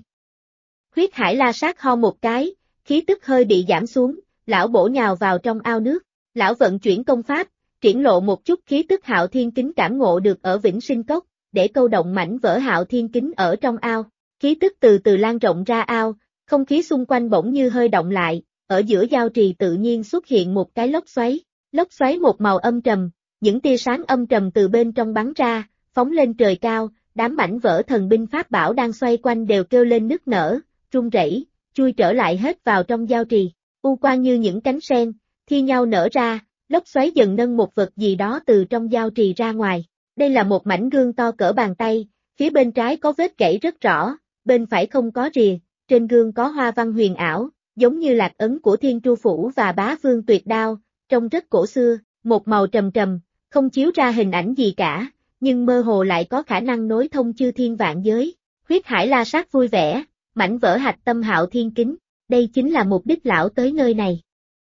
Huyết hải la sát ho một cái, khí tức hơi bị giảm xuống, lão bổ nhào vào trong ao nước. Lão vận chuyển công pháp, triển lộ một chút khí tức Hạo Thiên Kính cảm ngộ được ở Vĩnh Sinh Cốc, để câu động mảnh vỡ Hạo Thiên Kính ở trong ao. Khí tức từ từ lan rộng ra ao, không khí xung quanh bỗng như hơi động lại, ở giữa giao trì tự nhiên xuất hiện một cái lốc xoáy một màu âm trầm, những tia sáng âm trầm từ bên trong bắn ra, phóng lên trời cao, đám mảnh vỡ thần binh pháp bảo đang xoay quanh đều kêu lên nức nở, run rẩy, chui trở lại hết vào trong giao trì. U quang như những cánh sen, thi nhau nở ra, lốc xoáy dần nâng một vật gì đó từ trong giao trì ra ngoài. Đây là một mảnh gương to cỡ bàn tay, phía bên trái có vết gãy rất rõ, bên phải không có rìa, trên gương có hoa văn huyền ảo, giống như lạc ấn của Thiên Tru Phủ và Bá Vương Tuyệt Đao, trông rất cổ xưa, một màu trầm trầm, không chiếu ra hình ảnh gì cả, nhưng mơ hồ lại có khả năng nối thông chư thiên vạn giới. Huyết hải la sát vui vẻ, mảnh vỡ hạch tâm Hạo Thiên Kính, đây chính là mục đích lão tới nơi này.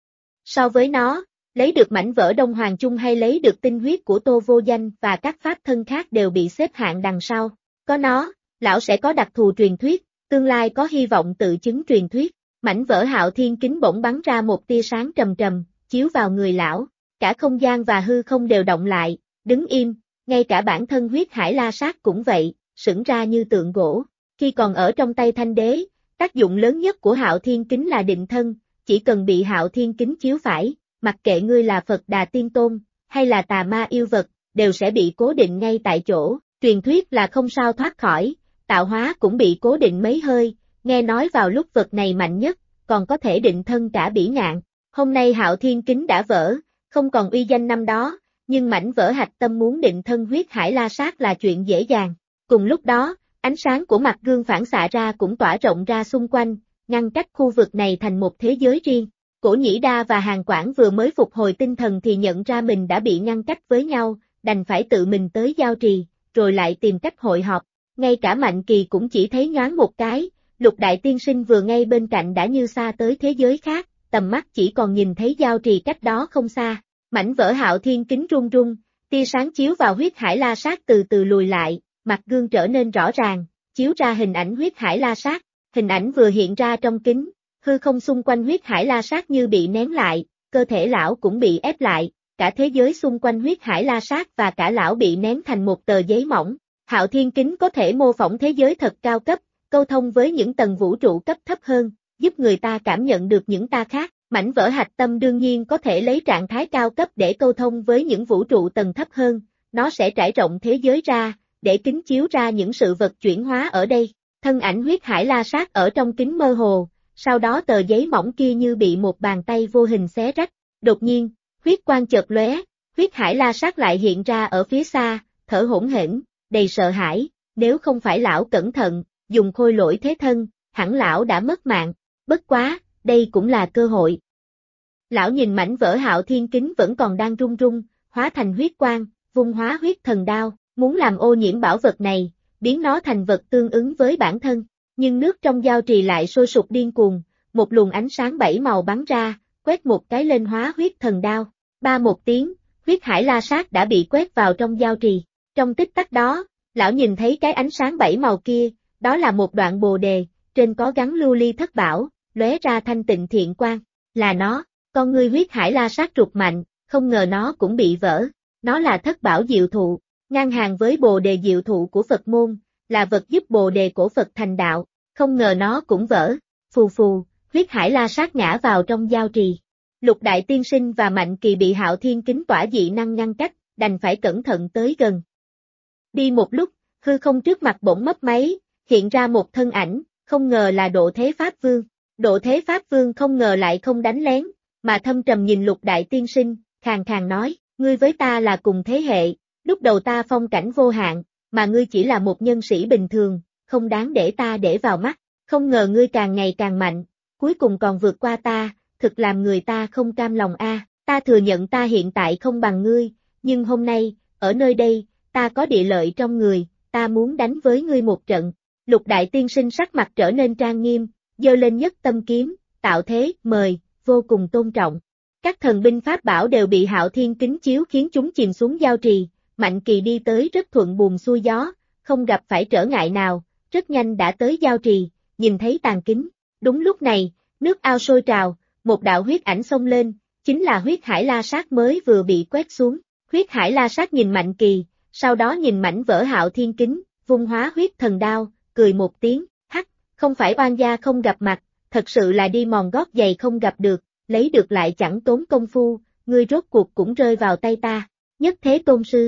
So với nó, lấy được mảnh vỡ Đông Hoàng Chung hay lấy được tinh huyết của Tô Vô Danh và các pháp thân khác đều bị xếp hạng đằng sau. Có nó, lão sẽ có đặc thù truyền thuyết, tương lai có hy vọng tự chứng truyền thuyết. Mảnh vỡ Hạo Thiên Kính bỗng bắn ra một tia sáng trầm trầm, chiếu vào người lão. Cả không gian và hư không đều động lại, đứng im, ngay cả bản thân huyết hải la sát cũng vậy, sững ra như tượng gỗ. Khi còn ở trong tay Thanh Đế, tác dụng lớn nhất của Hạo Thiên Kính là định thân, chỉ cần bị Hạo Thiên Kính chiếu phải, mặc kệ ngươi là Phật Đà Tiên Tôn, hay là tà ma yêu vật, đều sẽ bị cố định ngay tại chỗ. Truyền thuyết là không sao thoát khỏi, tạo hóa cũng bị cố định mấy hơi, nghe nói vào lúc vật này mạnh nhất, còn có thể định thân cả Bỉ Ngạn. Hôm nay Hạo Thiên Kính đã vỡ, không còn uy danh năm đó, nhưng mảnh vỡ hạch tâm muốn định thân huyết hải la sát là chuyện dễ dàng. Cùng lúc đó, ánh sáng của mặt gương phản xạ ra cũng tỏa rộng ra xung quanh, ngăn cách khu vực này thành một thế giới riêng. Cổ Nhĩ Đa và Hàn Quảng vừa mới phục hồi tinh thần thì nhận ra mình đã bị ngăn cách với nhau, đành phải tự mình tới giao trì, rồi lại tìm cách hội họp. Ngay cả Mạnh Kỳ cũng chỉ thấy nhoáng một cái, Lục Đại Tiên Sinh vừa ngay bên cạnh đã như xa tới thế giới khác, tầm mắt chỉ còn nhìn thấy giao trì cách đó không xa. Mảnh vỡ Hạo Thiên Kính rung rung, tia sáng chiếu vào huyết hải la sát từ từ lùi lại, mặt gương trở nên rõ ràng, chiếu ra hình ảnh huyết hải la sát. Hình ảnh vừa hiện ra trong kính, hư không xung quanh huyết hải la sát như bị nén lại, cơ thể lão cũng bị ép lại, cả thế giới xung quanh huyết hải la sát và cả lão bị nén thành một tờ giấy mỏng. Hạo Thiên Kính có thể mô phỏng thế giới thật cao cấp, câu thông với những tầng vũ trụ cấp thấp hơn, giúp người ta cảm nhận được những ta khác. Mảnh vỡ hạch tâm đương nhiên có thể lấy trạng thái cao cấp để câu thông với những vũ trụ tầng thấp hơn, nó sẽ trải rộng thế giới ra, để kính chiếu ra những sự vật chuyển hóa ở đây. Thân ảnh huyết hải la sát ở trong kính mơ hồ, sau đó tờ giấy mỏng kia như bị một bàn tay vô hình xé rách. Đột nhiên, huyết quang chợt lóe, huyết hải la sát lại hiện ra ở phía xa, thở hổn hển, đầy sợ hãi, nếu không phải lão cẩn thận, dùng khôi lỗi thế thân, hẳn lão đã mất mạng. Bất quá, đây cũng là cơ hội. Lão nhìn mảnh vỡ Hạo Thiên Kính vẫn còn đang rung rung, hóa thành huyết quang, vung hóa huyết thần đao, muốn làm ô nhiễm bảo vật này, biến nó thành vật tương ứng với bản thân. Nhưng nước trong giao trì lại sôi sục điên cuồng, một luồng ánh sáng bảy màu bắn ra, quét một cái lên hóa huyết thần đao. Ba một tiếng, huyết hải la sát đã bị quét vào trong giao trì. Trong tích tắc đó, lão nhìn thấy cái ánh sáng bảy màu kia, đó là một đoạn bồ đề, trên có gắn lưu ly thất bảo, lóe ra thanh tịnh thiện quang. Là nó, con ngươi huyết hải la sát rụt mạnh, không ngờ nó cũng bị vỡ. Nó là thất bảo diệu thụ, ngang hàng với bồ đề diệu thụ của Phật môn, là vật giúp bồ đề cổ Phật thành đạo, không ngờ nó cũng vỡ. Phù phù, huyết hải la sát ngã vào trong giao trì. Lục Đại Tiên Sinh và Mạnh Kỳ bị Hạo Thiên Kính tỏa dị năng ngăn cách, đành phải cẩn thận tới gần. Đi một lúc, hư không trước mặt bỗng mấp máy, hiện ra một thân ảnh, không ngờ là Độ Thế Pháp Vương. Độ Thế Pháp Vương không ngờ lại không đánh lén, mà thâm trầm nhìn Lục Đại Tiên Sinh, khàn khàn nói, ngươi với ta là cùng thế hệ, lúc đầu ta phong cảnh vô hạn, mà ngươi chỉ là một nhân sĩ bình thường, không đáng để ta để vào mắt, không ngờ ngươi càng ngày càng mạnh, cuối cùng còn vượt qua ta, thực làm người ta không cam lòng a. Ta thừa nhận ta hiện tại không bằng ngươi, nhưng hôm nay, ở nơi đây, ta có địa lợi trong người, ta muốn đánh với ngươi một trận. Lục đại tiên sinh sắc mặt trở nên trang nghiêm, giơ lên nhất tâm kiếm, tạo thế, mời, vô cùng tôn trọng. Các thần binh pháp bảo đều bị Hạo Thiên kính chiếu khiến chúng chìm xuống giao trì, Mạnh Kỳ đi tới rất thuận buồm xuôi gió, không gặp phải trở ngại nào, rất nhanh đã tới giao trì, nhìn thấy tàn kính. Đúng lúc này, nước ao sôi trào, một đạo huyết ảnh xông lên, chính là huyết hải la sát mới vừa bị quét xuống. Huyết hải la sát nhìn Mạnh Kỳ, sau đó nhìn mảnh vỡ Hạo Thiên kính, vung hóa huyết thần đao, cười một tiếng, hắc, không phải oan gia không gặp mặt, thật sự là đi mòn gót giày không gặp được, lấy được lại chẳng tốn công phu, ngươi rốt cuộc cũng rơi vào tay ta. Nhất Thế Tôn Sư.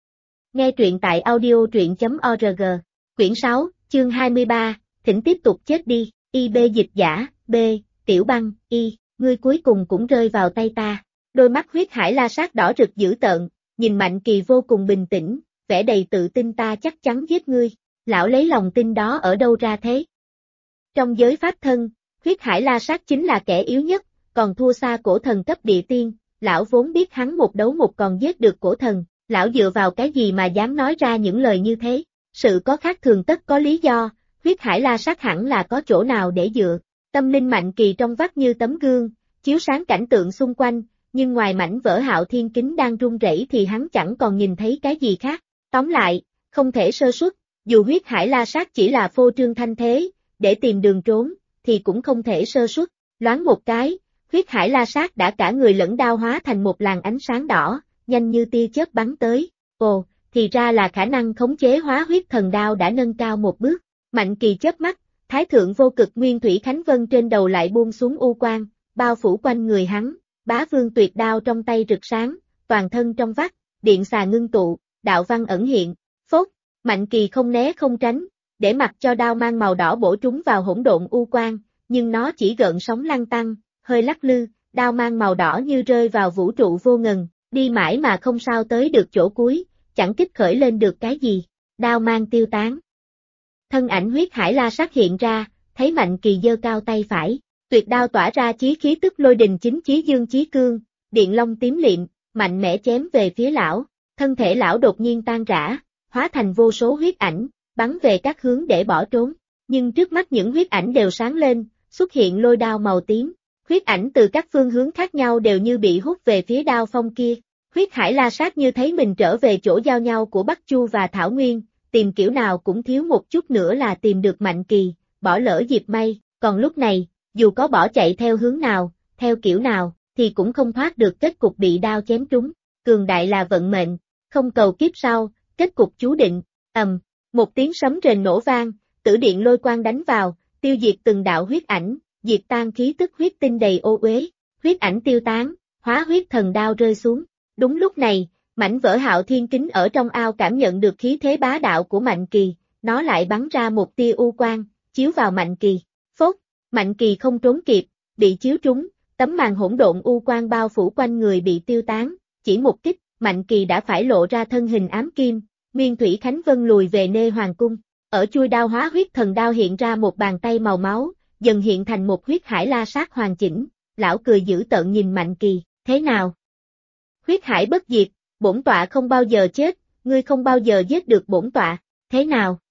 Nghe truyện tại audio.org, quyển 6, chương 23, thỉnh tiếp tục chết đi, IB dịch giả, B, Tiểu Băng, Y, ngươi cuối cùng cũng rơi vào tay ta. Đôi mắt huyết hải la sát đỏ rực dữ tợn, nhìn Mạnh Kỳ vô cùng bình tĩnh, vẻ đầy tự tin ta chắc chắn giết ngươi, lão lấy lòng tin đó ở đâu ra thế? Trong giới pháp thân, huyết hải la sát chính là kẻ yếu nhất, còn thua xa cổ thần cấp địa tiên, lão vốn biết hắn một đấu một còn giết được cổ thần, lão dựa vào cái gì mà dám nói ra những lời như thế? Sự có khác thường tất có lý do, huyết hải la sát hẳn là có chỗ nào để dựa. Tâm linh Mạnh Kỳ trong vắt như tấm gương, chiếu sáng cảnh tượng xung quanh, nhưng ngoài mảnh vỡ Hạo Thiên kính đang rung rẩy thì hắn chẳng còn nhìn thấy cái gì khác. Tóm lại, không thể sơ suất, dù huyết hải la sát chỉ là phô trương thanh thế, để tìm đường trốn, thì cũng không thể sơ suất. Loáng một cái, huyết hải la sát đã cả người lẫn đao hóa thành một làn ánh sáng đỏ, nhanh như tia chớp bắn tới. Ồ, thì ra là khả năng khống chế hóa huyết thần đao đã nâng cao một bước. Mạnh Kỳ chớp mắt, Thái thượng vô cực nguyên thủy khánh vân trên đầu lại buông xuống u quang, bao phủ quanh người hắn. Bá vương tuyệt đao trong tay rực sáng, toàn thân trong vắt, điện xà ngưng tụ, đạo văn ẩn hiện, phốt, Mạnh Kỳ không né không tránh, để mặc cho đao mang màu đỏ bổ trúng vào hỗn độn u quang, nhưng nó chỉ gợn sóng lăn tăn, hơi lắc lư, đao mang màu đỏ như rơi vào vũ trụ vô ngần, đi mãi mà không sao tới được chỗ cuối, chẳng kích khởi lên được cái gì, đao mang tiêu tán. Thân ảnh huyết hải la sát hiện ra, thấy Mạnh Kỳ giơ cao tay phải. Tuyệt đao tỏa ra chí khí tức lôi đình chính chí dương chí cương, điện long tím liệm, mạnh mẽ chém về phía lão, thân thể lão đột nhiên tan rã, hóa thành vô số huyết ảnh, bắn về các hướng để bỏ trốn, nhưng trước mắt những huyết ảnh đều sáng lên, xuất hiện lôi đao màu tím, huyết ảnh từ các phương hướng khác nhau đều như bị hút về phía đao phong kia, huyết hải la sát như thấy mình trở về chỗ giao nhau của Bắc Chu và Thảo Nguyên, tìm kiểu nào cũng thiếu một chút nữa là tìm được Mạnh Kỳ, bỏ lỡ dịp may, còn lúc này, dù có bỏ chạy theo hướng nào, theo kiểu nào, thì cũng không thoát được kết cục bị đao chém trúng, cường đại là vận mệnh, không cầu kiếp sau, kết cục chú định, một tiếng sấm rền nổ vang, tử điện lôi quang đánh vào, tiêu diệt từng đạo huyết ảnh, diệt tan khí tức huyết tinh đầy ô uế, huyết ảnh tiêu tán, hóa huyết thần đao rơi xuống, đúng lúc này, mảnh vỡ Hạo Thiên kính ở trong ao cảm nhận được khí thế bá đạo của Mạnh Kỳ, nó lại bắn ra một tia u quang, chiếu vào Mạnh Kỳ, phốt. Mạnh Kỳ không trốn kịp, bị chiếu trúng, tấm màn hỗn độn u quang bao phủ quanh người bị tiêu tán, chỉ một kích, Mạnh Kỳ đã phải lộ ra thân hình ám kim, Nguyên Thủy Khánh Vân lùi về Nê Hoàng Cung, ở chuôi đao hóa huyết thần đao hiện ra một bàn tay màu máu, dần hiện thành một huyết hải la sát hoàn chỉnh, lão cười dữ tợn nhìn Mạnh Kỳ, thế nào? Huyết hải bất diệt, bổn tọa không bao giờ chết, ngươi không bao giờ giết được bổn tọa, thế nào?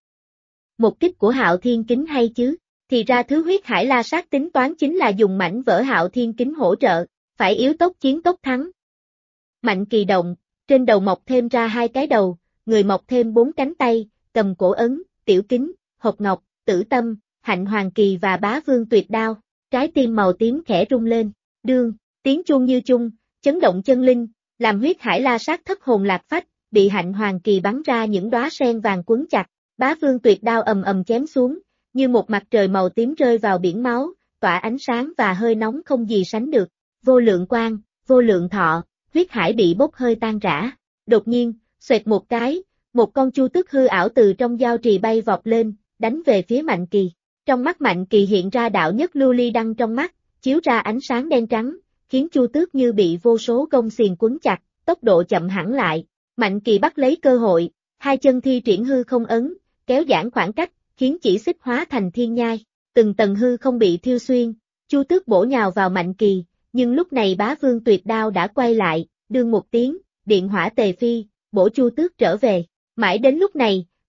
Một kích của Hạo Thiên kính hay chứ? Thì ra thứ huyết hải la sát tính toán chính là dùng mảnh vỡ Hạo Thiên kính hỗ trợ, phải yếu tốc chiến tốc thắng. Mạnh Kỳ động, trên đầu mọc thêm ra 2 cái đầu, người mọc thêm 4 cánh tay, cầm cổ ấn, tiểu kính, hộp ngọc, tử tâm, hạnh hoàng kỳ và bá vương tuyệt đao, trái tim màu tím khẽ rung lên, đương, tiếng chuông như chung, chấn động chân linh, làm huyết hải la sát thất hồn lạc phách, bị hạnh hoàng kỳ bắn ra những đóa sen vàng quấn chặt, bá vương tuyệt đao ầm ầm chém xuống, như một mặt trời màu tím rơi vào biển máu, tỏa ánh sáng và hơi nóng không gì sánh được, vô lượng quang, vô lượng thọ, huyết hải bị bốc hơi tan rã, đột nhiên, xoẹt một cái, một con chu tước hư ảo từ trong giao trì bay vọt lên, đánh về phía Mạnh Kỳ, trong mắt Mạnh Kỳ hiện ra đạo nhất lưu ly đăng trong mắt, chiếu ra ánh sáng đen trắng, khiến chu tước như bị vô số gông xiềng quấn chặt, tốc độ chậm hẳn lại, Mạnh Kỳ bắt lấy cơ hội, 2 chân thi triển hư không ấn, kéo giãn khoảng cách, khiến chỉ xích hóa thành thiên nhai, từng tầng hư không bị thiêu xuyên, chu tước bổ nhào vào Mạnh Kỳ, nhưng lúc này bá vương tuyệt đao đã quay lại, đương một tiếng, điện hỏa tề phi, bổ chu tước trở về, mãi đến lúc này,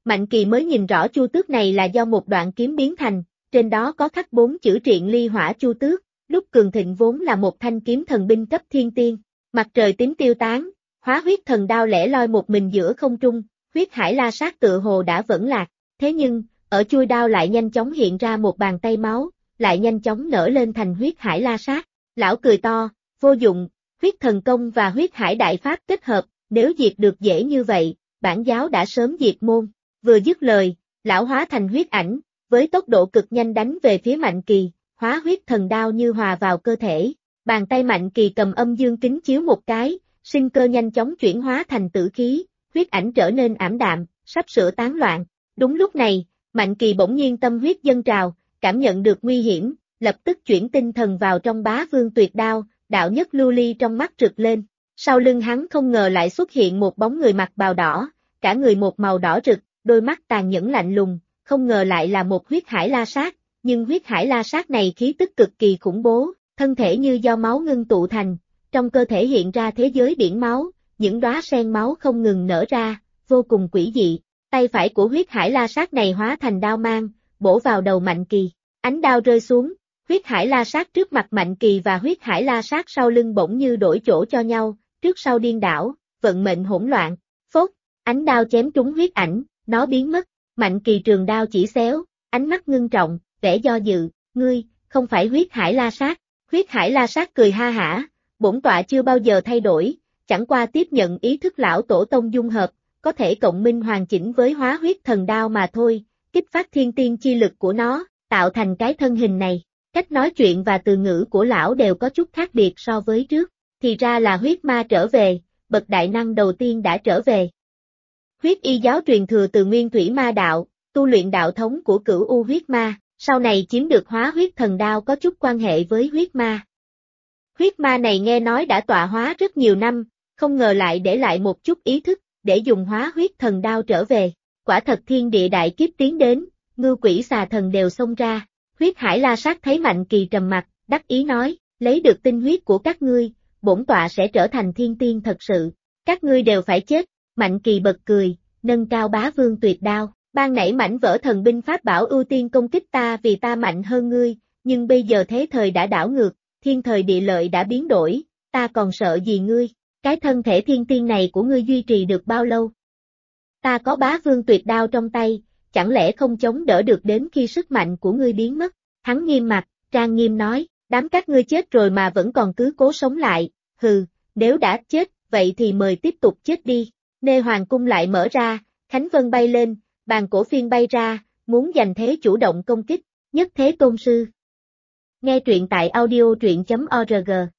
Mạnh Kỳ mới nhìn rõ chu tước này là do một đoạn kiếm biến thành, trên đó có khắc 4 chữ Triện Ly Hỏa Chu Tước, lúc cường thịnh vốn là một thanh kiếm thần binh cấp thiên tiên. Mặt trời tím tiêu tán, Hóa Huyết Thần Đao lẻ loi một mình giữa không trung, huyết hải la sát tựa hồ đã vẫn lạc, thế nhưng, ở chuôi đao lại nhanh chóng hiện ra một bàn tay máu, lại nhanh chóng nở lên thành huyết hải la sát. Lão cười to, vô dụng, huyết thần công và huyết hải đại pháp kết hợp, nếu diệt được dễ như vậy, bản giáo đã sớm diệt môn. Vừa dứt lời, lão hóa thành huyết ảnh, với tốc độ cực nhanh đánh về phía Mạnh Kỳ, Hóa Huyết Thần Đao như hòa vào cơ thể. Bàn tay Mạnh Kỳ cầm âm dương kính chiếu một cái, sinh cơ nhanh chóng chuyển hóa thành tử khí, huyết ảnh trở nên ảm đạm, sắp sửa tán loạn. Đúng lúc này, Mạnh Kỳ bỗng nhiên tâm huyết dâng trào, cảm nhận được nguy hiểm, lập tức chuyển tinh thần vào trong Bá Vương Tuyệt Đao, đạo nhất lưu ly trong mắt rực lên. Sau lưng hắn không ngờ lại xuất hiện một bóng người mặc bào đỏ, cả người một màu đỏ rực, đôi mắt tàn nhẫn lạnh lùng, không ngờ lại là một huyết hải la sát, nhưng huyết hải la sát này khí tức cực kỳ khủng bố, thân thể như do máu ngưng tụ thành, trong cơ thể hiện ra thế giới biển máu, những đóa sen máu không ngừng nở ra, vô cùng quỷ dị. Tay phải của huyết hải la sát này hóa thành đao mang, bổ vào đầu Mạnh Kỳ. Ánh đao rơi xuống, huyết hải la sát trước mặt Mạnh Kỳ và huyết hải la sát sau lưng bỗng như đổi chỗ cho nhau, trước sau điên đảo, vận mệnh hỗn loạn. Phốt, ánh đao chém trúng huyết ảnh, nó biến mất. Mạnh Kỳ trường đao chỉ xéo, ánh mắt ngưng trọng, vẻ do dự, ngươi, không phải huyết hải la sát. Huyết hải la sát cười ha hả, bổn tọa chưa bao giờ thay đổi, chẳng qua tiếp nhận ý thức lão tổ tông dung hợp, có thể cộng minh hoàn chỉnh với Hóa Huyết Thần Đao mà thôi, kích phát thiên tiên chi lực của nó, tạo thành cái thân hình này. Cách nói chuyện và từ ngữ của lão đều có chút khác biệt so với trước, thì ra là huyết ma trở về, bậc đại năng đầu tiên đã trở về. Huyết y giáo truyền thừa từ Nguyên Thủy Ma Đạo, tu luyện đạo thống của Cửu U huyết ma, sau này chiếm được Hóa Huyết Thần Đao có chút quan hệ với huyết ma. Huyết ma này nghe nói đã tọa hóa rất nhiều năm, không ngờ lại để lại một chút ý thức, để dùng Hóa Huyết Thần Đao trở về. Quả thật thiên địa đại kiếp tiến đến, ngưu quỷ xà thần đều xông ra. Huyết hải la sát thấy Mạnh Kỳ trầm mặt, đắc ý nói, lấy được tinh huyết của các ngươi, bổn tọa sẽ trở thành thiên tiên thật sự. Các ngươi đều phải chết. Mạnh Kỳ bật cười, nâng cao Bá Vương Tuyệt Đao. Ban nãy mảnh vỡ thần binh pháp bảo ưu tiên công kích ta vì ta mạnh hơn ngươi, nhưng bây giờ thế thời đã đảo ngược, thiên thời địa lợi đã biến đổi, ta còn sợ gì ngươi? Cái thân thể thiên tiên này của ngươi duy trì được bao lâu? Ta có Bá Vương Tuyệt Đao trong tay, chẳng lẽ không chống đỡ được đến khi sức mạnh của ngươi biến mất? Hắn nghiêm mặt, trang nghiêm nói, đám các ngươi chết rồi mà vẫn còn cứ cố sống lại, hừ, nếu đã chết, vậy thì mời tiếp tục chết đi. Nê Hoàng cung lại mở ra, Khánh Vân bay lên, bàn cổ phiên bay ra, muốn giành thế chủ động công kích, nhất thế tôn sư. Nghe truyện tại audio truyện.org